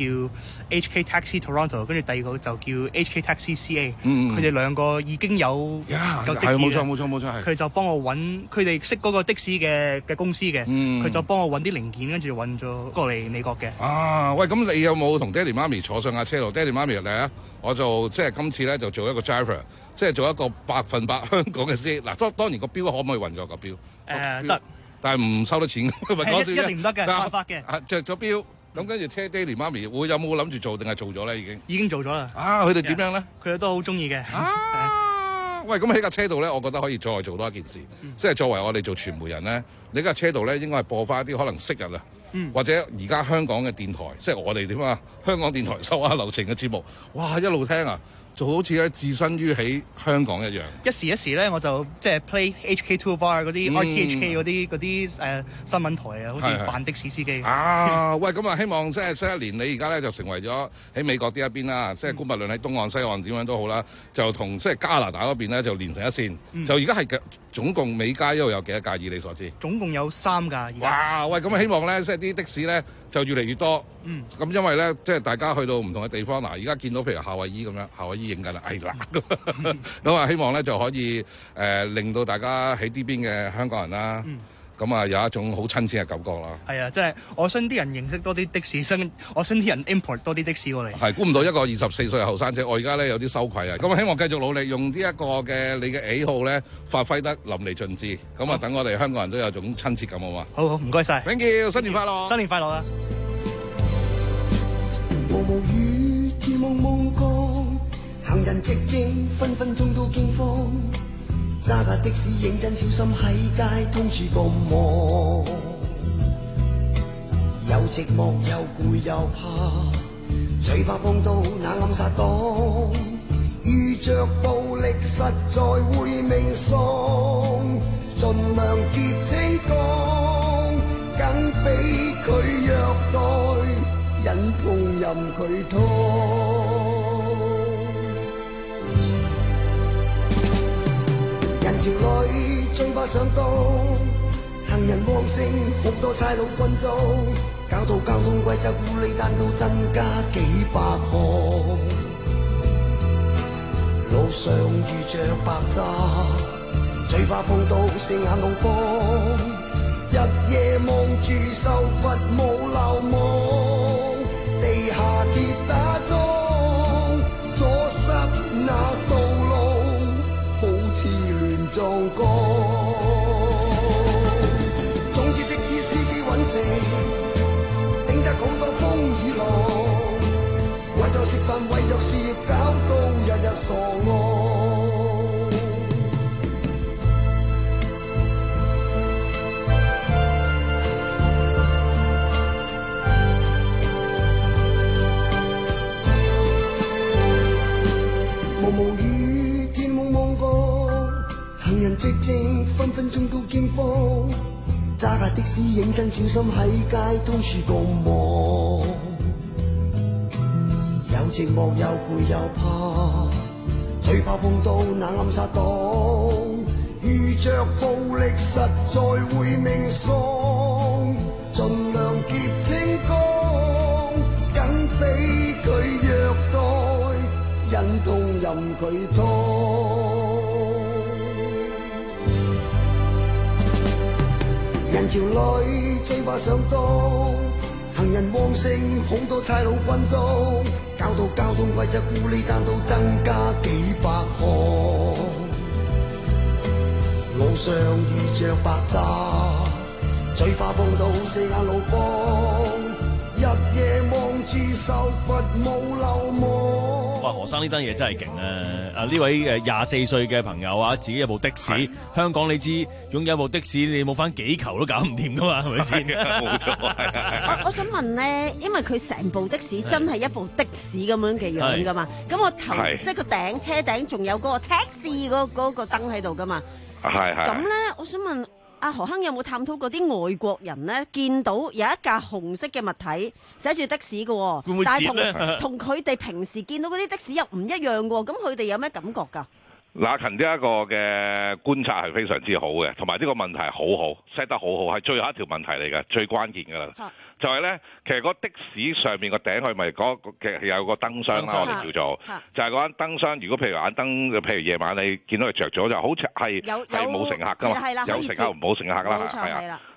H K Taxi Toronto， 跟住第二個就叫 H K Taxi C A。嗯，佢哋兩個已經有有的士嘅。係冇錯冇錯冇錯，佢就幫我揾，佢哋識嗰個的士嘅嘅公司嘅。嗯，佢就幫我揾啲零件，跟住運咗過嚟美國嘅。 啊，喂，咁你有冇同爹哋媽咪坐上架車度？爹哋媽咪嚟啊！我就即係今次咧就做一個 driver。 即係做一個百分百香港嘅司機。嗱，當當然個標可唔可以運作個標？ 誒得， 但係唔收得錢，咪講笑啫。 一定唔得嘅，犯法嘅。 着咗標，咁跟住車爹哋媽咪會有冇諗住做定係做咗咧？已經已經做咗啦。 啊，佢哋點樣咧？ 佢哋都好中意嘅。 啊，喂，咁喺架車度咧，我覺得可以再做多一件事，嗯、即係作為我哋做傳媒人咧，你架車度咧應該係播翻一啲可能昔日啊。嗯、或者而家香港嘅電台，即係我哋點啊？香港電台手下留情嘅節目，哇！一路聽啊，就好似咧置身於喺香港一樣。一時一時咧，我就即係 play H K Two Bar 嗰啲 R T H K 嗰啲嗰啲誒新聞台啊，好似扮的士司機。啊，喂，咁啊，希望即係新一年，你而家咧就成為咗喺美國呢一邊啦，即係無論喺東岸西岸點樣都好啦，就同即係加拿大嗰邊咧就連成一線。嗯、就而家係總共美加一路有幾多架？以你所知？總共有三架。哇！喂，咁啊，希望咧即係啲的士咧就越嚟越多。嗯。咁因為咧即係大家去到唔同嘅地方，嗱，而家見到譬如夏威夷咁樣，夏威夷影緊啦，係啦。咁啊，希望咧就可以誒、呃、令到大家喺呢邊嘅香港人啦，咁啊、嗯、有一種好親切嘅感覺啦。係啊，即係我想啲人認識多啲的士，想我想啲人 import 多啲的士過嚟。係，估唔到一個二十四歲嘅後生仔，我而家咧有啲羞愧啊！咁啊，希望繼續努力，用呢一個嘅你嘅喜好咧，發揮得淋漓盡致。咁啊，等我哋香港人都有種親切感，好嘛？好好，唔該晒 Thank you， 新年快樂！新年快樂啊！毛毛雨，天蒙蒙光。行人寂靜，分分鐘都驚慌。揸架的士認真小心喺街，通處咁忙。又寂寞又攰又怕，最怕碰到那暗殺黨。遇着暴力實在會命喪，盡量結清講，梗俾佢虐待，忍痛任佢拖。人潮裏最怕上當，行人旺盛，好多差佬軍裝，搞到交通規則烏哩單都增加幾百項。路上遇着白詐，最怕碰到四眼老幫，日夜望住受罰冇流亡，地下鐵打樁，阻塞那道路，好似亂撞江。總之的士司機揾食，頂得好多風雨浪，為咗食飯為咗事業搞到日日傻戇。毛毛雨，天蒙蒙光，行人寂靜，分分鐘都驚慌。揸架的士認真小心喺街，通處咁忙。又寂寞又攰又怕，最怕碰到那暗殺黨。遇着暴力實在會命喪，盡量結清講，梗俾佢虐待，忍痛任佢拖。人潮裏最怕上當，行人旺盛，好多差佬軍裝，搞到交通規則烏哩單都增加幾百項。路上遇着白詐，最怕碰到四眼老幫，日夜望住受罰冇流亡。 哇！何生呢單嘢真係勁啊！啊呢位誒廿四歲嘅朋友啊，自己有部的士，香港你知擁有部的士，你冇翻幾球都搞唔掂噶嘛，係咪先？冇錯， 我我想問咧，因為佢成部的士真係一部的士咁樣嘅樣噶嘛，咁我頭即係個頂車頂仲有嗰個 taxi 嗰嗰個燈喺度噶嘛， 係係。 咁咧，我想問。阿何亨有冇探討過啲外國人咧？見到有一架紅色嘅物體寫住的士嘅， 會唔會但係同同佢哋平時見到嗰啲的士又唔一樣嘅，咁佢哋有咩感覺㗎？ 嗱，勤呢一個嘅觀察係非常之好嘅，同埋呢個問題好好 set 得好好，係最後一條問題嚟嘅，最關鍵㗎啦。啊、就係咧，其實個的士上面個頂佢咪嗰其實有個燈箱啦，啊、我哋叫做，啊、就係嗰間燈箱。如果譬如眼燈，譬如夜晚你見到佢着咗，就好似係係冇乘客㗎嘛，有乘客唔冇乘客啦，係啊。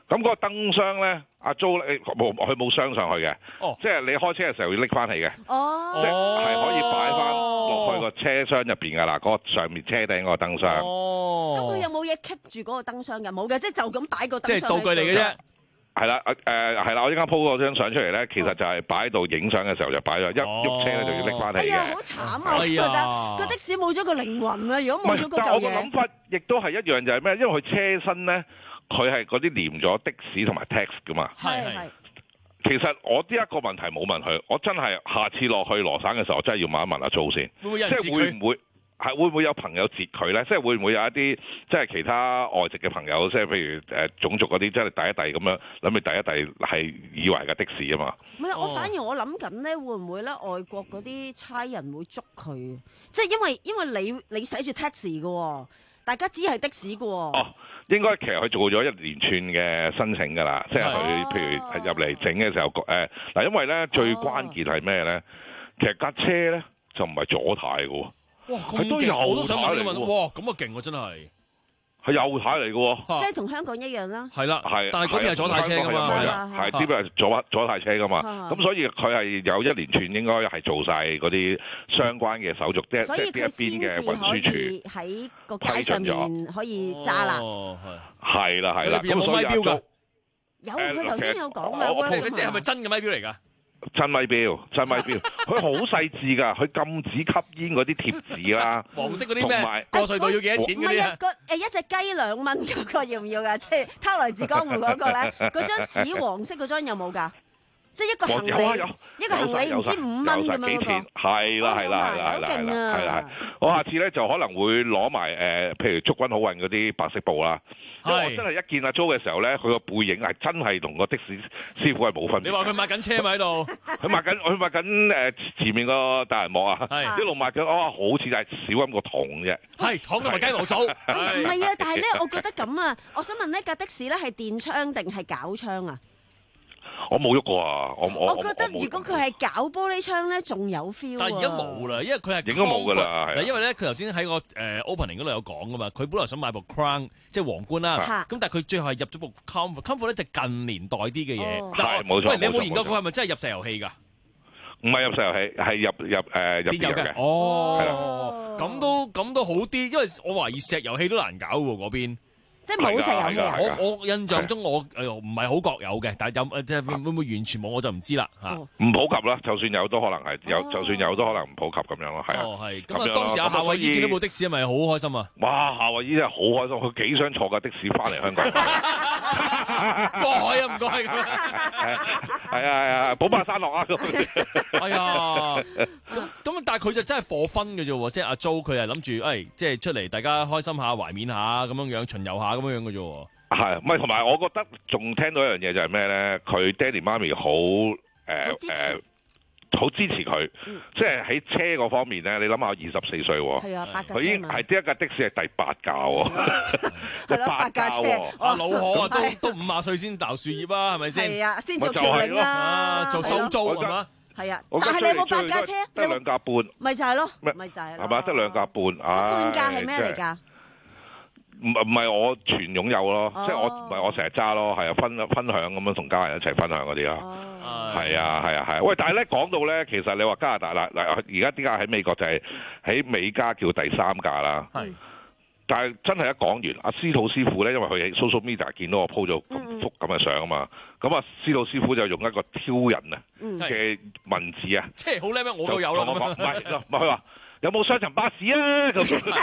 咁嗰個燈箱咧，阿 Jo 咧冇佢冇鑲上去嘅， 哦， 即係你開車嘅時候要拎翻起嘅， 哦， 即係可以擺翻落去個車廂入邊㗎啦，嗰、嗰個上面車頂嗰個燈箱。 哦， 咁佢有冇嘢棘住嗰個燈箱嘅？冇嘅，即係就咁擺個燈箱。 即係道具嚟嘅啫。 係啦，誒係啦，我依家 po 嗰張相出嚟咧，其實就係擺喺度影相嘅時候就擺咗，一喐車咧就要拎翻起嘅。 哎呀，好慘啊！我覺得個的士冇咗個靈魂啊！如果冇咗個嚿嘢， 但我個諗法亦都係一樣，就係咩？因為佢車身咧，佢係嗰啲連咗的士同埋 taxi 噶嘛。 係係。 其實我呢一個問題冇問佢，我真係下次落去羅省嘅時候，我真係要問一問阿 Jo 先， 會唔會有人截佢？ 即係會唔會？係會唔會有朋友截佢咧？即係會唔會有一啲即係其他外籍嘅朋友，即係譬如誒、呃、種族嗰啲，即係第一第咁樣諗住第一第係以為嘅的，的士啊嘛？ 唔係，我反而我諗緊咧，會唔會咧外國嗰啲差人會捉佢？即係因為因為你你寫住 taxi 嘅，大家知係的士嘅。 哦，應該其實佢做咗一連串嘅申請㗎啦，即係佢譬如係入嚟整嘅時候誒嗱、呃，因為咧最關鍵係咩咧？其實架車咧就唔係左軚嘅喎。 哇，咁勁！我都想問呢個問題，哇，咁啊勁喎，真係係右軚嚟嘅喎， 即係同香港一樣啦。 係啦， 係， 但係嗰邊係左軚車㗎嘛，係啊，係呢邊係左左軚車㗎嘛，咁所以佢係有一連串應該係做晒嗰啲相關嘅手續，即係即係一邊嘅運輸署喺個街上面可以揸啦。 哦，係。 係啦係啦， 有冇咪錶㗎？ 有，佢頭先有講啊。 我嗰隻係咪真嘅咪錶嚟㗎？ 真咪錶，真咪錶，佢好細緻㗎，佢禁止吸煙嗰啲貼紙啦， 黃色嗰啲咩？過隧道要幾多錢嗰啲啊？ 唔係啊，個誒一隻雞兩蚊嗰個要唔要㗎？即係偷來自江湖嗰個咧，嗰張紙黃色嗰張有冇㗎？即係一個行李，一個行李唔知五蚊咁樣嗰個。 係啦係啦係啦係啦係啦係啦，我下次咧就可能會攞埋誒，譬如祝君好運嗰啲白色布啦。因為我真係一見阿 Jo 嘅時候咧，佢個背影係真係同個的士師傅係冇分別。 你話佢抹緊車咪喺度？ 佢抹緊，佢抹緊誒前面個大銀幕啊！一路抹緊，哦，好似就係少咁個桶啫。 係桶同埋雞毛掃。 唔係啊，但係咧，我覺得咁啊，我想問呢架的士咧係電槍定係絞槍啊？ 我冇喐過啊！我我我覺得如果佢係搞玻璃窗咧，仲有 feel。 但係而家冇啦，因為佢係應該冇㗎啦。 嗱，因為咧佢頭先喺個誒 opening 嗰度有講㗎嘛，佢本來想買部 Crown 即係皇冠啦，咁但係佢最後係入咗部 Comfort，Comfort 咧就近年代啲嘅嘢。 係冇錯。 喂，你有冇研究過係咪真係入石油氣㗎？ 唔係入石油氣，係入入誒入電油嘅。 哦，咁都咁都好啲，因為我懷疑石油氣都難搞喎嗰邊。 即係冇石油氣啊！ 我我印象中我誒唔係好覺有嘅，但係有即係會唔會完全冇我就唔知啦嚇。 唔普及啦，就算有都可能係有，就算有都可能唔普及咁樣咯，係啊。 哦，係。咁啊，當時阿夏慧儀見到部的士係咪好開心啊？ 哇！夏慧儀真係好開心，佢幾想坐架的士翻嚟香港。 過海啊，唔該。 係啊係啊，寶馬山落啊咁。 哎呀，咁咁但係佢就真係貨分嘅啫喎，即係阿 Jo 佢係諗住誒，即係出嚟大家開心下、懷緬下咁樣樣、巡遊下咁樣樣嘅啫喎。 係，唔係同埋我覺得仲聽到一樣嘢就係咩咧？佢爹哋媽咪好誒誒。好支持佢，嗯、即係喺車嗰方面咧。你諗下，二十四歲喎，佢已經係呢一架的士係第八架喎，第八架喎。 阿老可啊，都都五廿歲先鬧樹葉啊，係咪先？ 係啊，先做橋領啦， 做收租係嘛？ 係啊，但係你有冇八架車？ 得兩架半， 咪就係咯，咪就係咯， 係嘛？得兩架半， 半價係咩嚟㗎？ 唔唔係我全擁有咯，即係我唔係我成日揸咯，係啊，分分享咁樣同家人一齊分享嗰啲咯。係啊，係啊，係啊！喂，但係咧講到咧，其實你話加拿大啦，嗱，而家點解喺美國就係喺美加叫第三架啦？係。但係真係一講完，阿司徒師傅咧，因為佢喺 social media 見到我 po 咗咁幅咁嘅相啊嘛，咁啊司徒師傅就用一個挑人啊嘅文字啊， 即係好叻咩？我都有啦。 唔係唔係佢話。有冇雙層巴士啊？咁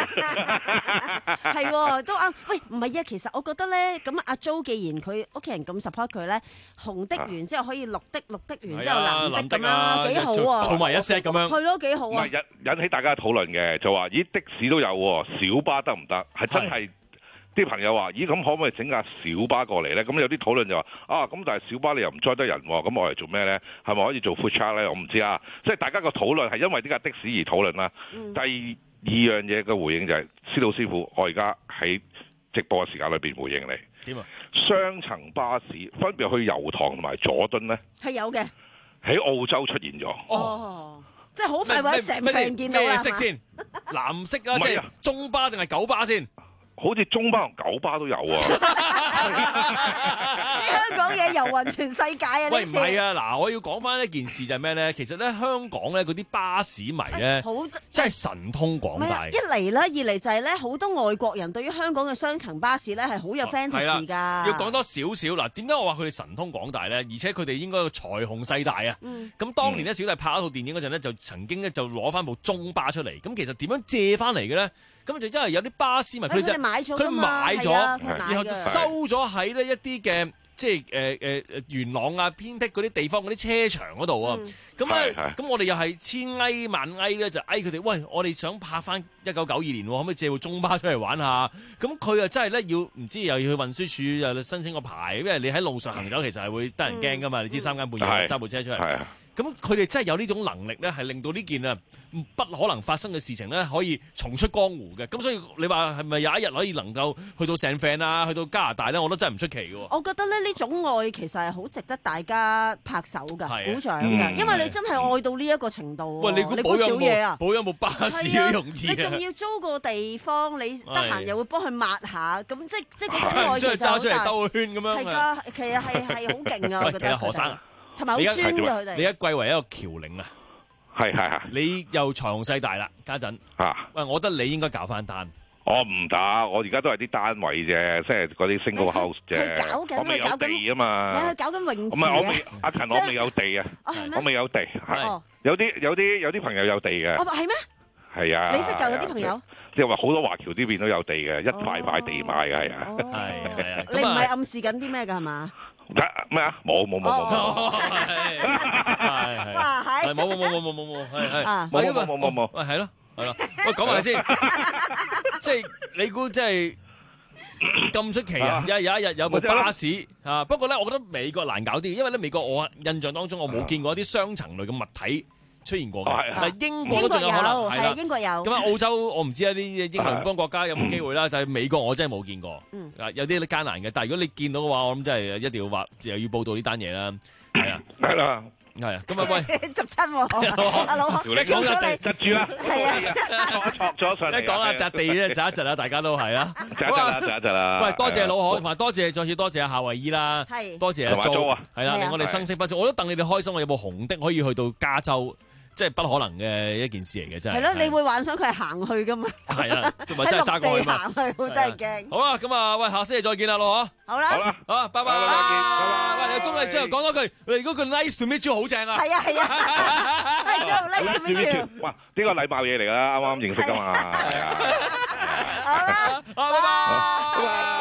係喎，都啱。喂，唔係啊，其實我覺得咧，咁阿 Jo 既然佢屋企人咁 support 佢咧，紅的完之後可以綠的，綠的完之後藍的咁樣，幾好啊！ 儲埋一 set 咁樣， 係咯，幾好啊！ 唔係引引起大家討論嘅，就話咦的士都有喎，小巴得唔得？係真係。啲朋友話：咦，咁可唔可以整架小巴過嚟咧？咁有啲討論就話：啊，咁但係小巴你又唔載得人喎，咁我嚟做咩咧？係咪可以做 food truck 咧？我唔知啊。即係大家個討論係因為呢架的士而討論啦。嗯、第二二樣嘢嘅回應就係、是，司徒師傅，我而家喺直播嘅時間裏邊回應你。點啊？雙層巴士分別去油塘同埋佐敦咧，係有嘅。喺澳洲出現咗。哦， 即係好快或者成片見到啦。 咩色先？藍色啊，即係中巴定係九巴先？ 好似中巴同九巴都有啊！ 呢嘢遊勻全世界啊！ 喂，唔係啊，嗱，我要講翻一件事就係咩咧？其實咧，香港咧嗰啲巴士迷咧，好真係神通廣大。 一嚟啦，二嚟就係咧，好多外國人對於香港嘅雙層巴士咧係好有 fantasy 㗎。 要講多少少嗱，點解我話佢哋神通廣大咧？而且佢哋應該個財雄勢大啊！咁、嗯、當年咧，小弟拍一套電影嗰陣咧，就曾經咧就攞翻部中巴出嚟。咁其實點樣借翻嚟嘅咧？咁就真係有啲巴士迷，佢就買咗， 佢買咗，然後就收咗咗喺呢一啲嘅即係誒誒誒元朗啊偏僻嗰啲地方嗰啲車場嗰度啊。咁咧，咁我哋又係千嗌萬嗌咧，就嗌佢哋，喂，我哋想拍翻一九九二年，可唔可以借部中巴出嚟玩下？咁佢又真係咧要唔知又要去運輸署又申請個牌，因為你喺路上行走其實係會得人驚噶嘛。嗯、你知三更半夜揸部車出嚟。咁佢哋真係有呢種能力咧，係令到呢件啊不可能發生嘅事情咧，可以重出江湖嘅。咁所以你話係咪有一日可以能夠去到San Fran啊，去到加拿大咧？我覺得真係唔出奇嘅。 我覺得咧呢種愛其實係好值得大家拍手㗎，鼓掌㗎， 嗯、 因為你真係愛到呢一個程度。 喂，你估保有冇保有冇巴士嘅容易？ 你仲要租個地方，你得閒又會幫佢抹下，咁即即嗰種愛其實好大。揸出嚟兜個圈咁樣。係㗎，其實係係好勁啊！我覺得。其實何生。同埋好專㗎佢哋。 你一貴為一個僑領啊， 係係係。 你又財雄勢大啦，家陣啊， 喂，我覺得你應該搞翻單。 我唔打，我而家都係啲單位啫，即係嗰啲 single house 啫。我未有地啊嘛。 你係搞緊泳池。 唔係我未，阿陳我未有地啊。我未有地。係。有啲有啲有啲朋友有地嘅。 哦，係咩？ 係啊。 你識㗎有啲朋友？ 即係話好多華僑呢邊都有地嘅，一塊塊地買嘅係啊。 係係啊。 你唔係暗示緊啲咩㗎係嘛？ 咩啊？冇冇冇冇冇， 係係，冇冇冇冇冇冇冇，係係， 冇冇冇冇冇， 喂係咯係咯，喂講埋先，即係你估即係咁出奇啊？有有一日有部巴士啊，不過咧，我覺得美國難搞啲，因為咧美國我印象當中我冇見過一啲雙層類嘅物體出現過嘅，但係英國都仲有可能係啦， 英國有。 咁啊澳洲我唔知啊啲英聯邦國家有冇機會啦，但係美國我真係冇見過。 嗯， 有啲艱難嘅，但係如果你見到嘅話，我諗真係一定要話又要報道呢單嘢啦。係啊， 係啦， 係啊，咁啊喂， 執親喎，阿老， 你講下地窒住啦， 係啊， 錯咗上嚟。 一講下笪地咧，窒一窒啦，大家都係啦， 窒一窒啦，窒一窒啦。 喂，多謝老何，同埋多謝再次多謝夏慧姨啦， 係， 多謝阿租啊， 係啦，令我哋生色不少。我都戥你哋開心，我有部紅的可以去到加州。即係不可能嘅一件事嚟嘅，真係。 係咯，你會幻想佢係行去噶嘛？ 係啊，同埋真係揸過去嘛。 行去，我真係驚。 好啦，咁啊，喂，下星期再見啦，老何。 好啦， 好啦， 好，拜拜。 拜拜，拜拜。 喂，恭喜最後講多句，你嗰句 nice to meet you 好正啊。 係啊，係啊，係最後 nice to meet you。 哇，呢個禮貌嘢嚟㗎啦，啱啱認識㗎嘛。係啊。 好啦， 拜拜。 拜拜。